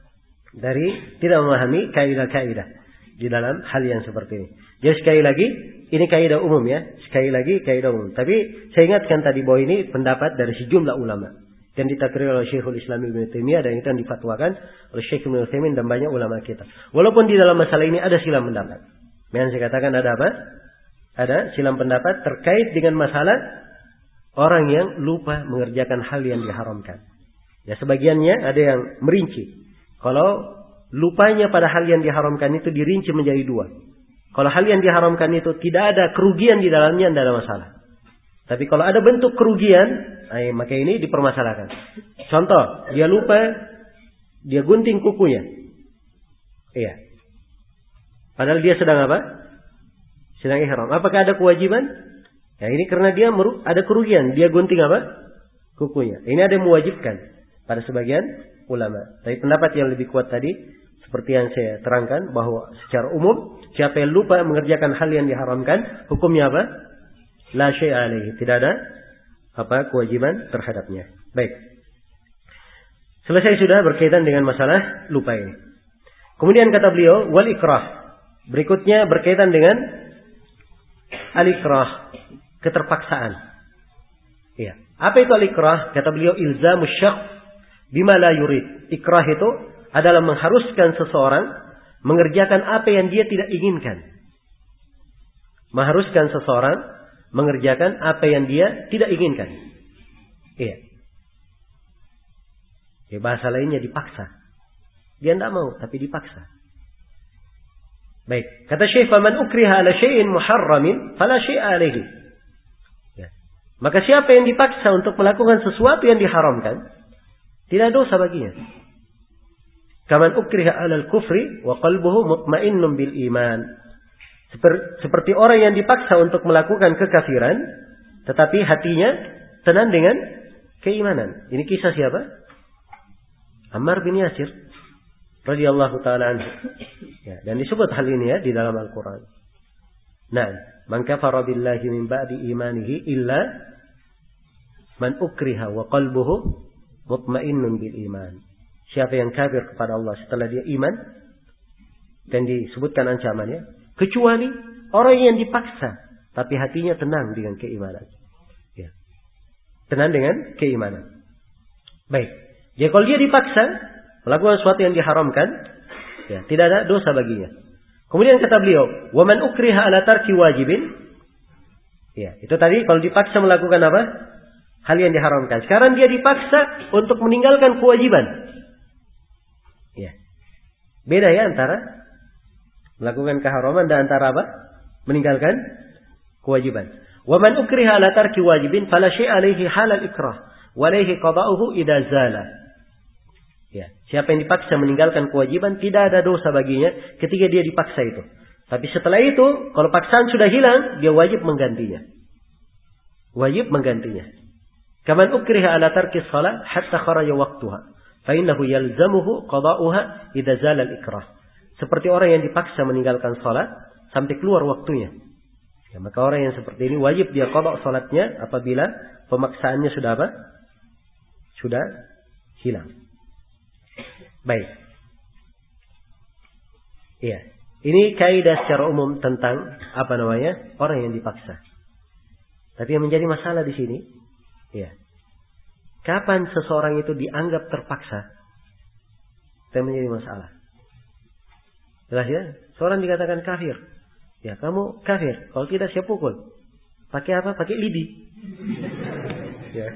Dari tidak memahami kaidah-kaidah di dalam hal yang seperti ini. Jadi sekali lagi, ini kaidah umum ya. Sekali lagi kaidah umum. Tapi saya ingatkan tadi bahwa ini pendapat dari sejumlah ulama. Yang ditakrir oleh Syekhul Islam Ibnu Taimiyah dan itu yang difatwakan oleh Syekh Ibnu Utsaimin dan banyak ulama kita. Walaupun di dalam masalah ini ada silang pendapat. Yang saya katakan ada apa? Ada silang pendapat terkait dengan masalah orang yang lupa mengerjakan hal yang diharamkan. Ya sebagiannya ada yang merinci. Kalau lupanya pada hal yang diharamkan itu dirinci menjadi dua. Kalau hal yang diharamkan itu tidak ada kerugian di dalamnya, tidak ada masalah. Tapi kalau ada bentuk kerugian, eh, maka ini dipermasalahkan. Contoh, dia lupa, dia gunting kukunya. Iya. Padahal dia sedang apa? Sedang ihram. Apakah ada kewajiban? Ya ini karena dia meru- ada kerugian. Dia gunting apa? Kukunya. Ini ada yang mewajibkan pada sebagian ulama. Tapi pendapat yang lebih kuat tadi, seperti yang saya terangkan, bahwa secara umum, siapa yang lupa mengerjakan hal yang diharamkan, hukumnya apa? La syai'a alaihi. Tidak ada apa kewajiban terhadapnya. Baik. Selesai sudah berkaitan dengan masalah lupa ini. Kemudian kata beliau, wal ikrah. Berikutnya berkaitan dengan al-ikrah, keterpaksaan. Ya. Apa itu al-ikrah? Kata beliau, ilzamus syakhs bima la yurid. Ikrah itu adalah mengharuskan seseorang mengerjakan apa yang dia tidak inginkan. Mengharuskan seseorang mengerjakan apa yang dia tidak inginkan. Iya. Ya, bahasa lainnya dipaksa. Dia tidak mau, tapi dipaksa. Baik, kata Syekh, "Faman ukriha ala syai'in muharramin fala syai'a alaihi." Ya. Maka siapa yang dipaksa untuk melakukan sesuatu yang diharamkan, tidak dosa baginya. Kaman ukriha ala al-kufri wa qalbuhu mutmainnun bil iman. Seperti orang yang dipaksa untuk melakukan kekafiran, tetapi hatinya tenang dengan keimanan. Ini kisah siapa? Ammar bin Yasir radhiyallahu taala anhu. Ya, dan disebut hal ini ya di dalam Al-Qur'an. Nah, man kafara billahi min ba'di imanihi illa man ukriha wa qalbuhu mutmainnun bil iman. Siapa yang kafir kepada Allah setelah dia iman, dan disebutkan ancamannya, kecuali orang yang dipaksa tapi hatinya tenang dengan keimanan. Ya. Tenang dengan keimanan. Baik. Jadi kalau dia dipaksa melakukan sesuatu yang diharamkan, ya, tidak ada dosa baginya. Kemudian kata beliau, "Wa man ukriha ala tarki wajibin." Ya, itu tadi kalau dipaksa melakukan apa? Hal yang diharamkan. Sekarang dia dipaksa untuk meninggalkan kewajiban. Ya. Beda ya antara melakukan keharaman dan antara apa? Meninggalkan kewajiban. Wa man ukriha ala tarki wajibin fala syai'a alaihi halal ikrah wa alaihi qada'uhu idza zala. Ya, siapa yang dipaksa meninggalkan kewajiban tidak ada dosa baginya ketika dia dipaksa itu. Tapi setelah itu, kalau paksaan sudah hilang, dia wajib menggantinya. Wajib menggantinya. Kaman ukriha ala tarki shalah hatta kharaja waqtuha, fa innahu yalzamuhu qada'uha idza zala al-ikrah. Seperti orang yang dipaksa meninggalkan salat sampai keluar waktunya. Ya, maka orang yang seperti ini wajib dia qada' salatnya apabila pemaksaannya sudah apa? Sudah hilang. Baik. Iya. Ini kaidah secara umum tentang apa namanya? Orang yang dipaksa. Tapi yang menjadi masalah di sini, ya. Kapan seseorang itu dianggap terpaksa? Itu yang menjadi masalah. Jelas ya? Seorang dikatakan kafir. Ya, kamu kafir. Kalau tidak saya pukul. Pakai apa? Pakai lidi. Ya.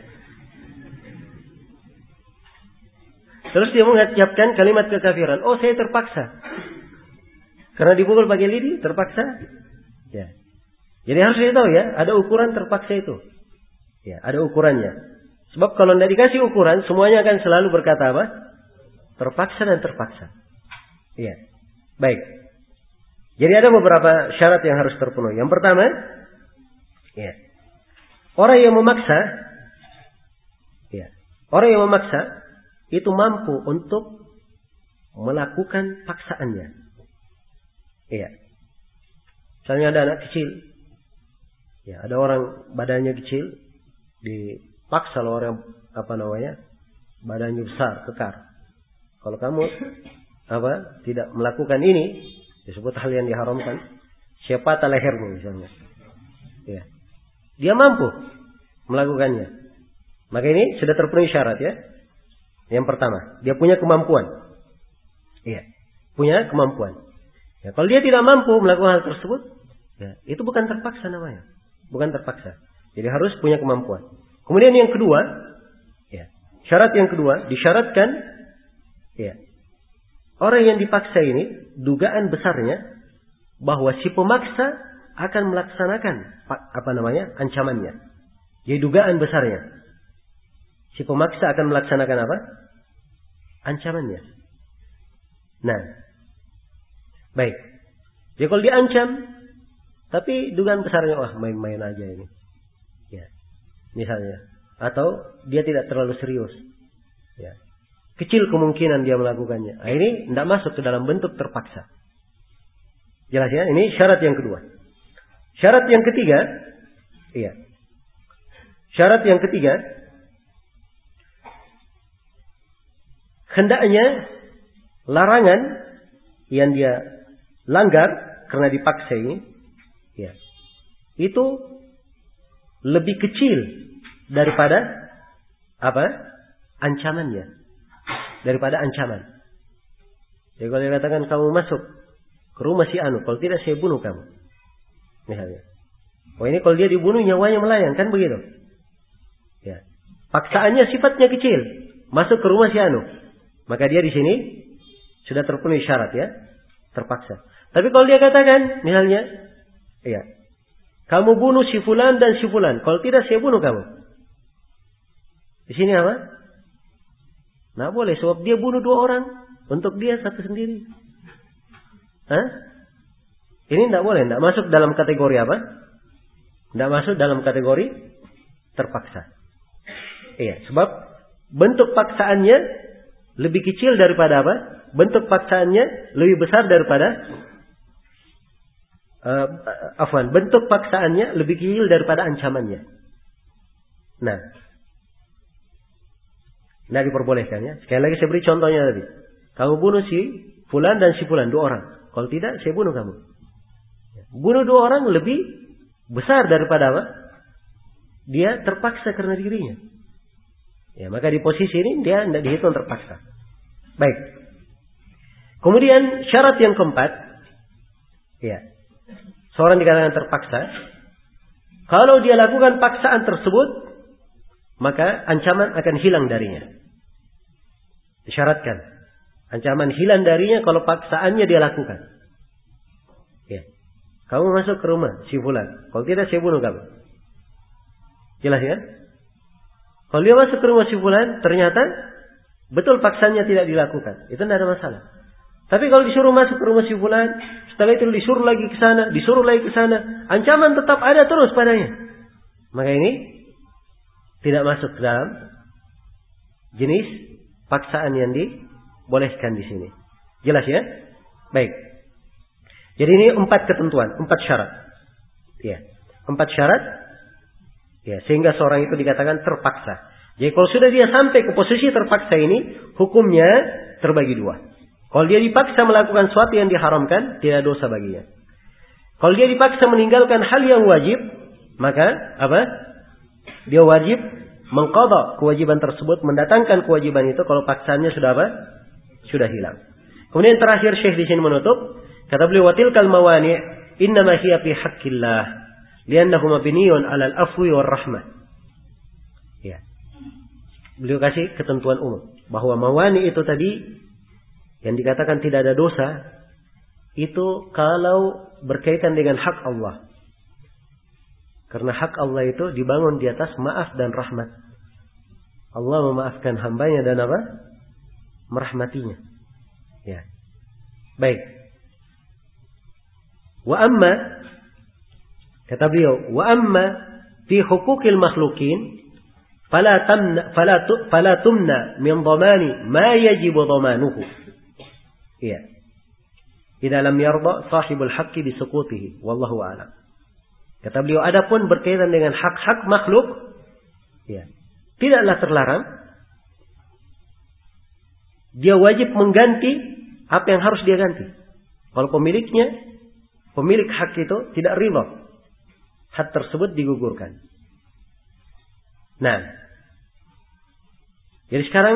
Terus dia mengucapkan kalimat kekafiran. Oh, saya terpaksa. Karena dipukul pakai lidi, terpaksa. Ya. Jadi harus kita tahu ya, ada ukuran terpaksa itu. Ya, ada ukurannya. Sebab kalau tidak dikasih ukuran, semuanya akan selalu berkata apa? Terpaksa dan terpaksa. Iya. Baik. Jadi ada beberapa syarat yang harus terpenuhi. Yang pertama, ya. Orang yang memaksa, ya. Orang yang memaksa itu mampu untuk melakukan paksaannya. Iya. Misalnya ada anak kecil. Ya, ada orang badannya kecil dipaksa oleh orang apa namanya? Badannya besar, kekar. Kalau kamu apa? Tidak melakukan ini, disebut hal yang diharamkan, siapa patah lehermu misalnya. Ya. Dia mampu melakukannya. Maka ini sudah terpenuhi syarat ya. Yang pertama, dia punya kemampuan. Iya, punya kemampuan. Ya, kalau dia tidak mampu melakukan hal tersebut, ya, itu bukan terpaksa namanya. Bukan terpaksa. Jadi harus punya kemampuan. Kemudian yang kedua, ya, syarat yang kedua disyaratkan, ya, orang yang dipaksa ini dugaan besarnya bahwa si pemaksa akan melaksanakan apa namanya ancamannya. Jadi dugaan besarnya si pemaksa akan melaksanakan apa? Ancamannya. Nah, baik. Jadi kalau diancam, tapi dugaan besarnya, wah main-main aja ini. Ya, misalnya. Atau dia tidak terlalu serius. Ya. Kecil kemungkinan dia melakukannya. Nah, ini tidak masuk ke dalam bentuk terpaksa. Jelas ya? Ini syarat yang kedua. Syarat yang ketiga, iya. Syarat yang ketiga, hendaknya larangan yang dia langgar karena dipaksa ini, ya, itu lebih kecil daripada apa? Ancamannya. Daripada ancaman. Jadi kalau dia katakan kamu masuk ke rumah si anu, kalau tidak saya bunuh kamu. Misalnya. Oh ini kalau dia dibunuh nyawanya melayang, kan begitu? Ya. Paksaannya sifatnya kecil. Masuk ke rumah si anu. Maka dia di sini sudah terpenuhi syarat ya. Terpaksa. Tapi kalau dia katakan misalnya, ya, kamu bunuh si fulan dan si fulan. Kalau tidak saya bunuh kamu. Di sini apa? Nah boleh, sebab dia bunuh dua orang. Untuk dia satu sendiri. Hah? Ini tidak boleh. Tidak masuk dalam kategori apa? Tidak masuk dalam kategori terpaksa. Iya, sebab bentuk paksaannya lebih kecil daripada apa? Bentuk paksaannya lebih besar daripada uh, afwan, bentuk paksaannya lebih kecil daripada ancamannya. Nah, tidak diperbolehkan ya. Sekali lagi saya beri contohnya tadi. Kamu bunuh si fulan dan si fulan, dua orang. Kalau tidak, saya bunuh kamu. Bunuh dua orang lebih besar daripada apa? Dia terpaksa karena dirinya. Ya, maka di posisi ini dia tidak dihitung terpaksa. Baik. Kemudian syarat yang keempat, ya, seorang dikatakan terpaksa. Kalau dia lakukan paksaan tersebut, maka ancaman akan hilang darinya. Disyaratkan, ancaman hilang darinya kalau paksaannya dia lakukan. Ya, kamu masuk ke rumah si fulan, kalau tidak saya bunuh kamu. Jelas ya? Kalau dia masuk ke rumah si fulan, ternyata betul paksanya tidak dilakukan, itu tidak ada masalah. Tapi kalau disuruh masuk ke rumah si fulan, setelah itu disuruh lagi ke sana, disuruh lagi ke sana, ancaman tetap ada terus padanya. Maka ini tidak masuk dalam jenis paksaan yang dibolehkan di sini. Jelas ya? Baik. Jadi ini empat ketentuan, empat syarat. Ya, empat syarat. Ya, sehingga seorang itu dikatakan terpaksa. Jadi kalau sudah dia sampai ke posisi terpaksa ini, hukumnya terbagi dua. Kalau dia dipaksa melakukan sesuatu yang diharamkan, tidak dosa baginya. Kalau dia dipaksa meninggalkan hal yang wajib, maka apa? Dia wajib mengqadha kewajiban tersebut, mendatangkan kewajiban itu kalau paksaannya sudah apa? Sudah hilang. Kemudian terakhir Syekh di sini menutup, kata beliau, wa tilkal mawani' innama hiya fi haqqillah li'annahu mabniun 'alal afwi war rahmah. Ya. Beliau kasih ketentuan umum bahwa mawani itu tadi yang dikatakan tidak ada dosa itu kalau berkaitan dengan hak Allah. Karena hak Allah itu dibangun di atas maaf dan rahmat. Allah memaafkan hambanya dan apa? Merahmatinya. Ya. Baik. Wa amma, kata beliau, wa amma fi hukukil makhlukin fala tamna fala tu, fala tumna min dhamani ma yajib dhamanuhu. Iya. Idza lam yarda sahibul haqqi bi suqutihi wallahu a'lam. Kata beliau, adapun berkaitan dengan hak-hak makhluk, ya, tidaklah terlarang. Dia wajib mengganti apa yang harus dia ganti. Kalau pemiliknya, pemilik hak itu tidak ridha, hak tersebut digugurkan. Nah, jadi sekarang,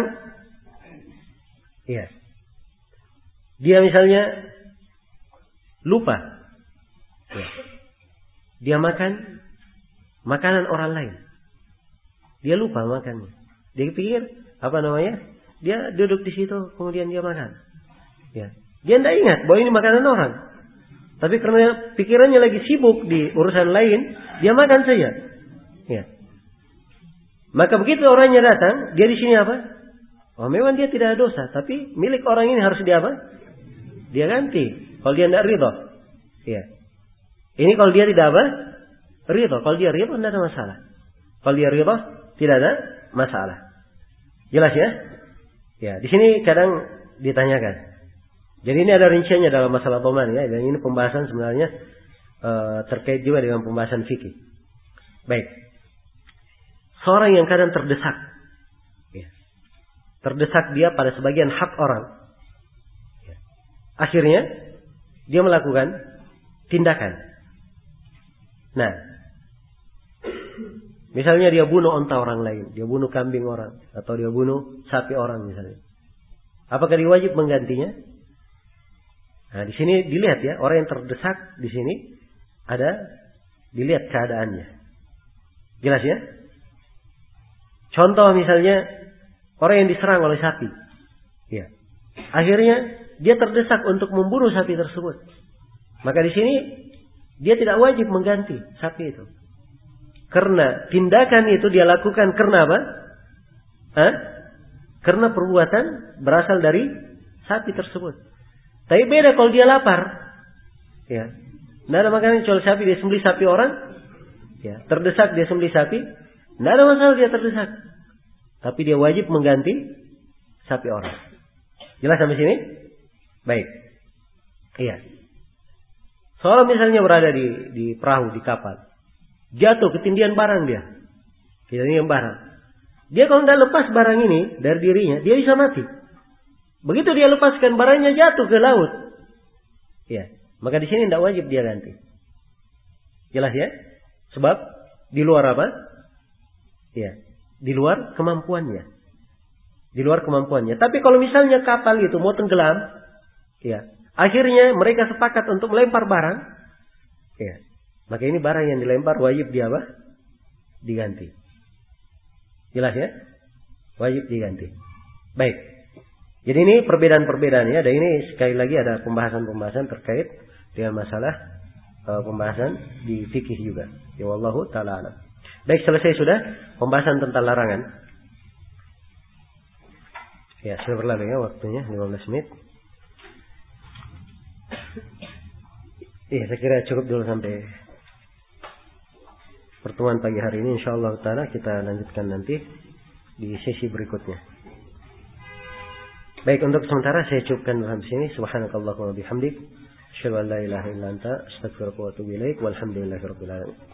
ya, dia misalnya lupa, ya, dia makan makanan orang lain. Dia lupa makannya. Dia pikir apa namanya? Dia duduk di situ, kemudian dia makan. Ya, dia tidak ingat bahwa ini makanan orang. Tapi karena pikirannya lagi sibuk di urusan lain, dia makan saja. Ya. Maka begitu orangnya datang, dia di sini apa? Oh, memang dia tidak ada dosa, tapi milik orang ini harus dia apa? Dia ganti. Kalau dia tidak ridha. Ya. Ini kalau dia tidak apa? Ridha. Kalau dia ridha tidak ada masalah. Kalau dia ridha tidak ada masalah. Jelas ya? Ya, di sini kadang ditanyakan. Jadi ini ada rinciannya dalam masalah dhaman ya, dan ini pembahasan sebenarnya e, terkait juga dengan pembahasan fikih. Baik. Seorang yang kadang terdesak. Ya. Terdesak dia pada sebagian hak orang. Ya. Akhirnya dia melakukan tindakan. Nah, misalnya dia bunuh onta orang lain, dia bunuh kambing orang, atau dia bunuh sapi orang misalnya. Apakah dia wajib menggantinya? Nah, di sini dilihat ya, orang yang terdesak di sini ada dilihat keadaannya. Jelas ya? Contoh misalnya orang yang diserang oleh sapi. Ya. Akhirnya dia terdesak untuk membunuh sapi tersebut. Maka di sini dia tidak wajib mengganti sapi itu. Karena tindakan itu dia lakukan karena apa? Hah? Karena perbuatan berasal dari sapi tersebut. Tapi beda kalau dia lapar. Ya. Tidak ada makanan jual sapi, dia sembelih sapi orang. Ya. Terdesak dia sembelih sapi. Tidak ada masalah dia terdesak. Tapi dia wajib mengganti sapi orang. Jelas sampai sini? Baik. Iya. Seorang misalnya berada di, di perahu, di kapal. Jatuh, ketindihan barang dia. Ketindihan barang. Dia kalau tidak lepas barang ini dari dirinya, dia bisa mati. Begitu dia lepaskan barangnya jatuh ke laut. Ya, maka di sini tidak wajib dia ganti. Jelas ya? Sebab di luar apa? Ya, di luar kemampuannya. Di luar kemampuannya. Tapi kalau misalnya kapal itu mau tenggelam, ya, akhirnya mereka sepakat untuk melempar barang, ya, maka ini barang yang dilempar wajib dia apa? Diganti. Jelas ya? Wajib diganti. Baik. Jadi ini perbedaan-perbedaannya. Dan ini sekali lagi ada pembahasan-pembahasan terkait dengan masalah uh, pembahasan di fikih juga. Ya wallahu ta'ala alam. Baik, selesai sudah pembahasan tentang larangan. Ya, sudah berlalu ya waktunya lima belas menit. Iya, saya kira cukup dulu sampai pertemuan pagi hari ini. Insyaallah ta'ala kita lanjutkan nanti di sesi berikutnya. Baik, untuk sementara saya cukupkan dalam sini. Subhanakallahumma bihamdik, asyhadu an la ilaha illa anta, astaghfiruka wa atubu ilaik. Walhamdulillahirabbil alamin.